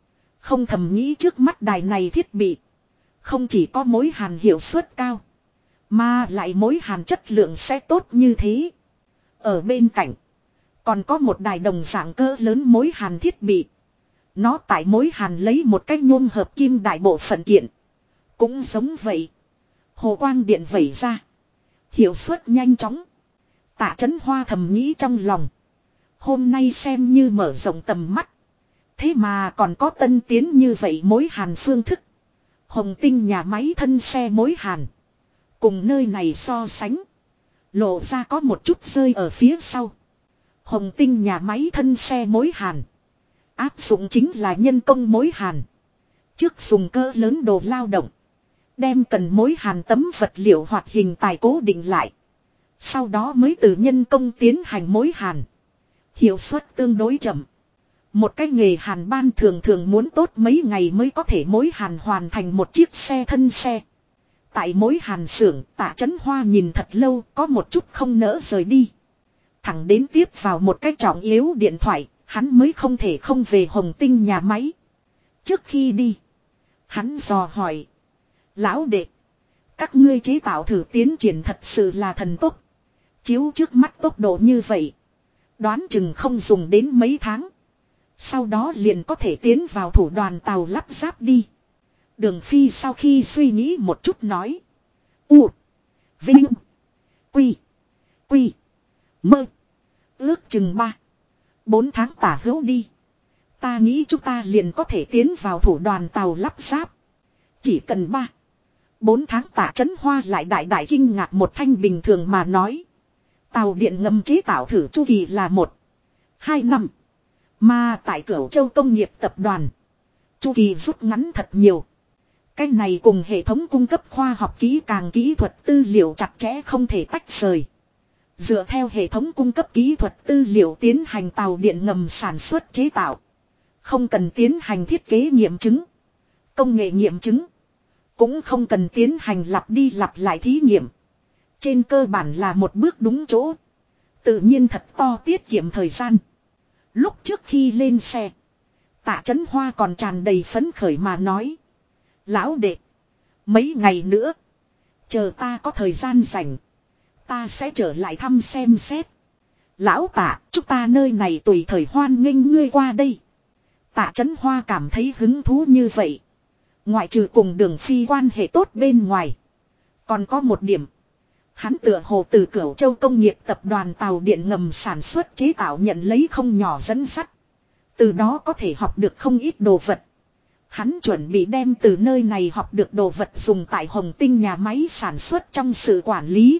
Không thầm nghĩ trước mắt đài này thiết bị. Không chỉ có mối hàn hiệu suất cao. Mà lại mối hàn chất lượng sẽ tốt như thế. Ở bên cạnh. Còn có một đài đồng dạng cỡ lớn mối hàn thiết bị. Nó tại mối hàn lấy một cái nhôm hợp kim đại bộ phận kiện. Cũng giống vậy. Hồ quang điện vẩy ra. Hiệu suất nhanh chóng. Tạ Chấn Hoa thầm nghĩ trong lòng. Hôm nay xem như mở rộng tầm mắt. Thế mà còn có tân tiến như vậy mối hàn phương thức. Hồng Tinh nhà máy thân xe mối hàn. Cùng nơi này so sánh. Lộ ra có một chút rơi ở phía sau. Hồng Tinh nhà máy thân xe mối hàn. Áp dụng chính là nhân công mối hàn. Trước dùng cỡ lớn đồ lao động. Đem cần mối hàn tấm vật liệu hoạt hình tài cố định lại. Sau đó mới từ nhân công tiến hành mối hàn. Hiệu suất tương đối chậm. Một cái nghề hàn ban thường thường muốn tốt mấy ngày mới có thể mối hàn hoàn thành một chiếc xe thân xe. Tại mối hàn xưởng, Tạ Chấn Hoa nhìn thật lâu, có một chút không nỡ rời đi. Thẳng đến tiếp vào một cái trọng yếu điện thoại, hắn mới không thể không về Hồng Tinh nhà máy. Trước khi đi, hắn dò hỏi. Lão đệ, các ngươi chế tạo thử tiến triển thật sự là thần tốc. Chiếu trước mắt tốc độ như vậy. Đoán chừng không dùng đến mấy tháng. Sau đó liền có thể tiến vào thủ đoàn tàu lắp ráp đi. Đường Phi sau khi suy nghĩ một chút nói. U. Vinh. Quy. Quy. Mơ. Ước chừng 4 tháng tả hữu đi. Ta nghĩ chúng ta liền có thể tiến vào thủ đoàn tàu lắp ráp. Chỉ cần 4 tháng Tạ Chấn Hoa lại đại kinh ngạc một thanh bình thường mà nói. Tàu điện ngầm chế tạo thử chu kỳ là 1-2 năm. Mà tại Cửu Châu Công nghiệp tập đoàn. Chu kỳ rút ngắn thật nhiều. Cái này cùng hệ thống cung cấp khoa học kỹ càng kỹ thuật tư liệu chặt chẽ không thể tách rời. Dựa theo hệ thống cung cấp kỹ thuật tư liệu tiến hành tàu điện ngầm sản xuất chế tạo. Không cần tiến hành thiết kế nghiệm chứng. Công nghệ nghiệm chứng. Cũng không cần tiến hành lặp đi lặp lại thí nghiệm. Trên cơ bản là một bước đúng chỗ. Tự nhiên thật to tiết kiệm thời gian. Lúc trước khi lên xe. Tạ Chấn Hoa còn tràn đầy phấn khởi mà nói. Lão đệ. Mấy ngày nữa. Chờ ta có thời gian rảnh. Ta sẽ trở lại thăm xem xét. Lão Tạ, chúng ta nơi này tùy thời hoan nghênh ngươi qua đây. Tạ Chấn Hoa cảm thấy hứng thú như vậy. Ngoại trừ cùng Đường Phi quan hệ tốt bên ngoài. Còn có một điểm. Hắn tựa hồ từ Cửu Châu Công nghiệp tập đoàn tàu điện ngầm sản xuất chế tạo nhận lấy không nhỏ dẫn sắt. Từ đó có thể học được không ít đồ vật. Hắn chuẩn bị đem từ nơi này học được đồ vật dùng tại Hồng Tinh nhà máy sản xuất trong sự quản lý.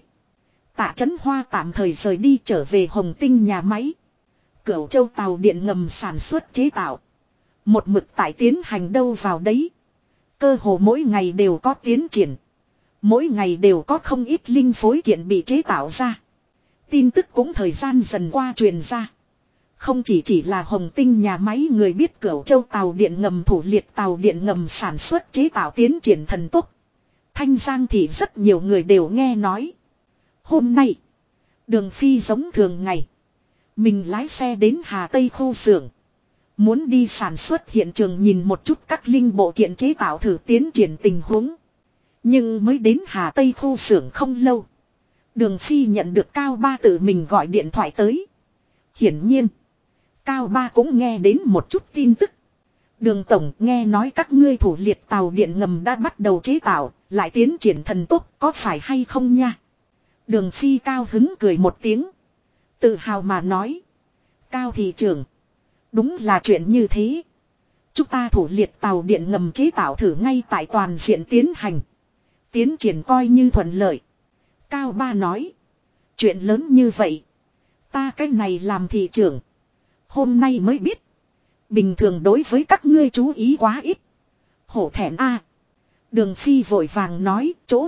Tạ Chấn Hoa tạm thời rời đi trở về Hồng Tinh nhà máy. Cửu Châu tàu điện ngầm sản xuất chế tạo. Một mực tại tiến hành đâu vào đấy. Cơ hồ mỗi ngày đều có tiến triển. Mỗi ngày đều có không ít linh phối kiện bị chế tạo ra. Tin tức cũng thời gian dần qua truyền ra. Không chỉ là Hồng Tinh nhà máy người biết Cửu Châu tàu điện ngầm thủ liệt tàu điện ngầm sản xuất chế tạo tiến triển thần tốc. Thanh Giang thì rất nhiều người đều nghe nói. Hôm nay, Đường Phi giống thường ngày. Mình lái xe đến Hà Tây khu xưởng. Muốn đi sản xuất hiện trường nhìn một chút các linh bộ kiện chế tạo thử tiến triển tình huống. Nhưng mới đến Hà Tây khu xưởng không lâu. Đường Phi nhận được Cao Ba tự mình gọi điện thoại tới. Hiển nhiên, Cao Ba cũng nghe đến một chút tin tức. Đường Tổng nghe nói các ngươi thủ liệt tàu điện ngầm đã bắt đầu chế tạo, lại tiến triển thần tốc, có phải hay không nha? Đường Phi cao hứng cười một tiếng. Tự hào mà nói. Cao thị trưởng. Đúng là chuyện như thế. Chúng ta thủ liệt tàu điện ngầm chế tạo thử ngay tại toàn diện tiến hành. Tiến triển coi như thuận lợi. Cao Ba nói. Chuyện lớn như vậy. Ta cái này làm thị trưởng. Hôm nay mới biết. Bình thường đối với các ngươi chú ý quá ít. Hổ thẹn a. Đường Phi vội vàng nói. Chỗ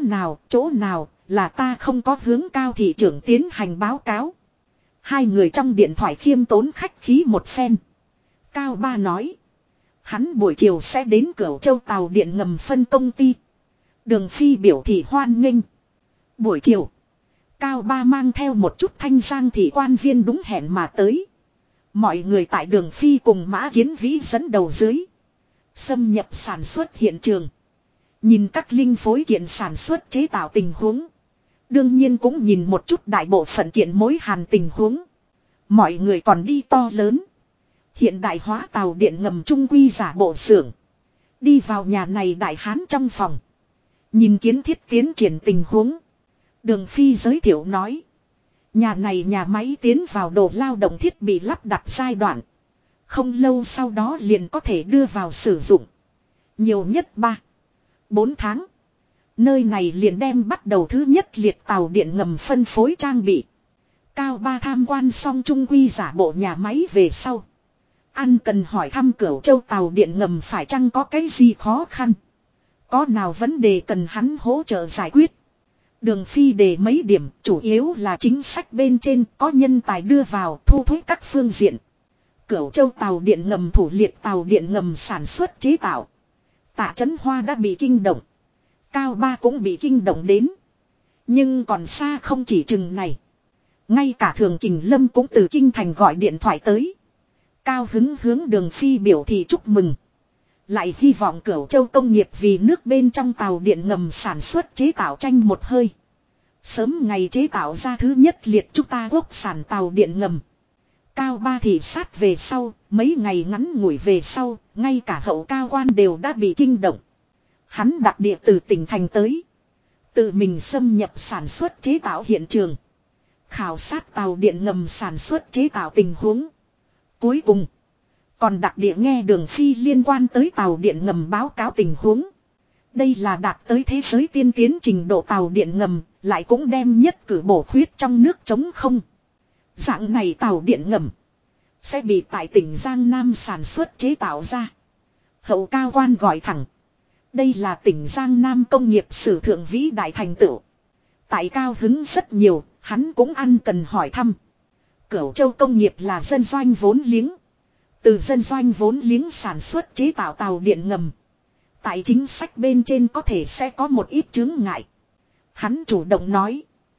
nào là ta không có hướng Cao thị trưởng tiến hành báo cáo. Hai người trong điện thoại khiêm tốn khách khí một phen. Cao Ba nói. Hắn buổi chiều sẽ đến Cửu Châu tàu điện ngầm phân công ty. Đường Phi biểu thị hoan nghênh. Buổi chiều. Cao Ba mang theo một chút Thanh Giang thị quan viên đúng hẹn mà tới. Mọi người tại Đường Phi cùng Mã Kiến Vĩ dẫn đầu dưới. Xâm nhập sản xuất hiện trường. Nhìn các linh phối kiện sản xuất chế tạo tình huống. Đương nhiên cũng nhìn một chút đại bộ phận kiện mối hàn tình huống. Mọi người còn đi to lớn. Hiện đại hóa tàu điện ngầm trung quy giả bộ xưởng. Đi vào nhà này đại hán trong phòng. Nhìn kiến thiết tiến triển tình huống. Đường Phi giới thiệu nói. Nhà này nhà máy tiến vào đồ lao động thiết bị lắp đặt giai đoạn. Không lâu sau đó liền có thể đưa vào sử dụng. Nhiều nhất 3-4 tháng. Nơi này liền đem bắt đầu thứ nhất liệt tàu điện ngầm phân phối trang bị. Cao Ba tham quan xong trung quy giả bộ nhà máy về sau. Ăn cần hỏi thăm Cửu Châu tàu điện ngầm phải chăng có cái gì khó khăn. Có nào vấn đề cần hắn hỗ trợ giải quyết. Đường Phi đề mấy điểm chủ yếu là chính sách bên trên có nhân tài đưa vào thu thuế các phương diện. Cửu Châu tàu điện ngầm thủ liệt tàu điện ngầm sản xuất chế tạo. Tạ Chấn Hoa đã bị kinh động. Cao Ba cũng bị kinh động đến. Nhưng còn xa không chỉ chừng này. Ngay cả Thường Kình Lâm cũng từ kinh thành gọi điện thoại tới. Cao hứng hướng Đường Phi biểu thị chúc mừng. Lại hy vọng Cửu Châu công nghiệp vì nước bên trong tàu điện ngầm sản xuất chế tạo tranh một hơi. Sớm ngày chế tạo ra thứ nhất liệt chúng ta quốc sản tàu điện ngầm. Cao Ba thị sát về sau, mấy ngày ngắn ngủi về sau, ngay cả hậu cao quan đều đã bị kinh động. Hắn đặc địa từ tỉnh thành tới. Tự mình xâm nhập sản xuất chế tạo hiện trường. Khảo sát tàu điện ngầm sản xuất chế tạo tình huống. Cuối cùng, còn đặc địa nghe Đường Phi liên quan tới tàu điện ngầm báo cáo tình huống. Đây là đạt tới thế giới tiên tiến trình độ tàu điện ngầm, lại cũng đem nhất cử bổ khuyết trong nước trống không. Dạng này tàu điện ngầm sẽ bị tại tỉnh Giang Nam sản xuất chế tạo ra. Hậu cao quan gọi thẳng. Đây là tỉnh Giang Nam công nghiệp sử thượng vĩ đại thành tựu. Tại cao hứng rất nhiều, hắn cũng ăn cần hỏi thăm. Cửu Châu công nghiệp là dân doanh vốn liếng. Từ dân doanh vốn liếng sản xuất chế tạo tàu điện ngầm. Tại chính sách bên trên có thể sẽ có một ít chướng ngại. Hắn chủ động nói.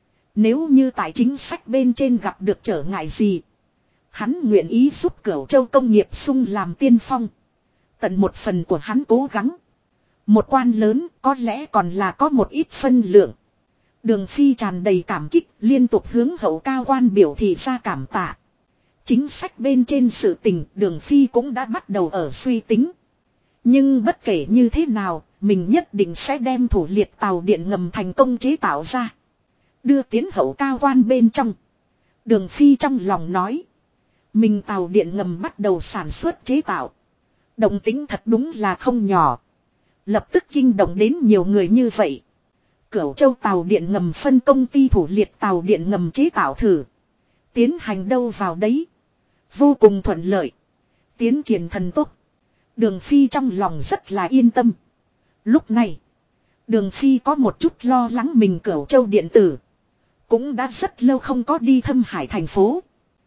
Nếu như tại chính sách bên trên gặp được trở ngại gì. Hắn nguyện ý giúp Cửu Châu công nghiệp sung làm tiên phong. Tận một phần của hắn cố gắng. Một quan lớn có lẽ còn là có một ít phân lượng. Đường Phi tràn đầy cảm kích liên tục hướng hậu cao quan biểu thị ra cảm tạ. Chính sách bên trên sự tình Đường Phi cũng đã bắt đầu ở suy tính. Nhưng bất kể như thế nào, mình nhất định sẽ đem thủ liệt tàu điện ngầm thành công chế tạo ra. Đưa tiến hậu cao quan bên trong. Đường Phi trong lòng nói. Mình tàu điện ngầm bắt đầu sản xuất chế tạo. Động tính thật đúng là không nhỏ. Lập tức kinh động đến nhiều người như vậy. Cửu Châu tàu điện ngầm phân công ty thủ liệt tàu điện ngầm chế tạo thử. Tiến hành đâu vào đấy. Vô cùng thuận lợi. Tiến triển thần tốc. Đường Phi trong lòng rất là yên tâm. Lúc này, Đường Phi có một chút lo lắng mình Cửu Châu điện tử. Cũng đã rất lâu không có đi Thâm Hải thành phố.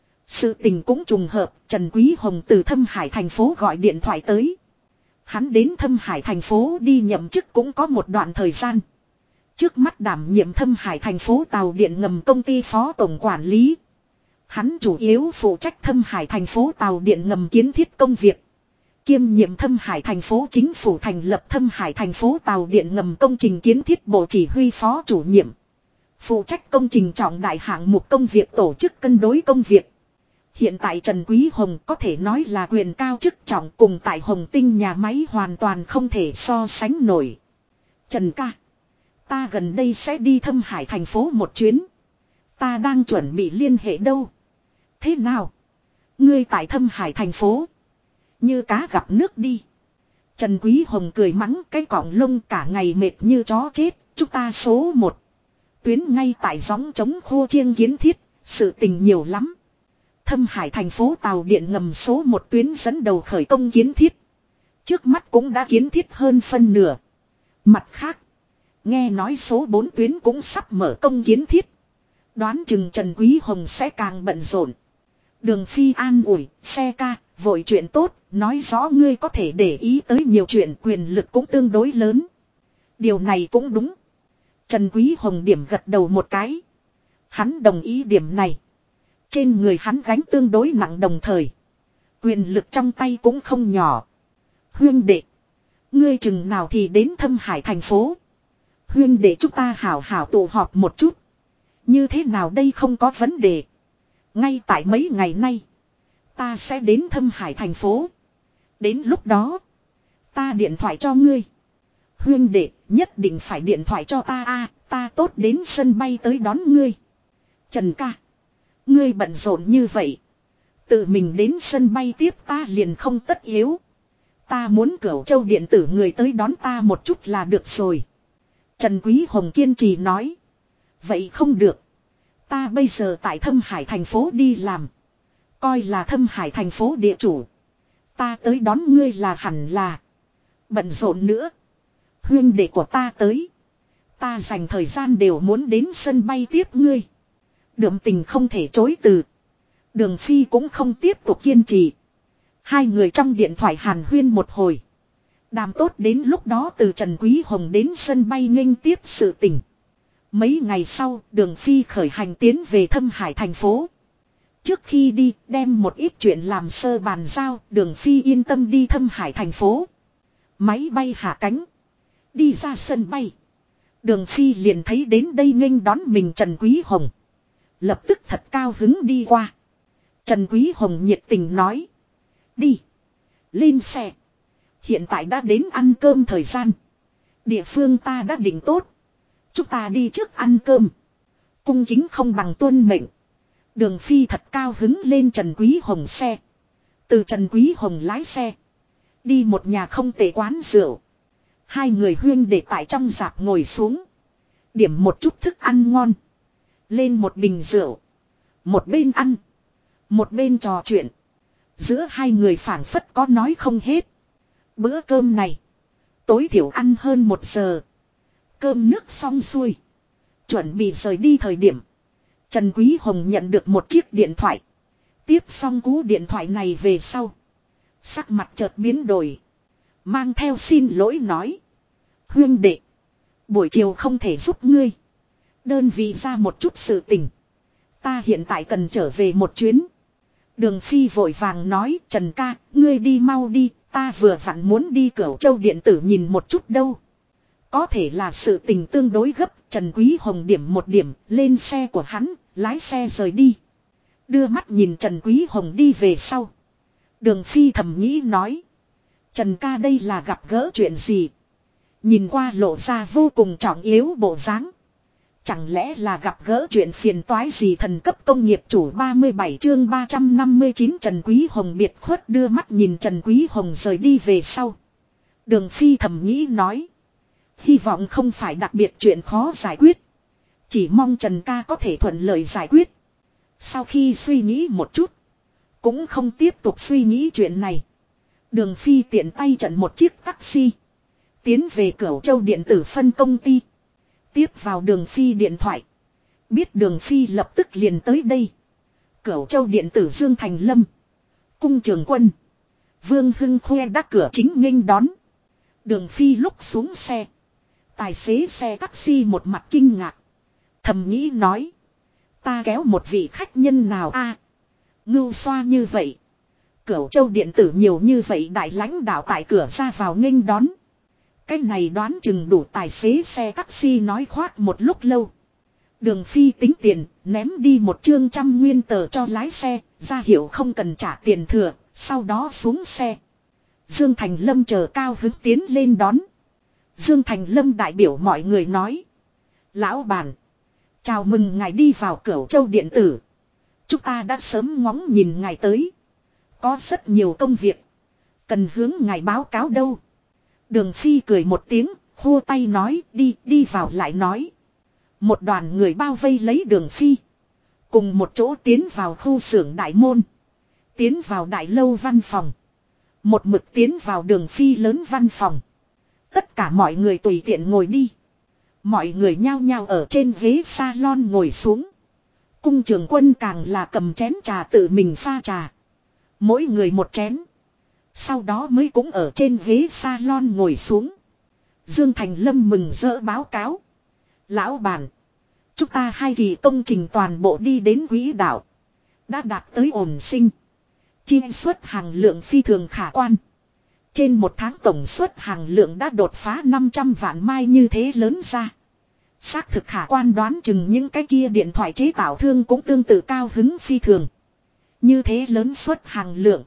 Sự tình cũng trùng hợp, Trần Quý Hồng từ Thâm Hải thành phố gọi điện thoại tới. Hắn đến Thâm Hải thành phố đi nhậm chức cũng có một đoạn thời gian. Trước mắt đảm nhiệm Thâm Hải thành phố tàu điện ngầm công ty phó tổng quản lý. Hắn chủ yếu phụ trách Thâm Hải thành phố tàu điện ngầm kiến thiết công việc. Kiêm nhiệm Thâm Hải thành phố chính phủ thành lập Thâm Hải thành phố tàu điện ngầm công trình kiến thiết bộ chỉ huy phó chủ nhiệm. Phụ trách công trình trọng đại hạng mục công việc tổ chức cân đối công việc. Hiện tại Trần Quý Hồng có thể nói là quyền cao chức trọng cùng tại Hồng Tinh nhà máy hoàn toàn không thể so sánh nổi. Trần ca. Ta gần đây sẽ đi Thâm Hải thành phố một chuyến. Ta đang chuẩn bị liên hệ đâu. Thế nào? Ngươi tại Thâm Hải thành phố. Như cá gặp nước đi. Trần Quý Hồng cười mắng cái cọng lông cả ngày mệt như chó chết. Chúng ta số 1. Tuyến ngay tại gióng chống khô chiêng kiến thiết. Sự tình nhiều lắm. Thâm Hải thành phố tàu điện ngầm số 1 tuyến dẫn đầu khởi công kiến thiết. Trước mắt cũng đã kiến thiết hơn phân nửa. Mặt khác. Nghe nói số 4 tuyến cũng sắp mở công kiến thiết. Đoán chừng Trần Quý Hồng sẽ càng bận rộn. Đường Phi an ủi, xe ca, vội chuyện tốt, nói rõ ngươi có thể để ý tới nhiều chuyện quyền lực cũng tương đối lớn. Điều này cũng đúng. Trần Quý Hồng điểm gật đầu một cái. Hắn đồng ý điểm này. Trên người hắn gánh tương đối nặng đồng thời. Quyền lực trong tay cũng không nhỏ. Huyên đệ, Ngươi chừng nào thì đến Thâm Hải thành phố. Huyên để chúng ta hảo hảo tụ họp một chút. Như thế nào đây không có vấn đề. Ngay tại mấy ngày nay. Ta sẽ đến Thâm Hải thành phố. Đến lúc đó. Ta điện thoại cho ngươi. Huyên đệ nhất định phải điện thoại cho ta ta tốt đến sân bay tới đón ngươi. Trần ca. Ngươi bận rộn như vậy. Tự mình đến sân bay tiếp ta liền không tất yếu. Ta muốn Cửu Châu điện tử người tới đón ta một chút là được rồi. Trần Quý Hồng kiên trì nói. Vậy không được. Ta bây giờ tại Thâm Hải thành phố đi làm. Coi là Thâm Hải thành phố địa chủ. Ta tới đón ngươi là hẳn là. Bận rộn nữa. Huyên đệ của ta tới. Ta dành thời gian đều muốn đến sân bay tiếp ngươi. Đượm tình không thể chối từ. Đường Phi cũng không tiếp tục kiên trì. Hai người trong điện thoại hàn huyên một hồi. Đàm tốt đến lúc đó từ Trần Quý Hồng đến sân bay nghênh tiếp sự tình. Mấy ngày sau, Đường Phi khởi hành tiến về Thâm Hải thành phố. Trước khi đi, đem một ít chuyện làm sơ bàn giao, Đường Phi yên tâm đi Thâm Hải thành phố. Máy bay hạ cánh. Đi ra sân bay. Đường Phi liền thấy đến đây nghênh đón mình Trần Quý Hồng. Lập tức thật cao hứng đi qua. Trần Quý Hồng nhiệt tình nói. Đi. Lên xe. Hiện tại đã đến ăn cơm thời gian. Địa phương ta đã định tốt. Chúng ta đi trước ăn cơm. Cung kính không bằng tuân mệnh. Đường Phi thật cao hứng lên Trần Quý Hồng xe. Từ Trần Quý Hồng lái xe. Đi một nhà không tệ quán rượu. Hai người huyên để tại trong rạp ngồi xuống. Điểm một chút thức ăn ngon. Lên một bình rượu. Một bên ăn. Một bên trò chuyện. Giữa hai người phảng phất có nói không hết. Bữa cơm này. Tối thiểu ăn hơn 1 giờ. Cơm nước xong xuôi. Chuẩn bị rời đi thời điểm. Trần Quý Hồng nhận được một chiếc điện thoại. Tiếp xong cú điện thoại này về sau. Sắc mặt chợt biến đổi. Mang theo xin lỗi nói. Huyên đệ. Buổi chiều không thể giúp ngươi. Đơn vị ra một chút sự tình. Ta hiện tại cần trở về một chuyến. Đường Phi vội vàng nói. Trần ca, ngươi đi mau đi. Ta vừa vặn muốn đi Cửu Châu điện tử nhìn một chút đâu. Có thể là sự tình tương đối gấp. Trần Quý Hồng điểm một điểm. Lên xe của hắn. Lái xe rời đi. Đưa mắt nhìn Trần Quý Hồng đi về sau. Đường Phi thầm nghĩ nói. Trần ca đây là gặp gỡ chuyện gì? Nhìn qua lộ ra vô cùng trọng yếu bộ dáng. Chẳng lẽ là gặp gỡ chuyện phiền toái gì? Thần cấp công nghiệp chủ 37 chương 359 Trần Quý Hồng biệt khuất đưa mắt nhìn Trần Quý Hồng rời đi về sau. Đường Phi thầm nghĩ nói. Hy vọng không phải đặc biệt chuyện khó giải quyết. Chỉ mong Trần ca có thể thuận lợi giải quyết. Sau khi suy nghĩ một chút. Cũng không tiếp tục suy nghĩ chuyện này. Đường Phi tiện tay trận một chiếc taxi. Tiến về Cửu Châu điện tử phân công ty. Tiếp vào Đường Phi điện thoại. Biết Đường Phi lập tức liền tới đây. Cửu Châu điện tử Dương Thành Lâm. Cung Trường Quân. Vương Hưng Khoe đắc cửa chính nghênh đón. Đường Phi lúc xuống xe. Tài xế xe taxi một mặt kinh ngạc. Thầm nghĩ nói. Ta kéo một vị khách nhân nào ngưu xoa như vậy. Cửu Châu điện tử nhiều như vậy đại lãnh đạo tại cửa ra vào nghênh đón. Cái này đoán chừng đủ tài xế xe taxi nói khoác một lúc lâu. Đường Phi tính tiền, ném đi một chương 100 nguyên tờ cho lái xe, ra hiệu không cần trả tiền thừa, sau đó xuống xe. Dương Thành Lâm chờ cao hứng tiến lên đón. Dương Thành Lâm đại biểu mọi người nói. Lão bản, chào mừng ngài đi vào Cửu Châu điện tử. Chúng ta đã sớm ngóng nhìn ngài tới. Có rất nhiều công việc. Cần hướng ngài báo cáo đâu. Đường Phi cười một tiếng, khô tay nói đi vào lại nói. Một đoàn người bao vây lấy Đường Phi. Cùng một chỗ tiến vào khu xưởng đại môn. Tiến vào đại lâu văn phòng. Một mực tiến vào Đường Phi lớn văn phòng. Tất cả mọi người tùy tiện ngồi đi. Mọi người nhao nhao ở trên ghế salon ngồi xuống. Cung Trường Quân càng là cầm chén trà tự mình pha trà. Mỗi người một chén. Sau đó mới cũng ở trên ghế salon ngồi xuống. Dương Thành Lâm mừng rỡ báo cáo. Lão bản. Chúng ta 2 kỳ công trình toàn bộ đi đến quỹ đạo. Đã đạt tới ổn sinh. Chi suất hàng lượng phi thường khả quan. Trên một tháng tổng suất hàng lượng đã đột phá 500 vạn mai như thế lớn ra. Xác thực khả quan đoán chừng những cái kia điện thoại chế tạo thương cũng tương tự cao hứng phi thường. Như thế lớn suất hàng lượng.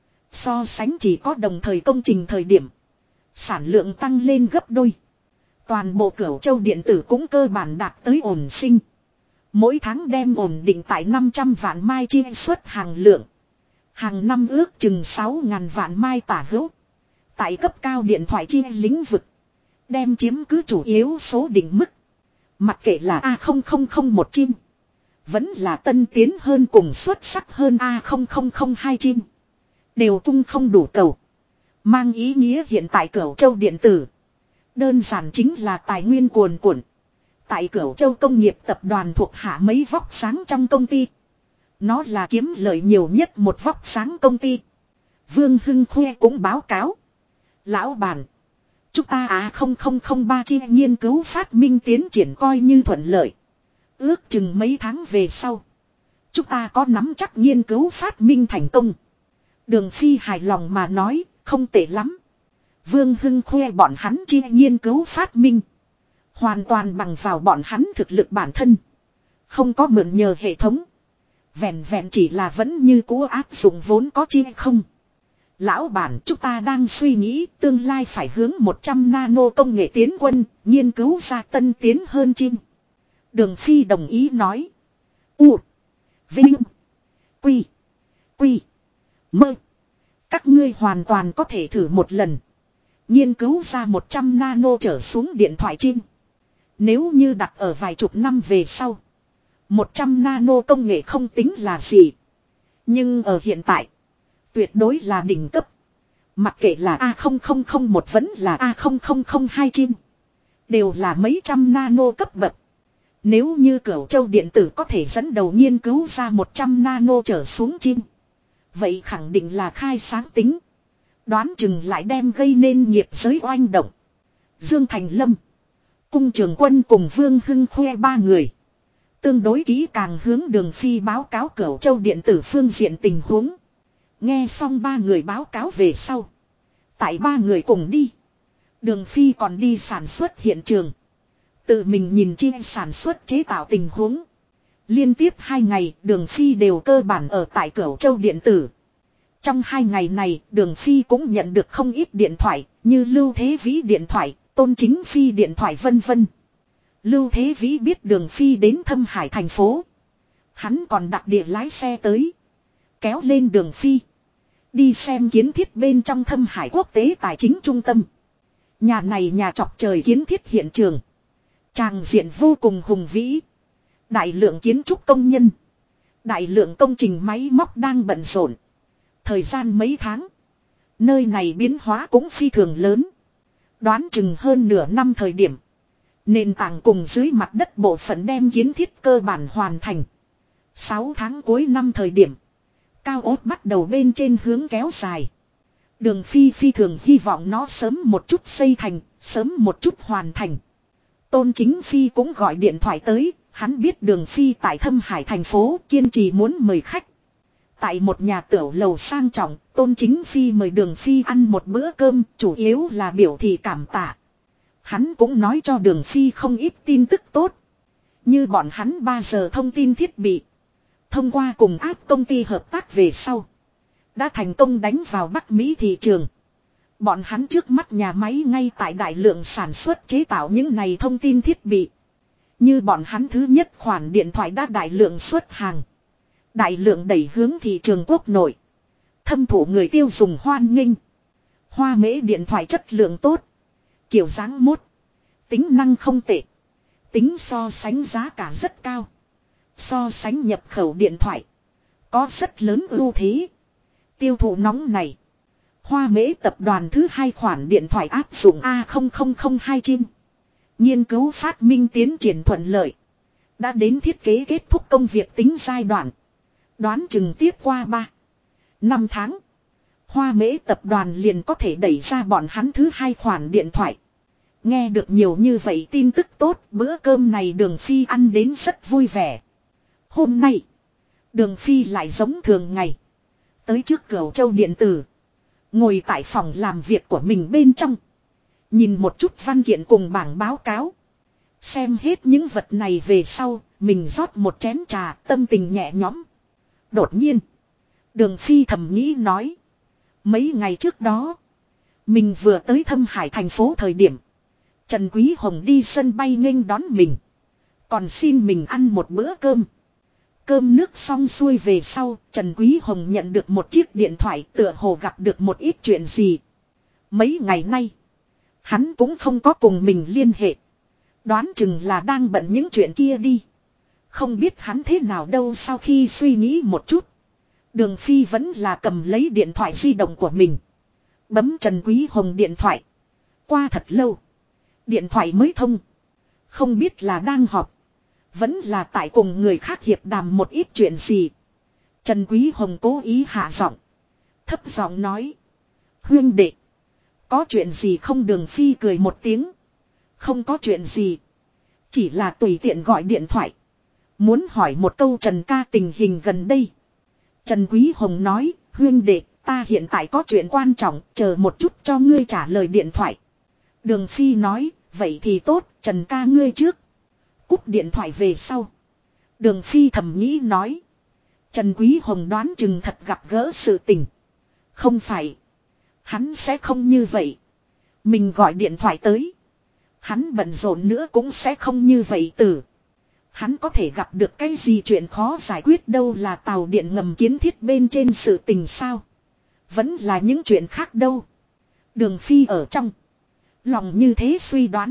So sánh chỉ có đồng thời công trình thời điểm. Sản lượng tăng lên gấp đôi. Toàn bộ Cửu Châu điện tử cũng cơ bản đạt tới ổn sinh. Mỗi tháng đem ổn định tại 500 vạn mai chi suất hàng lượng. Hàng năm ước chừng 6.000 vạn mai tả hữu. Tại cấp cao điện thoại chi lĩnh vực. Đem chiếm cứ chủ yếu số định mức. Mặc kệ là A0001 chim. Vẫn là tân tiến hơn cùng xuất sắc hơn A0002 chim. Đều cung không đủ cầu. Mang ý nghĩa hiện tại Cửu Châu điện tử. Đơn giản chính là tài nguyên cuồn cuộn. Tại Cửu Châu công nghiệp tập đoàn thuộc hạ mấy vóc sáng trong công ty. Nó là kiếm lợi nhiều nhất một vóc sáng công ty. Vương Hưng Khuê cũng báo cáo. Lão bản. Chúng ta A0003 chi nghiên cứu phát minh tiến triển coi như thuận lợi. Ước chừng mấy tháng về sau. Chúng ta có nắm chắc nghiên cứu phát minh thành công. Đường Phi hài lòng mà nói, không tệ lắm. Vương Hưng Khuê bọn hắn chi nghiên cứu phát minh. Hoàn toàn bằng vào bọn hắn thực lực bản thân. Không có mượn nhờ hệ thống. Vẹn vẹn chỉ là vẫn như cũ áp dụng vốn có chi không. Lão bản chúng ta đang suy nghĩ tương lai phải hướng 100 nano công nghệ tiến quân, nghiên cứu ra tân tiến hơn chim. Đường Phi đồng ý nói. U. Vinh. Quy. Quy. Mơ. Các ngươi hoàn toàn có thể thử một lần. Nghiên cứu ra 100 nano trở xuống điện thoại chim. Nếu như đặt ở vài chục năm về sau. 100 nano công nghệ không tính là gì. Nhưng ở hiện tại. Tuyệt đối là đỉnh cấp. Mặc kệ là A0001 vẫn là A0002 chim. Đều là mấy trăm nano cấp bậc. Nếu như Cửu Châu điện tử có thể dẫn đầu nghiên cứu ra 100 nano trở xuống chim. Vậy khẳng định là khai sáng tính. Đoán chừng lại đem gây nên nghiệp giới oanh động. Dương Thành Lâm. Cung Trường Quân cùng Vương Hưng Khuê ba người. Tương đối kỹ càng hướng Đường Phi báo cáo Cửu Châu điện tử phương diện tình huống. Nghe xong ba người báo cáo về sau. Tại ba người cùng đi. Đường Phi còn đi sản xuất hiện trường. Tự mình nhìn chi sản xuất chế tạo tình huống. Liên tiếp 2 ngày Đường Phi đều cơ bản ở tại Cửu Châu điện tử. Trong 2 ngày này Đường Phi cũng nhận được không ít điện thoại như Lưu Thế Vĩ điện thoại, Tôn Chính Phi điện thoại vân vân. Lưu Thế Vĩ biết Đường Phi đến Thâm Hải thành phố. Hắn còn đặc địa lái xe tới. Kéo lên Đường Phi. Đi xem kiến thiết bên trong Thâm Hải quốc tế tài chính trung tâm. Nhà này nhà chọc trời kiến thiết hiện trường. Tràng diện vô cùng hùng vĩ. Đại lượng kiến trúc công nhân. Đại lượng công trình máy móc đang bận rộn. Thời gian mấy tháng. Nơi này biến hóa cũng phi thường lớn. Đoán chừng hơn nửa năm thời điểm. Nền tảng cùng dưới mặt đất bộ phận đem kiến thiết cơ bản hoàn thành. 6 tháng cuối năm thời điểm. Cao ốt bắt đầu bên trên hướng kéo dài. Đường Phi phi thường hy vọng nó sớm một chút xây thành, sớm một chút hoàn thành. Tôn Chính Phi cũng gọi điện thoại tới, hắn biết Đường Phi tại Thâm Hải thành phố kiên trì muốn mời khách. Tại một nhà tiểu lầu sang trọng, Tôn Chính Phi mời Đường Phi ăn một bữa cơm, chủ yếu là biểu thị cảm tạ. Hắn cũng nói cho Đường Phi không ít tin tức tốt. Như bọn hắn 3 giờ thông tin thiết bị. Thông qua cùng áp công ty hợp tác về sau. Đã thành công đánh vào Bắc Mỹ thị trường. Bọn hắn trước mắt nhà máy ngay tại đại lượng sản xuất chế tạo những này thông tin thiết bị. Như bọn hắn thứ nhất khoản điện thoại đã đại lượng xuất hàng. Đại lượng đẩy hướng thị trường quốc nội. Thâm thụ người tiêu dùng hoan nghênh. Hoa Mễ điện thoại chất lượng tốt. Kiểu dáng mốt. Tính năng không tệ. Tính so sánh giá cả rất cao. So sánh nhập khẩu điện thoại. Có rất lớn ưu thế. Tiêu thụ nóng này. Hoa Mễ tập đoàn thứ 2 khoản điện thoại áp dụng A0002 chim. Nghiên cứu phát minh tiến triển thuận lợi. Đã đến thiết kế kết thúc công việc tính giai đoạn. Đoán chừng tiếp qua 3-5 tháng. Hoa Mễ tập đoàn liền có thể đẩy ra bọn hắn thứ 2 khoản điện thoại. Nghe được nhiều như vậy tin tức tốt, bữa cơm này Đường Phi ăn đến rất vui vẻ. Hôm nay, Đường Phi lại giống thường ngày. Tới trước Cửu Châu điện tử. Ngồi tại phòng làm việc của mình bên trong. Nhìn một chút văn kiện cùng bảng báo cáo. Xem hết những vật này về sau, mình rót một chén trà, tâm tình nhẹ nhõm. Đột nhiên, Đường Phi thầm nghĩ nói. Mấy ngày trước đó, mình vừa tới Thâm Hải thành phố thời điểm. Trần Quý Hồng đi sân bay nghênh đón mình. Còn xin mình ăn một bữa cơm. Cơm nước xong xuôi về sau, Trần Quý Hồng nhận được một chiếc điện thoại tựa hồ gặp được một ít chuyện gì. Mấy ngày nay, hắn cũng không có cùng mình liên hệ. Đoán chừng là đang bận những chuyện kia đi. Không biết hắn thế nào đâu. Sau khi suy nghĩ một chút, Đường Phi vẫn là cầm lấy điện thoại di động của mình. Bấm Trần Quý Hồng điện thoại. Qua thật lâu, điện thoại mới thông. Không biết là đang họp, vẫn là tại cùng người khác hiệp đàm một ít chuyện gì. Trần Quý Hồng cố ý hạ giọng, thấp giọng nói. Huynh đệ, có chuyện gì không? Đường Phi cười một tiếng. Không có chuyện gì. Chỉ là tùy tiện gọi điện thoại. Muốn hỏi một câu Trần ca tình hình gần đây. Trần Quý Hồng nói, huynh đệ, ta hiện tại có chuyện quan trọng, chờ một chút cho ngươi trả lời điện thoại. Đường Phi nói, vậy thì tốt, Trần ca ngươi trước. Cúp điện thoại về sau, Đường Phi thầm nghĩ nói. Trần Quý Hồng đoán chừng thật gặp gỡ sự tình. Không phải, hắn sẽ không như vậy. Mình gọi điện thoại tới, hắn bận rộn nữa cũng sẽ không như vậy từ. Hắn có thể gặp được cái gì chuyện khó giải quyết đâu, là tàu điện ngầm kiến thiết bên trên sự tình sao? Vẫn là những chuyện khác đâu. Đường Phi ở trong lòng như thế suy đoán.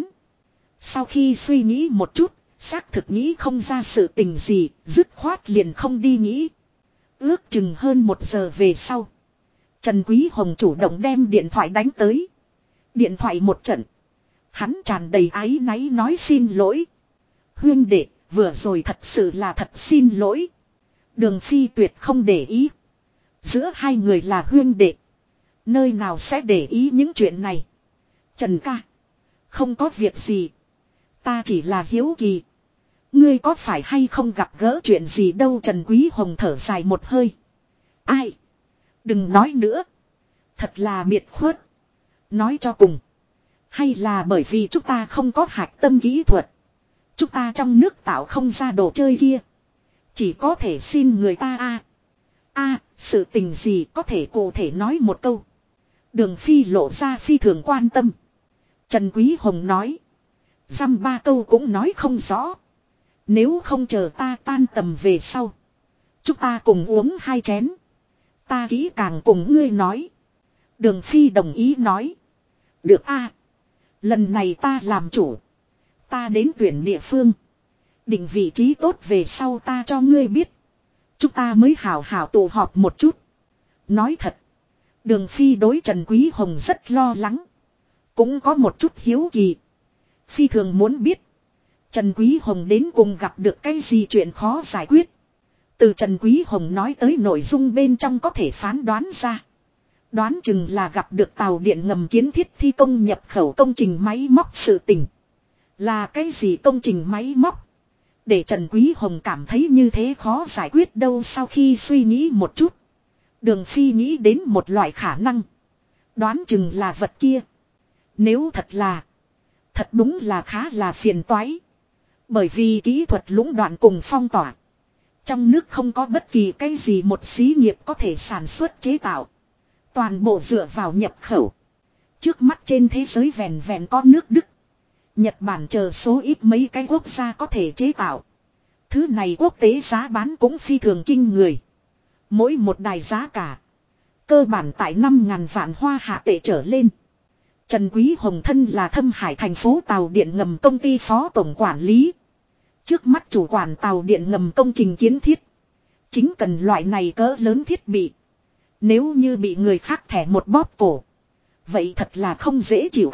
Sau khi suy nghĩ một chút, xác thực nghĩ không ra sự tình gì, dứt khoát liền không đi nghĩ. Ước chừng hơn 1 giờ về sau, Trần Quý Hồng chủ động đem điện thoại đánh tới. Điện thoại một trận, hắn tràn đầy áy náy nói xin lỗi. Huynh đệ, vừa rồi thật sự là thật xin lỗi. Đường Phi tuyệt không để ý. Giữa hai người là huynh đệ, nơi nào sẽ để ý những chuyện này. Trần ca, không có việc gì. Ta chỉ là hiếu kỳ, ngươi có phải hay không gặp gỡ chuyện gì đâu. Trần Quý Hồng thở dài một hơi. Ai? Đừng nói nữa. Thật là biệt khuất. Nói cho cùng, hay là bởi vì chúng ta không có hạch tâm kỹ thuật. Chúng ta trong nước tạo không ra đồ chơi kia. Chỉ có thể xin người ta sự tình gì có thể cụ thể nói một câu. Đường Phi lộ ra phi thường quan tâm. Trần Quý Hồng nói. Dăm 3 câu cũng nói không rõ. Nếu không chờ ta tan tầm về sau, chúng ta cùng uống 2 chén. Ta kỹ càng cùng ngươi nói. Đường Phi đồng ý nói. Được lần này ta làm chủ. Ta đến tuyển địa phương, định vị trí tốt về sau ta cho ngươi biết. Chúng ta mới hào hào tụ họp một chút. Nói thật, Đường Phi đối Trần Quý Hồng rất lo lắng. Cũng có một chút hiếu kỳ. Phi thường muốn biết Trần Quý Hồng đến cùng gặp được cái gì chuyện khó giải quyết. Từ Trần Quý Hồng nói tới nội dung bên trong có thể phán đoán ra. Đoán chừng là gặp được tàu điện ngầm kiến thiết thi công nhập khẩu công trình máy móc sự tình. Là cái gì công trình máy móc để Trần Quý Hồng cảm thấy như thế khó giải quyết đâu. Sau khi suy nghĩ một chút, Đường Phi nghĩ đến một loại khả năng. Đoán chừng là vật kia. Nếu thật đúng là khá là phiền toái. Bởi vì kỹ thuật lũng đoạn cùng phong tỏa. Trong nước không có bất kỳ cái gì một xí nghiệp có thể sản xuất chế tạo. Toàn bộ dựa vào nhập khẩu. Trước mắt trên thế giới vẹn vẹn có nước Đức, Nhật Bản chờ số ít mấy cái quốc gia có thể chế tạo. Thứ này quốc tế giá bán cũng phi thường kinh người. Mỗi một đài giá cả cơ bản tại 5.000 vạn Hoa hạ tệ trở lên. Trần Quý Hồng thân là Thâm Hải thành phố tàu điện ngầm công ty phó tổng quản lý. Trước mắt chủ quản tàu điện ngầm công trình kiến thiết. Chính cần loại này cỡ lớn thiết bị. Nếu như bị người khác thẻ một bóp cổ, vậy thật là không dễ chịu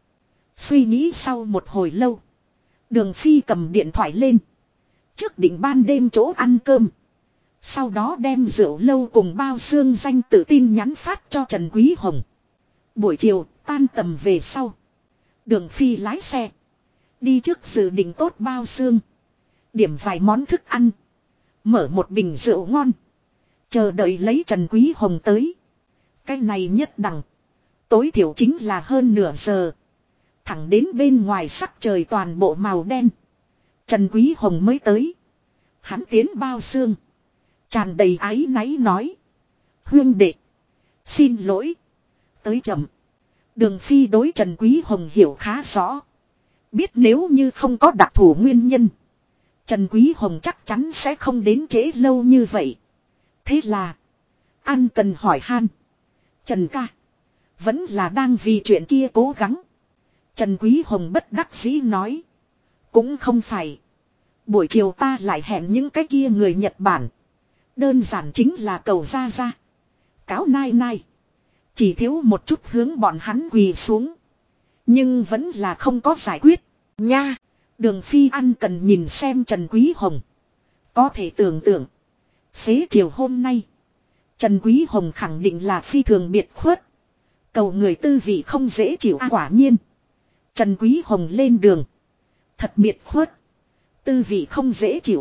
Suy nghĩ sau một hồi lâu, Đường Phi cầm điện thoại lên. Trước định ban đêm chỗ ăn cơm. Sau đó đem rượu lâu cùng bao xương danh tự tin nhắn phát cho Trần Quý Hồng. Buổi chiều tan tầm về sau, Đường Phi lái xe đi trước dự định tốt bao xương, điểm vài món thức ăn, mở một bình rượu ngon, chờ đợi lấy Trần Quý Hồng tới. Cái này nhất đẳng. Tối thiểu chính là hơn nửa giờ. Thẳng đến bên ngoài sắc trời toàn bộ màu đen. Trần Quý Hồng mới tới. Hắn tiến bao xương. Tràn đầy áy náy nói. Huynh đệ. Xin lỗi. Tới chậm. Đường Phi đối Trần Quý Hồng hiểu khá rõ. Biết nếu như không có đặc thù nguyên nhân. Trần Quý Hồng chắc chắn sẽ không đến trễ lâu như vậy. Thế là. Ăn cần hỏi han. Trần ca. Vẫn là đang vì chuyện kia cố gắng. Trần Quý Hồng bất đắc dĩ nói. Cũng không phải. Buổi chiều ta lại hẹn những cái kia người Nhật Bản. Đơn giản chính là cầu ra ra. Cáo nai nai. Chỉ thiếu một chút hướng bọn hắn quỳ xuống. Nhưng vẫn là không có giải quyết. Nha. Đường Phi ăn cần nhìn xem Trần Quý Hồng. Có thể tưởng tượng. Xế chiều hôm nay. Trần Quý Hồng khẳng định là phi thường biệt khuất. Cầu người tư vị không dễ chịu quả nhiên. Trần Quý Hồng lên đường. Thật biệt khuất. Tư vị không dễ chịu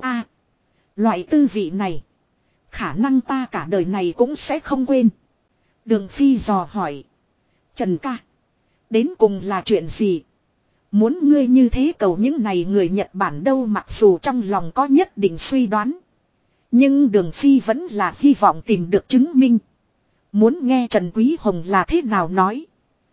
loại tư vị này. Khả năng ta cả đời này cũng sẽ không quên. Đường Phi dò hỏi. Trần ca. Đến cùng là chuyện gì? Muốn ngươi như thế cầu những này người Nhật Bản đâu, mặc dù trong lòng có nhất định suy đoán. Nhưng Đường Phi vẫn là hy vọng tìm được chứng minh. Muốn nghe Trần Quý Hồng là thế nào nói.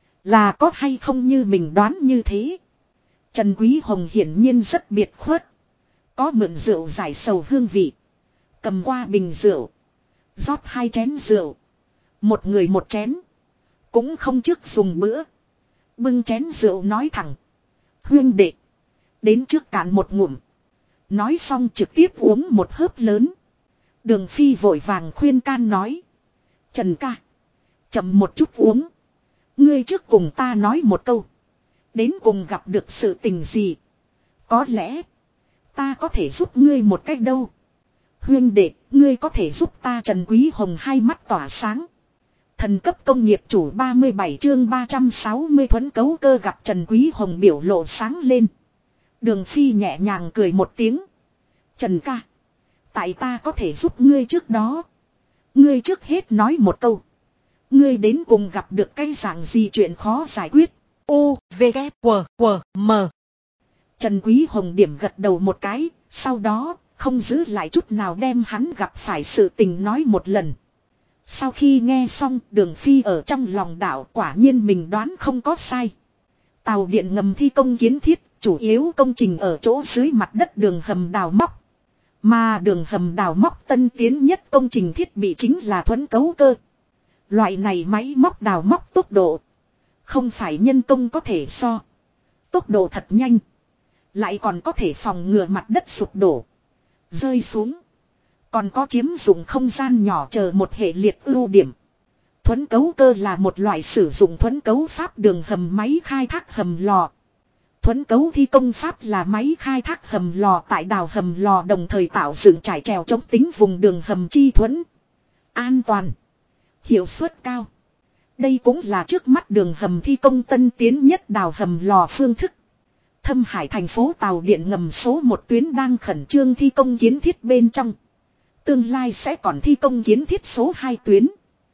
Là có hay không như mình đoán như thế. Trần Quý Hồng hiển nhiên rất biệt khuất. Có mượn rượu giải sầu hương vị. Cầm qua bình rượu. Rót 2 chén rượu. Một người một chén. Cũng không trước dùng bữa. Bưng chén rượu nói thẳng. Huynh đệ. Đến trước cạn một ngụm. Nói xong trực tiếp uống một hớp lớn. Đường Phi vội vàng khuyên can nói. Trần ca. Chậm một chút uống. Ngươi trước cùng ta nói một câu. Đến cùng gặp được sự tình gì. Có lẽ. Ta có thể giúp ngươi một cách đâu. Huynh đệ. Ngươi có thể giúp ta. Trần Quý Hồng hai mắt tỏa sáng. Thần cấp công nghiệp chủ 37 chương 360 thuẫn cấu cơ gặp Trần Quý Hồng biểu lộ sáng lên. Đường Phi nhẹ nhàng cười một tiếng. Trần ca. Tại ta có thể giúp ngươi trước đó. Ngươi trước hết nói một câu. Ngươi đến cùng gặp được cái dạng gì chuyện khó giải quyết. U, V, K, W, W, M. Trần Quý Hồng điểm gật đầu một cái. Sau đó không giữ lại chút nào đem hắn gặp phải sự tình nói một lần. Sau khi nghe xong, Đường Phi ở trong lòng đảo quả nhiên mình đoán không có sai. Tàu điện ngầm thi công kiến thiết, chủ yếu công trình ở chỗ dưới mặt đất đường hầm đào móc. Mà đường hầm đào móc tân tiến nhất công trình thiết bị chính là thuẫn cấu cơ. Loại này máy móc đào móc tốc độ. Không phải nhân công có thể so. Tốc độ thật nhanh. Lại còn có thể phòng ngừa mặt đất sụp đổ. Rơi xuống. Còn có chiếm dụng không gian nhỏ chờ một hệ liệt ưu điểm. Thuẫn cấu cơ là một loại sử dụng thuẫn cấu pháp đường hầm máy khai thác hầm lò. Thuẫn cấu thi công pháp là máy khai thác hầm lò tại đào hầm lò đồng thời tạo dựng trải trèo chống tính vùng đường hầm chi thuẫn. An toàn. Hiệu suất cao. Đây cũng là trước mắt đường hầm thi công tân tiến nhất đào hầm lò phương thức. Thâm Hải thành phố tàu điện ngầm số 1 tuyến đang khẩn trương thi công kiến thiết bên trong. Tương lai sẽ còn thi công kiến thiết số 2 tuyến.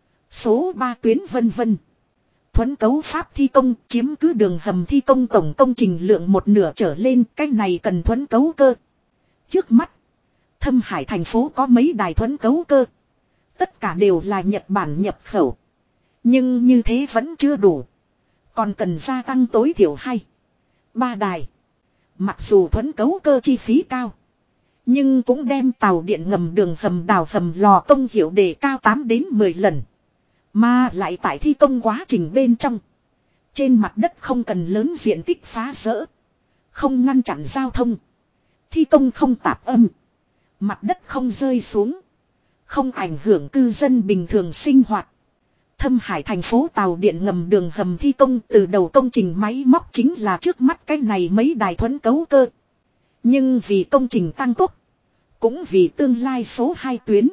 Số 3 tuyến vân vân. Thuẫn cấu pháp thi công chiếm cứ đường hầm thi công tổng công trình lượng một nửa trở lên. Cái này cần thuẫn cấu cơ. Trước mắt. Thâm Hải thành phố có mấy đài thuẫn cấu cơ. Tất cả đều là Nhật Bản nhập khẩu. Nhưng như thế vẫn chưa đủ. Còn cần gia tăng tối thiểu 2, 3 đài. Mặc dù thuẫn cấu cơ chi phí cao. Nhưng cũng đem tàu điện ngầm đường hầm đào hầm lò công hiệu đề cao 8 đến 10 lần. Mà lại tại thi công quá trình bên trong. Trên mặt đất không cần lớn diện tích phá rỡ. Không ngăn chặn giao thông. Thi công không tạp âm. Mặt đất không rơi xuống. Không ảnh hưởng cư dân bình thường sinh hoạt. Thâm Hải thành phố tàu điện ngầm đường hầm thi công từ đầu công trình máy móc chính là trước mắt cái này mấy đài thuẫn cấu cơ. Nhưng vì công trình tăng tốc. Cũng vì tương lai số 2 tuyến.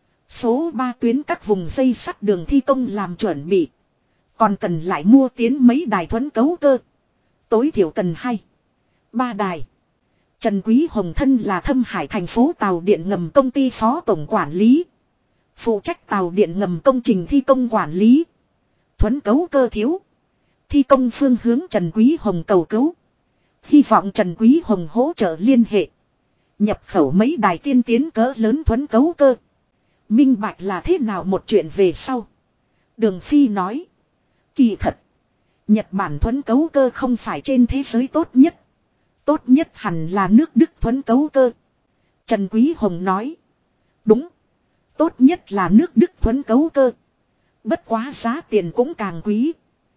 Số 3 tuyến các vùng dây sắt đường thi công làm chuẩn bị. Còn cần lại mua tiến mấy đài thuẫn cấu cơ. Tối thiểu cần 2, 3 đài. Trần Quý Hồng thân là Thâm Hải thành phố tàu điện ngầm công ty phó tổng quản lý. Phụ trách tàu điện ngầm công trình thi công quản lý. Thuấn cấu cơ thiếu. Thi công phương hướng Trần Quý Hồng cầu cứu. Hy vọng Trần Quý Hồng hỗ trợ liên hệ. Nhập khẩu mấy đài tiên tiến cỡ lớn thuấn cấu cơ. Minh bạch là thế nào một chuyện về sau. Đường Phi nói. Kỳ thật. Nhật Bản thuấn cấu cơ không phải trên thế giới tốt nhất. Tốt nhất hẳn là nước Đức thuấn cấu cơ. Trần Quý Hồng nói. Đúng. Tốt nhất là nước Đức thuấn cấu cơ. Bất quá giá tiền cũng càng quý.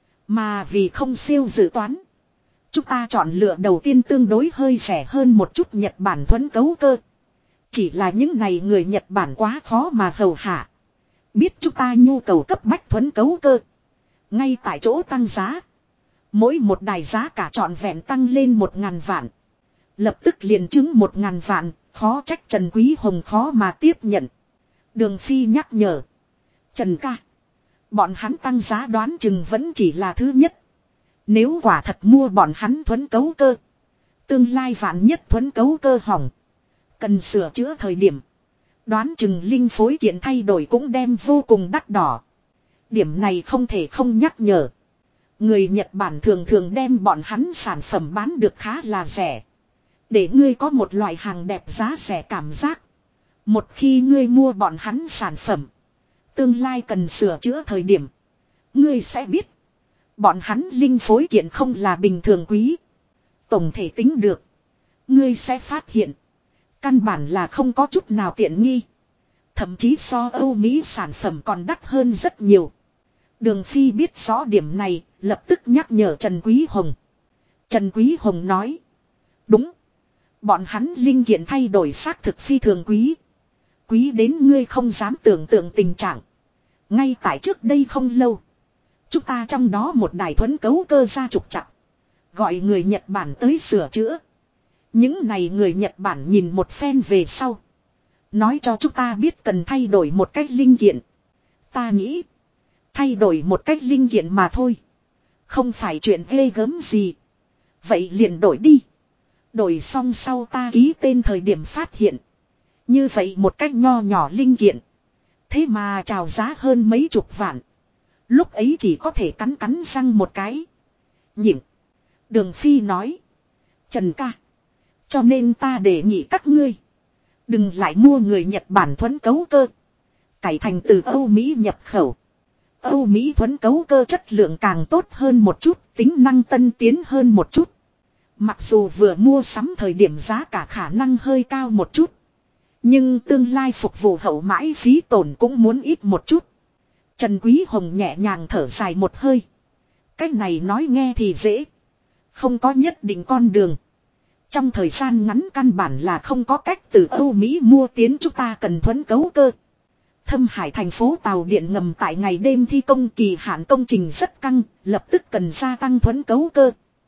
Mà vì không siêu dự toán. Chúng ta chọn lựa đầu tiên tương đối hơi rẻ hơn một chút Nhật Bản thuấn cấu cơ. Chỉ là những này người Nhật Bản quá khó mà hầu hạ. Biết chúng ta nhu cầu cấp bách thuấn cấu cơ. Ngay tại chỗ tăng giá. Mỗi một đài giá cả trọn vẹn tăng lên 1.000 vạn. Lập tức liền chứng 1.000 vạn. Khó trách Trần Quý Hồng khó mà tiếp nhận. Đường Phi nhắc nhở. Trần ca. Bọn hắn tăng giá đoán chừng vẫn chỉ là thứ nhất. Nếu quả thật mua bọn hắn thuấn cấu cơ. Tương lai vạn nhất thuấn cấu cơ hỏng. Cần sửa chữa thời điểm. Đoán chừng linh phối kiện thay đổi cũng đem vô cùng đắt đỏ. Điểm này không thể không nhắc nhở. Người Nhật Bản thường thường đem bọn hắn sản phẩm bán được khá là rẻ. Để ngươi có một loại hàng đẹp giá rẻ cảm giác. Một khi ngươi mua bọn hắn sản phẩm. Tương lai cần sửa chữa thời điểm. Ngươi sẽ biết. Bọn hắn linh phối kiện không là bình thường quý. Tổng thể tính được. Ngươi sẽ phát hiện. Căn bản là không có chút nào tiện nghi. Thậm chí so Âu Mỹ sản phẩm còn đắt hơn rất nhiều. Đường Phi biết rõ điểm này. Lập tức nhắc nhở Trần Quý Hồng. Trần Quý Hồng nói. Đúng. Bọn hắn linh kiện thay đổi xác thực phi thường quý. Quý đến ngươi không dám tưởng tượng tình trạng. Ngay tại trước đây không lâu. Chúng ta trong đó một đài thuấn cấu cơ ra trục trặc. Gọi người Nhật Bản tới sửa chữa. Những này người Nhật Bản nhìn một phen về sau. Nói cho chúng ta biết cần thay đổi một cách linh kiện. Ta nghĩ. Thay đổi một cách linh kiện mà thôi. Không phải chuyện ghê gớm gì. Vậy liền đổi đi. Đổi xong sau ta ký tên thời điểm phát hiện. Như vậy một cách nho nhỏ linh kiện. Thế mà chào giá hơn mấy chục vạn. Lúc ấy chỉ có thể cắn cắn răng một cái. Nhịn. Đường Phi nói. Trần ca. Cho nên ta đề nghị các ngươi. Đừng lại mua người Nhật Bản thuấn cấu cơ. Cải thành từ Âu Mỹ nhập khẩu. Âu Mỹ thuấn cấu cơ chất lượng càng tốt hơn một chút. Tính năng tân tiến hơn một chút. Mặc dù vừa mua sắm thời điểm giá cả khả năng hơi cao một chút. Nhưng tương lai phục vụ hậu mãi phí tổn cũng muốn ít một chút. Trần Quý Hồng nhẹ nhàng thở dài một hơi. Cái này nói nghe thì dễ. Không có nhất định con đường. Trong thời gian ngắn căn bản là không có cách từ Âu Mỹ mua tiến chúng ta cần thuấn cấu cơ. Thâm Hải thành phố tàu điện ngầm tại ngày đêm thi công kỳ hạn công trình rất căng, lập tức cần gia tăng thuấn cấu cơ.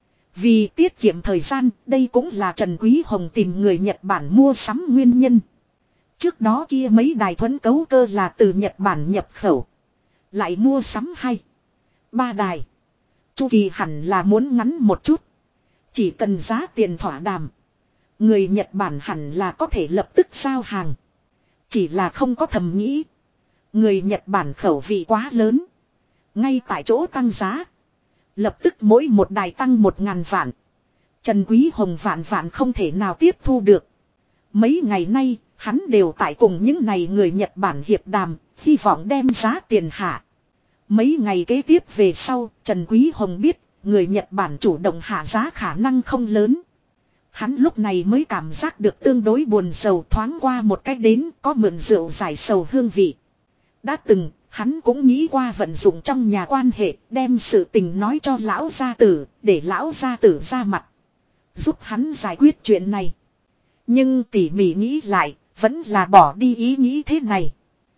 Vì tiết kiệm thời gian, đây cũng là Trần Quý Hồng tìm người Nhật Bản mua sắm nguyên nhân. Trước đó kia mấy đài thuấn cấu cơ là từ Nhật Bản nhập khẩu. Lại mua sắm 2, 3 đài. Chu kỳ hẳn là muốn ngắn một chút. Chỉ cần giá tiền thỏa đàm. Người Nhật Bản hẳn là có thể lập tức giao hàng. Chỉ là không có thầm nghĩ. Người Nhật Bản khẩu vị quá lớn. Ngay tại chỗ tăng giá. Lập tức mỗi một đài tăng 1.000 vạn. Trần Quý Hồng vạn không thể nào tiếp thu được. Mấy ngày nay, hắn đều tại cùng những này người Nhật Bản hiệp đàm, hy vọng đem giá tiền hạ. Mấy ngày kế tiếp về sau, Trần Quý Hồng biết, người Nhật Bản chủ động hạ giá khả năng không lớn. Hắn lúc này mới cảm giác được tương đối buồn sầu, thoáng qua một cách đến có mượn rượu giải sầu hương vị. Đã từng, hắn cũng nghĩ qua vận dụng trong nhà quan hệ, đem sự tình nói cho lão gia tử, để lão gia tử ra mặt. Giúp hắn giải quyết chuyện này. Nhưng tỉ mỉ nghĩ lại, vẫn là bỏ đi ý nghĩ thế này.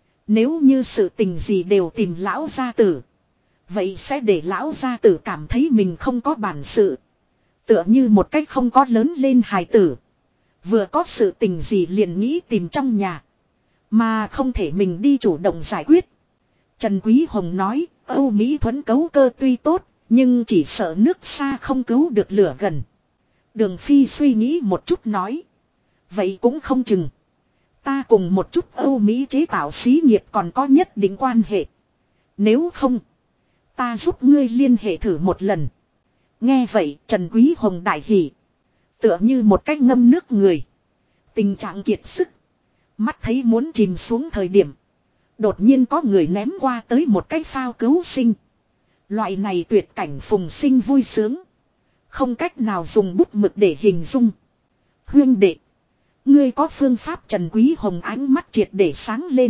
Nếu như sự tình gì đều tìm lão gia tử. Vậy sẽ để lão gia tử cảm thấy mình không có bản sự. Tựa như một cách không có lớn lên hài tử. Vừa có sự tình gì liền nghĩ tìm trong nhà. Mà không thể mình đi chủ động giải quyết. Trần Quý Hồng nói, Âu Mỹ thuấn cấu cơ tuy tốt, nhưng chỉ sợ nước xa không cứu được lửa gần. Đường Phi suy nghĩ một chút nói. Vậy cũng không chừng. Ta cùng một chút Âu Mỹ chế tạo xí nghiệp còn có nhất định quan hệ. Nếu không, Ta giúp ngươi liên hệ thử một lần. Nghe vậy Trần Quý Hồng đại hỉ. Tựa như một cái ngâm nước người. Tình trạng kiệt sức. Mắt thấy muốn chìm xuống thời điểm. Đột nhiên có người ném qua tới một cái phao cứu sinh. Loại này tuyệt cảnh phùng sinh vui sướng. Không cách nào dùng bút mực để hình dung. Huyên đệ. Ngươi có phương pháp. Trần Quý Hồng ánh mắt triệt để sáng lên.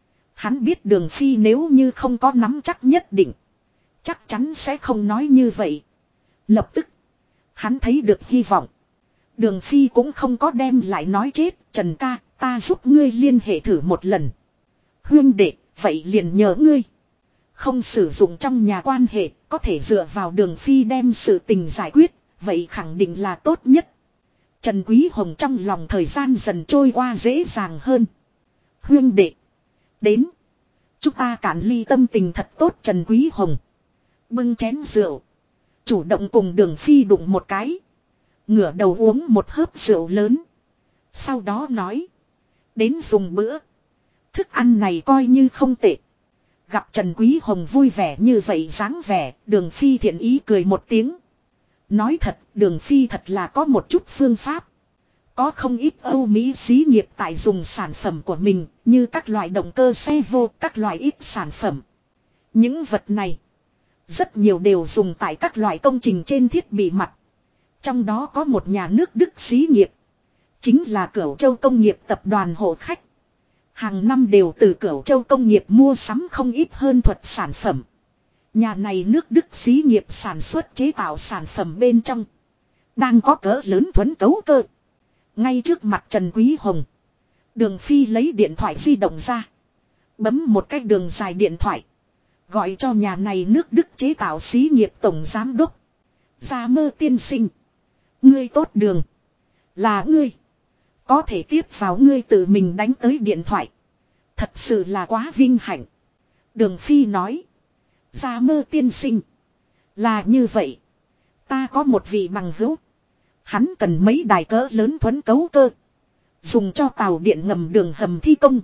Hắn biết Đường Phi nếu như không có nắm chắc nhất định. Chắc chắn sẽ không nói như vậy. Lập tức. Hắn thấy được hy vọng. Đường Phi cũng không có đem lại nói chết. Trần ca, ta giúp ngươi liên hệ thử một lần. Huyên đệ, vậy liền nhờ ngươi. Không sử dụng trong nhà quan hệ, có thể dựa vào Đường Phi đem sự tình giải quyết, vậy khẳng định là tốt nhất. Trần Quý Hồng trong lòng thời gian dần trôi qua dễ dàng hơn. Huyên đệ. Đến. Chúng ta cạn ly, tâm tình thật tốt. Trần Quý Hồng bưng chén rượu. Chủ động cùng Đường Phi đụng một cái. Ngửa đầu uống một hớp rượu lớn. Sau đó nói. Đến dùng bữa. Thức ăn này coi như không tệ. Gặp Trần Quý Hồng vui vẻ như vậy dáng vẻ. Đường Phi thiện ý cười một tiếng. Nói thật, Đường Phi thật là có một chút phương pháp. Có không ít Âu Mỹ xí nghiệp tại dùng sản phẩm của mình, như các loại động cơ xe vô, các loại ít sản phẩm. Những vật này, rất nhiều đều dùng tại các loại công trình trên thiết bị mặt. Trong đó có một nhà nước Đức xí nghiệp, chính là Cửu Châu Công nghiệp tập đoàn hộ khách. Hàng năm đều từ Cửu Châu Công nghiệp mua sắm không ít hơn thuật sản phẩm. Nhà này nước Đức xí nghiệp sản xuất chế tạo sản phẩm bên trong đang có cỡ lớn thuần cấu cơ. Ngay trước mặt Trần Quý Hồng, Đường Phi lấy điện thoại di động ra, bấm một cái đường dài điện thoại, gọi cho nhà này nước Đức chế tạo xí nghiệp tổng giám đốc. Gia Mơ tiên sinh, ngươi tốt. Đường là ngươi, có thể tiếp vào ngươi tự mình đánh tới điện thoại, thật sự là quá vinh hạnh. Đường Phi nói. Gia Mơ tiên sinh, là như vậy, ta có một vị bằng hữu, hắn cần mấy đài cỡ lớn thuần cấu cơ, dùng cho tàu điện ngầm đường hầm thi công.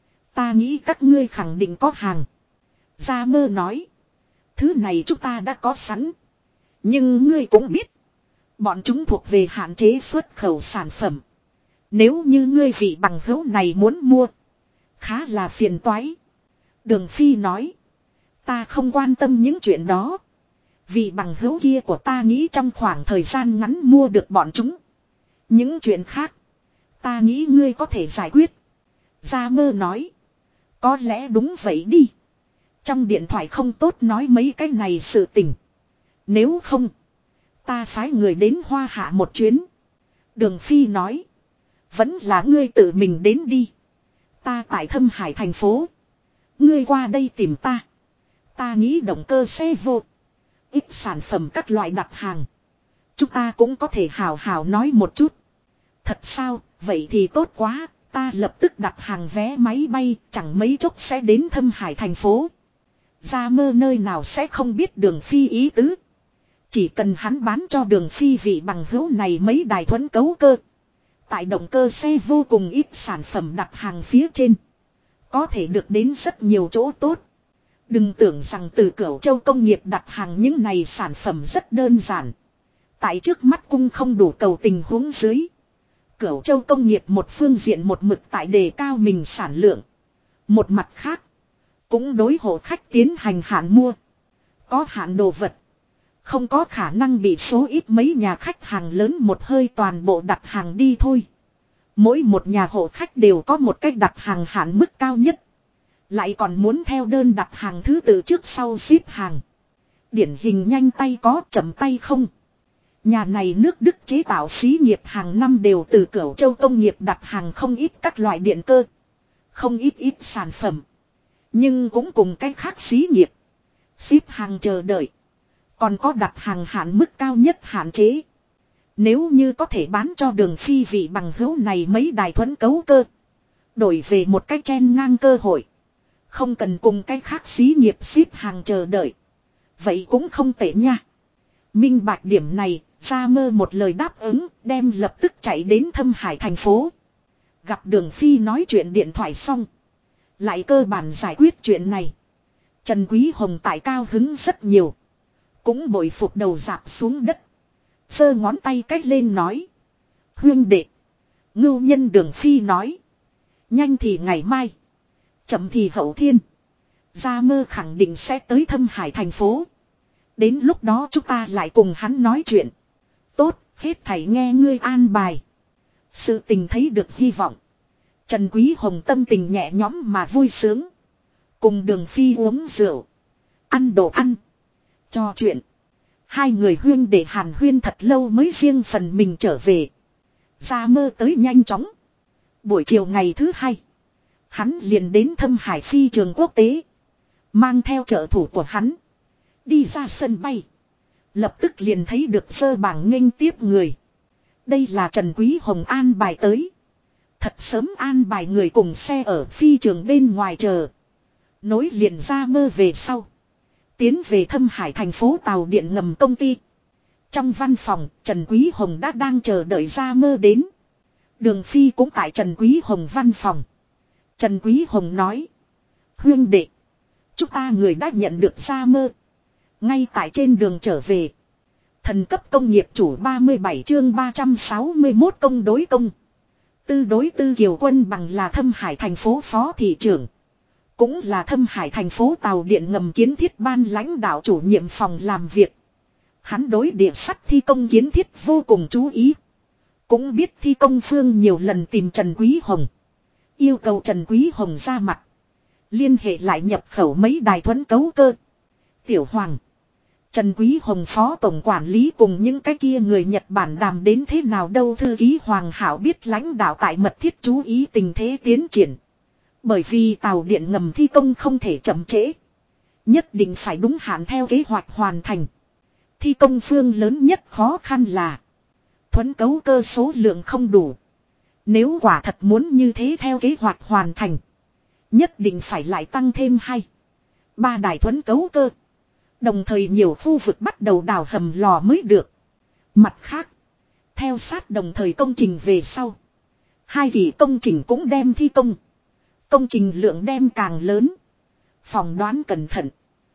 Ta nghĩ các ngươi khẳng định có hàng. Gia Mơ nói. Thứ này chúng ta đã có sẵn. Nhưng ngươi cũng biết, bọn chúng thuộc về hạn chế xuất khẩu sản phẩm. Nếu như ngươi vị bằng hữu này muốn mua, khá là phiền toái. Đường Phi nói. Ta không quan tâm những chuyện đó. Vị bằng hữu kia của ta nghĩ trong khoảng thời gian ngắn mua được bọn chúng. Những chuyện khác, ta nghĩ ngươi có thể giải quyết. Gia Mơ nói. Có lẽ đúng vậy đi. Trong điện thoại không tốt nói mấy cái này sự tình. Nếu không, ta phái người đến Hoa Hạ một chuyến. Đường Phi nói. Vẫn là ngươi tự mình đến đi. Ta tại Thâm Hải thành phố. Ngươi qua đây tìm ta. Ta nghĩ động cơ xe vô, ít sản phẩm các loại đặt hàng, chúng ta cũng có thể hào hào nói một chút. Thật sao, vậy thì tốt quá. Ta lập tức đặt hàng vé máy bay, chẳng mấy chốc sẽ đến Thâm Hải thành phố. Gia Mơ nơi nào sẽ không biết Đường Phi ý tứ. Chỉ cần hắn bán cho Đường Phi vị bằng hữu này mấy đài thuần cấu cơ, tại động cơ xe vô cùng ít sản phẩm đặt hàng phía trên, có thể được đến rất nhiều chỗ tốt. Đừng tưởng rằng từ Cửu Châu Công nghiệp đặt hàng những này sản phẩm rất đơn giản. Tại trước mắt cung không đủ cầu tình huống dưới, Cửu Châu Công nghiệp một phương diện một mực tại đề cao mình sản lượng. Một mặt khác, cũng đối hộ khách tiến hành hạn mua. Có hạn đồ vật, không có khả năng bị số ít mấy nhà khách hàng lớn một hơi toàn bộ đặt hàng đi thôi. Mỗi một nhà hộ khách đều có một cách đặt hàng hạn mức cao nhất. Lại còn muốn theo đơn đặt hàng thứ tự trước sau ship hàng. Điển hình nhanh tay có, chậm tay không. Nhà này nước Đức chế tạo xí nghiệp hàng năm đều từ Cửu Châu Công nghiệp đặt hàng không ít các loại điện cơ, không ít sản phẩm. Nhưng cũng cùng cách khác xí nghiệp ship hàng chờ đợi, còn có đặt hàng hạn mức cao nhất hạn chế. Nếu như có thể bán cho Đường Phi vị bằng hữu này mấy đài thuần cấu cơ, đổi về một cách chen ngang cơ hội, không cần cùng cái khác xí nghiệp ship hàng chờ đợi, vậy cũng không tệ nha. Minh bạch điểm này, Gia Mơ một lời đáp ứng, đem lập tức chạy đến Thâm Hải thành phố. Gặp Đường Phi nói chuyện điện thoại xong, lại cơ bản giải quyết chuyện này. Trần Quý Hồng tại cao hứng rất nhiều. Cũng bội phục đầu dạp xuống đất. Giơ ngón tay cách lên nói. Huynh đệ. Ngưu nhân Đường Phi nói. Nhanh thì ngày mai. Chậm thì hậu thiên. Gia Mơ khẳng định sẽ tới Thâm Hải thành phố. Đến lúc đó chúng ta lại cùng hắn nói chuyện. Tốt, hết thảy nghe ngươi an bài. Sự tình thấy được hy vọng. Trần Quý Hồng tâm tình nhẹ nhõm mà vui sướng. Cùng Đường Phi uống rượu. Ăn đồ ăn. Trò chuyện. Hai người huyên để hàn huyên thật lâu mới riêng phần mình trở về. Gia Mơ tới nhanh chóng. Buổi chiều ngày thứ hai. Hắn liền đến Thâm Hải phi trường quốc tế. Mang theo trợ thủ của hắn. Đi ra sân bay. Lập tức liền thấy được sơ bảng nghênh tiếp người. Đây là Trần Quý Hồng an bài tới. Thật sớm an bài người cùng xe ở phi trường bên ngoài chờ. Nối liền Gia Mơ về sau. Tiến về Thâm Hải thành phố tàu điện ngầm công ty. Trong văn phòng, Trần Quý Hồng đã đang chờ đợi Gia Mơ đến. Đường Phi cũng tại Trần Quý Hồng văn phòng. Trần Quý Hồng nói. Huynh đệ. Chúng ta người đã nhận được Gia Mơ. Ngay tại trên đường trở về. Thần cấp công nghiệp chủ 37 chương 361 công đối công. Tư đối tư Kiều Quân Bằng là Thâm Hải thành phố phó thị trưởng. Cũng là Thâm Hải thành phố tàu điện ngầm kiến thiết ban lãnh đạo chủ nhiệm phòng làm việc. Hắn đối địa sắt thi công kiến thiết vô cùng chú ý. Cũng biết thi công phương nhiều lần tìm Trần Quý Hồng. Yêu cầu Trần Quý Hồng ra mặt. Liên hệ lại nhập khẩu mấy đài thuẫn cấu cơ. Tiểu Hoàng. Trần Quý Hồng phó tổng quản lý cùng những cái kia người Nhật Bản đàm đến thế nào đâu. Thư ký Hoàng Hảo biết lãnh đạo tại mật thiết chú ý tình thế tiến triển. Bởi vì tàu điện ngầm thi công không thể chậm trễ. Nhất định phải đúng hạn theo kế hoạch hoàn thành. Thi công phương lớn nhất khó khăn là thuẫn cấu cơ số lượng không đủ. Nếu quả thật muốn như thế theo kế hoạch hoàn thành. Nhất định phải lại tăng thêm 2-3 đài thuẫn cấu cơ. Đồng thời nhiều khu vực bắt đầu đào hầm lò mới được. Mặt khác. Theo sát đồng thời công trình về sau. 2 kỳ công trình cũng đem thi công. Công trình lượng đem càng lớn. Phỏng đoán cẩn thận.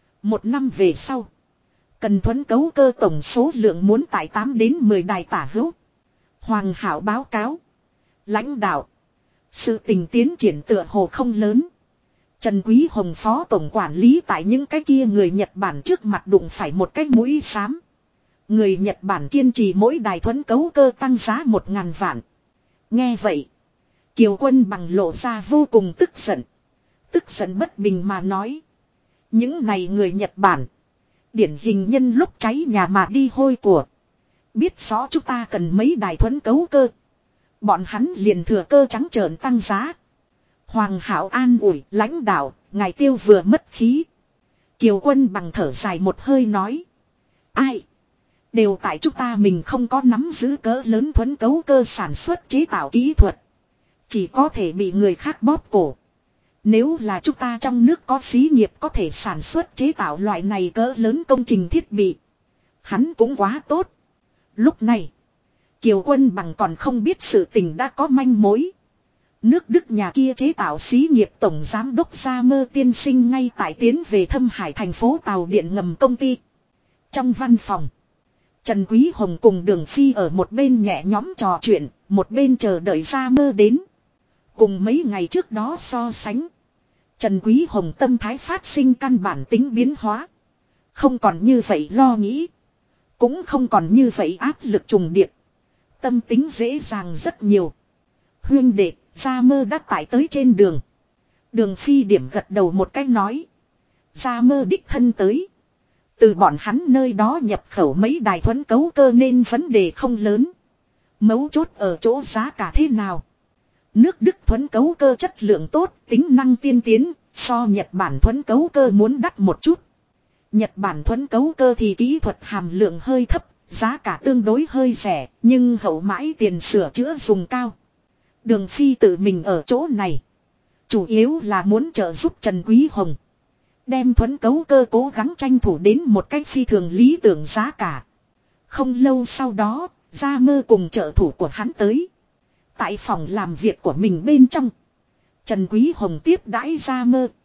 1 năm về sau. Cần thuẫn cấu cơ tổng số lượng muốn tại 8 đến 10 đài tả hữu. Hoàng Hảo báo cáo. Lãnh đạo. Sự tình tiến triển tựa hồ không lớn. Trần Quý Hồng phó tổng quản lý tại những cái kia người Nhật Bản trước mặt đụng phải một cái mũi xám. Người Nhật Bản kiên trì mỗi đài thuẫn cấu cơ tăng giá 1.000 vạn. Nghe vậy. Kiều Quân Bằng lộ ra vô cùng tức giận. Tức giận bất bình mà nói. Những này người Nhật Bản. Điển hình nhân lúc cháy nhà mà đi hôi của. Biết rõ chúng ta cần mấy đài thuẫn cấu cơ. Bọn hắn liền thừa cơ trắng trợn tăng giá. Hoàng Hảo an ủi lãnh đạo, ngài tiêu vừa mất khí. Kiều Quân Bằng thở dài một hơi nói. Ai? Đều tại chúng ta mình không có nắm giữ cỡ lớn thuẫn cấu cơ sản xuất chế tạo kỹ thuật. Chỉ có thể bị người khác bóp cổ. Nếu là chúng ta trong nước có xí nghiệp có thể sản xuất chế tạo loại này cỡ lớn công trình thiết bị. Hắn cũng quá tốt. Lúc này, Kiều Quân Bằng còn không biết sự tình đã có manh mối. Nước Đức nhà kia chế tạo xí nghiệp tổng giám đốc Gia Mơ tiên sinh ngay tại tiến về Thâm Hải thành phố tàu điện ngầm công ty. Trong văn phòng, Trần Quý Hồng cùng Đường Phi ở một bên nhẹ nhõm trò chuyện, một bên chờ đợi Gia Mơ đến. Cùng mấy ngày trước đó so sánh, Trần Quý Hồng tâm thái phát sinh căn bản tính biến hóa. Không còn như vậy lo nghĩ. Cũng không còn như vậy áp lực trùng điệp. Tâm tính dễ dàng rất nhiều. Huynh đệ, Gia Mơ đã tải tới trên đường. Đường Phi điểm gật đầu một cái nói. Gia Mơ đích thân tới. Từ bọn hắn nơi đó nhập khẩu mấy đài thuẫn cấu cơ nên vấn đề không lớn. Mấu chốt ở chỗ giá cả thế nào. Nước Đức thuẫn cấu cơ chất lượng tốt, tính năng tiên tiến, so Nhật Bản thuẫn cấu cơ muốn đắt một chút. Nhật Bản thuẫn cấu cơ thì kỹ thuật hàm lượng hơi thấp, giá cả tương đối hơi rẻ, nhưng hậu mãi tiền sửa chữa dùng cao. Đường Phi tự mình ở chỗ này. Chủ yếu là muốn trợ giúp Trần Quý Hồng. Đem thuẫn cấu cơ cố gắng tranh thủ đến một cách phi thường lý tưởng giá cả. Không lâu sau đó, Gia Mơ cùng trợ thủ của hắn tới. Tại phòng làm việc của mình bên trong. Trần Quý Hồng tiếp đãi Gia Mơ.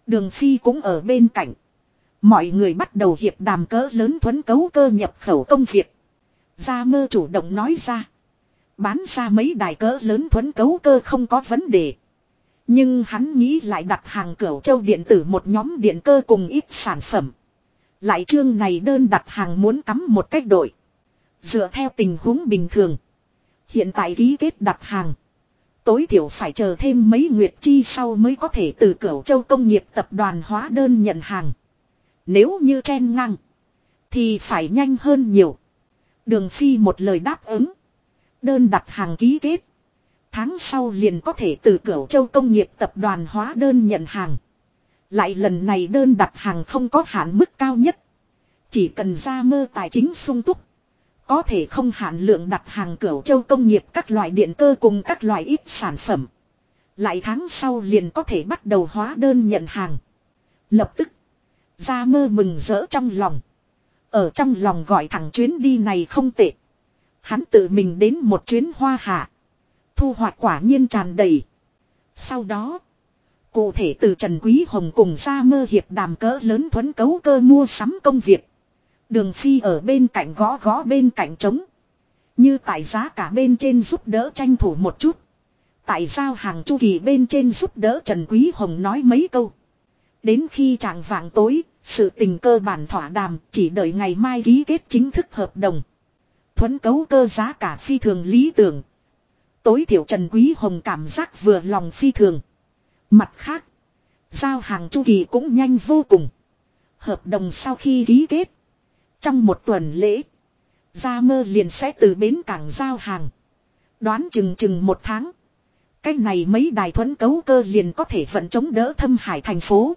Đường Phi cũng ở bên cạnh. Mọi người bắt đầu hiệp đàm cỡ lớn thuấn cấu cơ nhập khẩu công việc. Gia Mơ chủ động nói ra. Bán ra mấy đài cỡ lớn thuấn cấu cơ không có vấn đề. Nhưng hắn nghĩ lại đặt hàng Cửu Châu điện tử một nhóm điện cơ cùng ít sản phẩm. Lại chương này đơn đặt hàng muốn cắm một cách đội. Dựa theo tình huống bình thường. Hiện tại ký kết đặt hàng. Tối thiểu phải chờ thêm mấy nguyệt chi sau mới có thể từ Cửu Châu công nghiệp tập đoàn hóa đơn nhận hàng. Nếu như chen ngang. Thì phải nhanh hơn nhiều. Đường Phi một lời đáp ứng. Đơn đặt hàng ký kết. Tháng sau liền có thể từ Cửu Châu công nghiệp tập đoàn hóa đơn nhận hàng. Lại lần này đơn đặt hàng không có hạn mức cao nhất. Chỉ cần Gia Mơ tài chính sung túc. Có thể không hạn lượng đặt hàng Cửu Châu công nghiệp các loại điện cơ cùng các loại ít sản phẩm. Lại tháng sau liền có thể bắt đầu hóa đơn nhận hàng. Lập tức. Gia Mơ mừng rỡ trong lòng. Ở trong lòng gọi thẳng chuyến đi này không tệ. Hắn tự mình đến một chuyến Hoa Hạ. Thu hoạch quả nhiên tràn đầy. Sau đó. Cụ thể từ Trần Quý Hồng cùng Gia Mơ hiệp đàm cỡ lớn thuấn cấu cơ mua sắm công việc. Đường Phi ở bên cạnh gõ gõ bên cạnh trống. Như tại giá cả bên trên giúp đỡ tranh thủ một chút. Tại giao hàng chu kỳ bên trên giúp đỡ Trần Quý Hồng nói mấy câu. Đến khi trạng vạng tối, sự tình cơ bản thỏa đàm, chỉ đợi ngày mai ký kết chính thức hợp đồng. Thuấn cấu cơ giá cả phi thường lý tưởng. Tối thiểu Trần Quý Hồng cảm giác vừa lòng phi thường. Mặt khác, giao hàng chu kỳ cũng nhanh vô cùng. Hợp đồng sau khi ký kết. Trong một tuần lễ, Gia Mơ liền sẽ từ bến cảng giao hàng. Đoán chừng một tháng. Cách này mấy đài thuấn cấu cơ liền có thể vận chống đỡ Thâm Hải thành phố.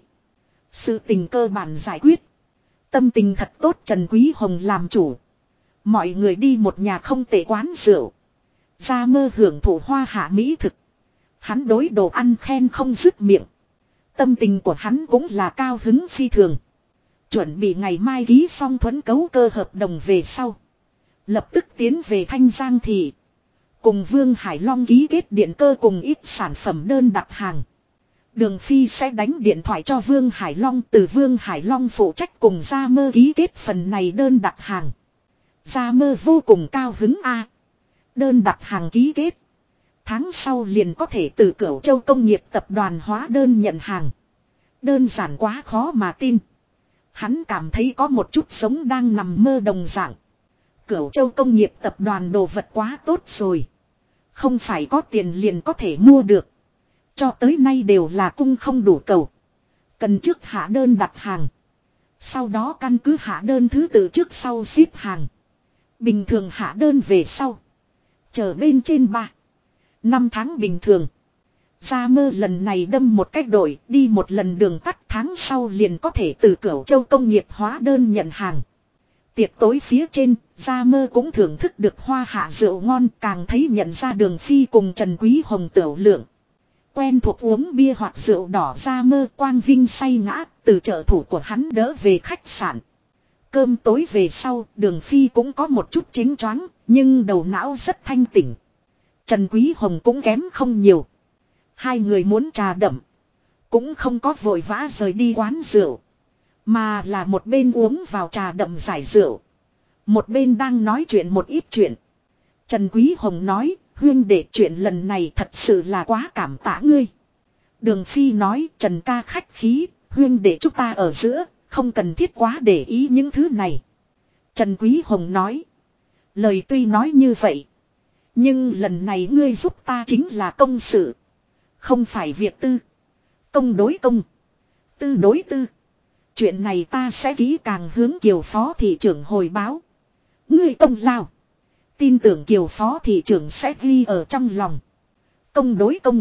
Sự tình cơ bản giải quyết. Tâm tình thật tốt Trần Quý Hồng làm chủ. Mọi người đi một nhà không tệ quán rượu. Gia Mơ hưởng thụ Hoa Hạ mỹ thực. Hắn đối đồ ăn khen không dứt miệng. Tâm tình của hắn cũng là cao hứng phi thường. Chuẩn bị ngày mai ký xong thuấn cấu cơ hợp đồng về sau. Lập tức tiến về Thanh Giang Thị. Cùng Vương Hải Long ký kết điện cơ cùng ít sản phẩm đơn đặt hàng. Đường Phi sẽ đánh điện thoại cho Vương Hải Long. Từ Vương Hải Long phụ trách cùng Gia Mơ ký kết phần này đơn đặt hàng. Gia Mơ vô cùng cao hứng a. Đơn đặt hàng ký kết. Tháng sau liền có thể từ Cửu Châu công nghiệp tập đoàn hóa đơn nhận hàng. Đơn giản quá khó mà tin. Hắn cảm thấy có một chút sống đang nằm mơ đồng dạng. Cửu Châu công nghiệp tập đoàn đồ vật quá tốt rồi. Không phải có tiền liền có thể mua được. Cho tới nay đều là cung không đủ cầu. Cần trước hạ đơn đặt hàng. Sau đó căn cứ hạ đơn thứ tự trước sau ship hàng. Bình thường hạ đơn về sau. Chờ bên trên 3-5 tháng bình thường. Gia Mơ lần này đâm một cách đổi đi một lần đường tắt tháng sau liền có thể từ Cửu Châu công nghiệp hóa đơn nhận hàng. Tiệc tối phía trên, Gia Mơ cũng thưởng thức được Hoa Hạ rượu ngon càng thấy nhận ra Đường Phi cùng Trần Quý Hồng tiểu lượng. Quen thuộc uống bia hoặc rượu đỏ Gia Mơ quang vinh say ngã từ trợ thủ của hắn đỡ về khách sạn. Cơm tối về sau Đường Phi cũng có một chút chênh choáng nhưng đầu não rất thanh tỉnh. Trần Quý Hồng cũng kém không nhiều. Hai người muốn trà đậm. Cũng không có vội vã rời đi quán rượu. Mà là một bên uống vào trà đậm giải rượu. Một bên đang nói chuyện một ít chuyện. Trần Quý Hồng nói, huynh đệ chuyện lần này thật sự là quá cảm tạ ngươi. Đường Phi nói, Trần ca khách khí, huynh đệ chúng ta ở giữa, không cần thiết quá để ý những thứ này. Trần Quý Hồng nói, lời tuy nói như vậy. Nhưng lần này ngươi giúp ta chính là công sự. Không phải việc tư. Công đối công. Tư đối tư. Chuyện này ta sẽ kỹ càng hướng Kiều phó thị trưởng hồi báo. Ngươi công lao. Tin tưởng Kiều phó thị trưởng sẽ ghi ở trong lòng. Công đối công.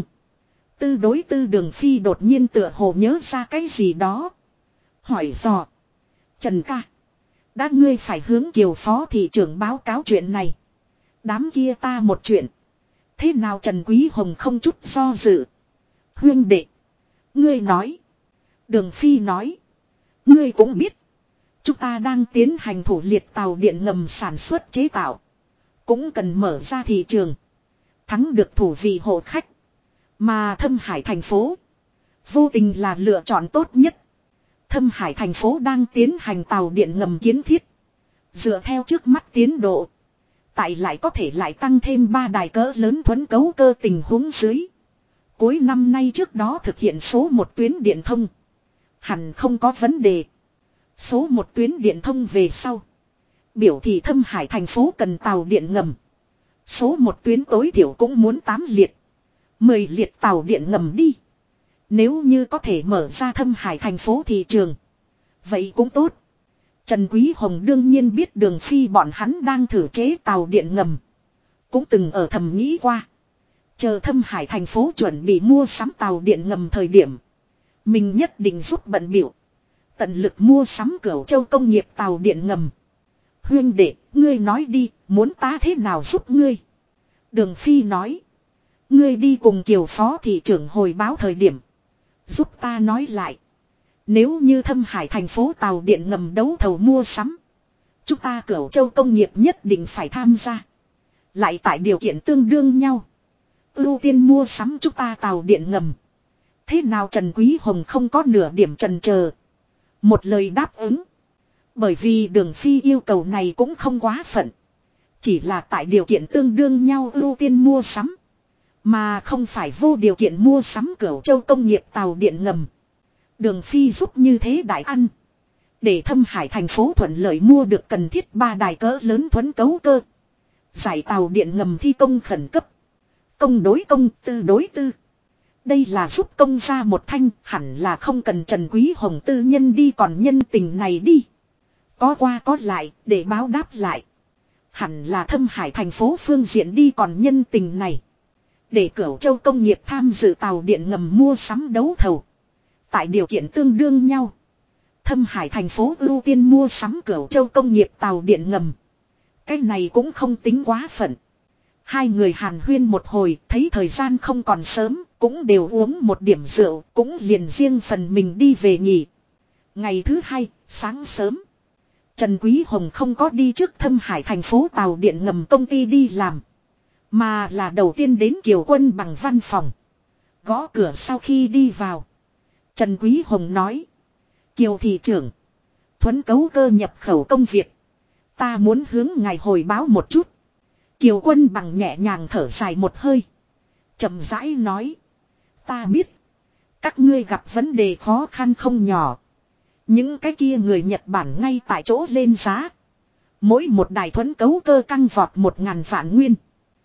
Tư đối tư Đường Phi đột nhiên tựa hồ nhớ ra cái gì đó. Hỏi dò. Trần ca. Đã ngươi phải hướng Kiều phó thị trưởng báo cáo chuyện này. Đám kia ta một chuyện. Thế nào Trần Quý Hồng không chút do dự. Huynh đệ. Ngươi nói. Đường Phi nói. Ngươi cũng biết. Chúng ta đang tiến hành thủ liệt tàu điện ngầm sản xuất chế tạo. Cũng cần mở ra thị trường. Thắng được thủ vị hộ khách. Mà Thâm Hải thành phố. Vô tình là lựa chọn tốt nhất. Thâm Hải thành phố đang tiến hành tàu điện ngầm kiến thiết. Dựa theo trước mắt tiến độ. Tại lại có thể lại tăng thêm 3 đài cỡ lớn thuần cấu cơ tình huống dưới. Cuối năm nay trước đó thực hiện số 1 tuyến điện thông. Hẳn không có vấn đề. Số 1 tuyến điện thông về sau. Biểu thị Thâm Hải thành phố cần tàu điện ngầm. Số 1 tuyến tối thiểu cũng muốn 8 liệt. 10 liệt tàu điện ngầm đi. Nếu như có thể mở ra Thâm Hải thành phố thị trường. Vậy cũng tốt. Trần Quý Hồng đương nhiên biết Đường Phi bọn hắn đang thử chế tàu điện ngầm. Cũng từng ở thầm nghĩ qua. Chờ Thâm Hải thành phố chuẩn bị mua sắm tàu điện ngầm thời điểm. Mình nhất định giúp bận biểu. Tận lực mua sắm Cửu Châu công nghiệp tàu điện ngầm. Huyên đệ, ngươi nói đi, muốn ta thế nào giúp ngươi? Đường Phi nói. Ngươi đi cùng Kiều phó thị trưởng hồi báo thời điểm. Giúp ta nói lại. Nếu như Thâm Hải thành phố tàu điện ngầm đấu thầu mua sắm. Chúng ta Cửu Châu công nghiệp nhất định phải tham gia. Lại tại điều kiện tương đương nhau. Ưu tiên mua sắm chúng ta tàu điện ngầm. Thế nào Trần Quý Hồng không có nửa điểm chần chờ. Một lời đáp ứng. Bởi vì Đường Phi yêu cầu này cũng không quá phận. Chỉ là tại điều kiện tương đương nhau ưu tiên mua sắm. Mà không phải vô điều kiện mua sắm Cửu Châu công nghiệp tàu điện ngầm. Đường Phi giúp như thế đại ăn. Để Thâm Hải thành phố thuận lợi mua được cần thiết 3 đài cỡ lớn thuần cấu cơ. Giải tàu điện ngầm thi công khẩn cấp. Công đối công, tư đối tư. Đây là giúp công ra một thanh, hẳn là không cần Trần Quý Hồng tư nhân đi còn nhân tình này đi. Có qua có lại, để báo đáp lại. Hẳn là Thâm Hải thành phố phương diện đi còn nhân tình này. Để Cửu Châu công nghiệp tham dự tàu điện ngầm mua sắm đấu thầu. Tại điều kiện tương đương nhau. Thâm Hải thành phố ưu tiên mua sắm Cửu Châu công nghiệp tàu điện ngầm. Cái này cũng không tính quá phận. Hai người hàn huyên một hồi, thấy thời gian không còn sớm, cũng đều uống một điểm rượu, cũng liền riêng phần mình đi về nghỉ. Ngày thứ hai, sáng sớm. Trần Quý Hồng không có đi trước Thâm Hải thành phố tàu điện ngầm công ty đi làm. Mà là đầu tiên đến Kiều Quân bằng văn phòng. Gõ cửa sau khi đi vào. Trần Quý Hồng nói. Kiều thị trưởng. Thuấn cấu cơ nhập khẩu công việc. Ta muốn hướng ngài hồi báo một chút. Kiều Quân bằng nhẹ nhàng thở dài một hơi. Chậm rãi nói. Ta biết. Các ngươi gặp vấn đề khó khăn không nhỏ. Những cái kia người Nhật Bản ngay tại chỗ lên giá. Mỗi một đài thuấn cấu cơ căng vọt 1.000 vạn nguyên.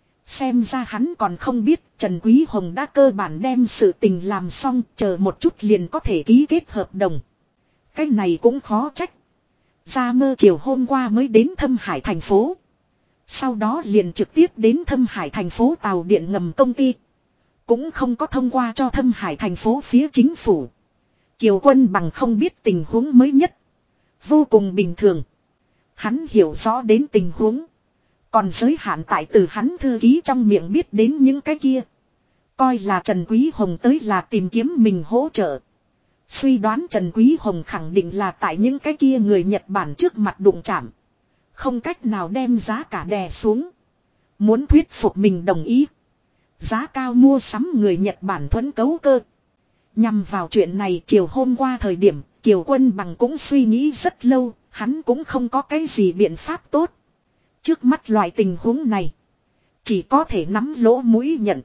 Xem ra hắn còn không biết Trần Quý Hồng đã cơ bản đem sự tình làm xong, chờ một chút liền có thể ký kết hợp đồng. Cái này cũng khó trách. Gia Mơ chiều hôm qua mới đến Thâm Hải thành phố. Sau đó liền trực tiếp đến Thâm Hải thành phố tàu điện ngầm công ty. Cũng không có thông qua cho Thâm Hải thành phố phía chính phủ. Kiều Quân bằng không biết tình huống mới nhất. Vô cùng bình thường. Hắn hiểu rõ đến tình huống. Còn giới hạn tại từ hắn thư ký trong miệng biết đến những cái kia. Coi là Trần Quý Hồng tới là tìm kiếm mình hỗ trợ. Suy đoán Trần Quý Hồng khẳng định là tại những cái kia người Nhật Bản trước mặt đụng chạm. Không cách nào đem giá cả đè xuống. Muốn thuyết phục mình đồng ý. Giá cao mua sắm người Nhật Bản thuẫn cấu cơ. Nhằm vào chuyện này chiều hôm qua thời điểm, Kiều Quân bằng cũng suy nghĩ rất lâu, hắn cũng không có cái gì biện pháp tốt. Trước mắt loại tình huống này, chỉ có thể nắm lỗ mũi nhận.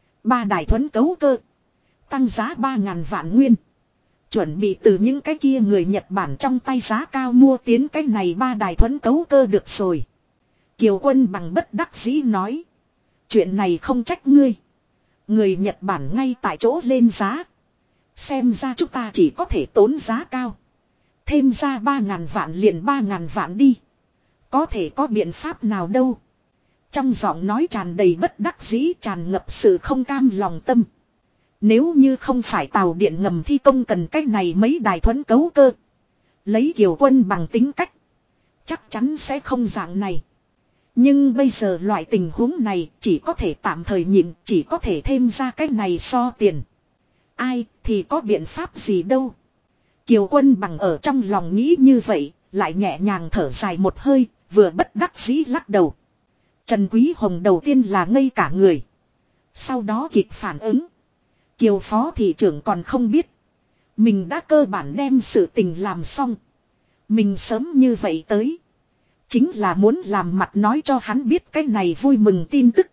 3 đài thuẫn cấu cơ. Tăng giá 3.000 vạn nguyên. Chuẩn bị từ những cái kia người Nhật Bản trong tay giá cao mua tiến cái này 3 đài thuẫn cấu cơ được rồi. Kiều Quân bằng bất đắc dĩ nói. Chuyện này không trách ngươi. Người Nhật Bản ngay tại chỗ lên giá. Xem ra chúng ta chỉ có thể tốn giá cao. Thêm ra 3.000 vạn liền 3.000 vạn đi. Có thể có biện pháp nào đâu. Trong giọng nói tràn đầy bất đắc dĩ, tràn ngập sự không cam lòng tâm. Nếu như không phải tàu điện ngầm thi công cần cách này mấy đài thuẫn cấu cơ. Lấy Kiều Quân bằng tính cách. Chắc chắn sẽ không dạng này. Nhưng bây giờ loại tình huống này chỉ có thể tạm thời nhịn, chỉ có thể thêm ra cách này so tiền. Ai thì có biện pháp gì đâu. Kiều Quân bằng ở trong lòng nghĩ như vậy, lại nhẹ nhàng thở dài một hơi, vừa bất đắc dĩ lắc đầu. Trần Quý Hồng đầu tiên là ngây cả người. Sau đó kịp phản ứng. Kiều phó thị trưởng còn không biết. Mình đã cơ bản đem sự tình làm xong. Mình sớm như vậy tới. Chính là muốn làm mặt nói cho hắn biết cái này vui mừng tin tức.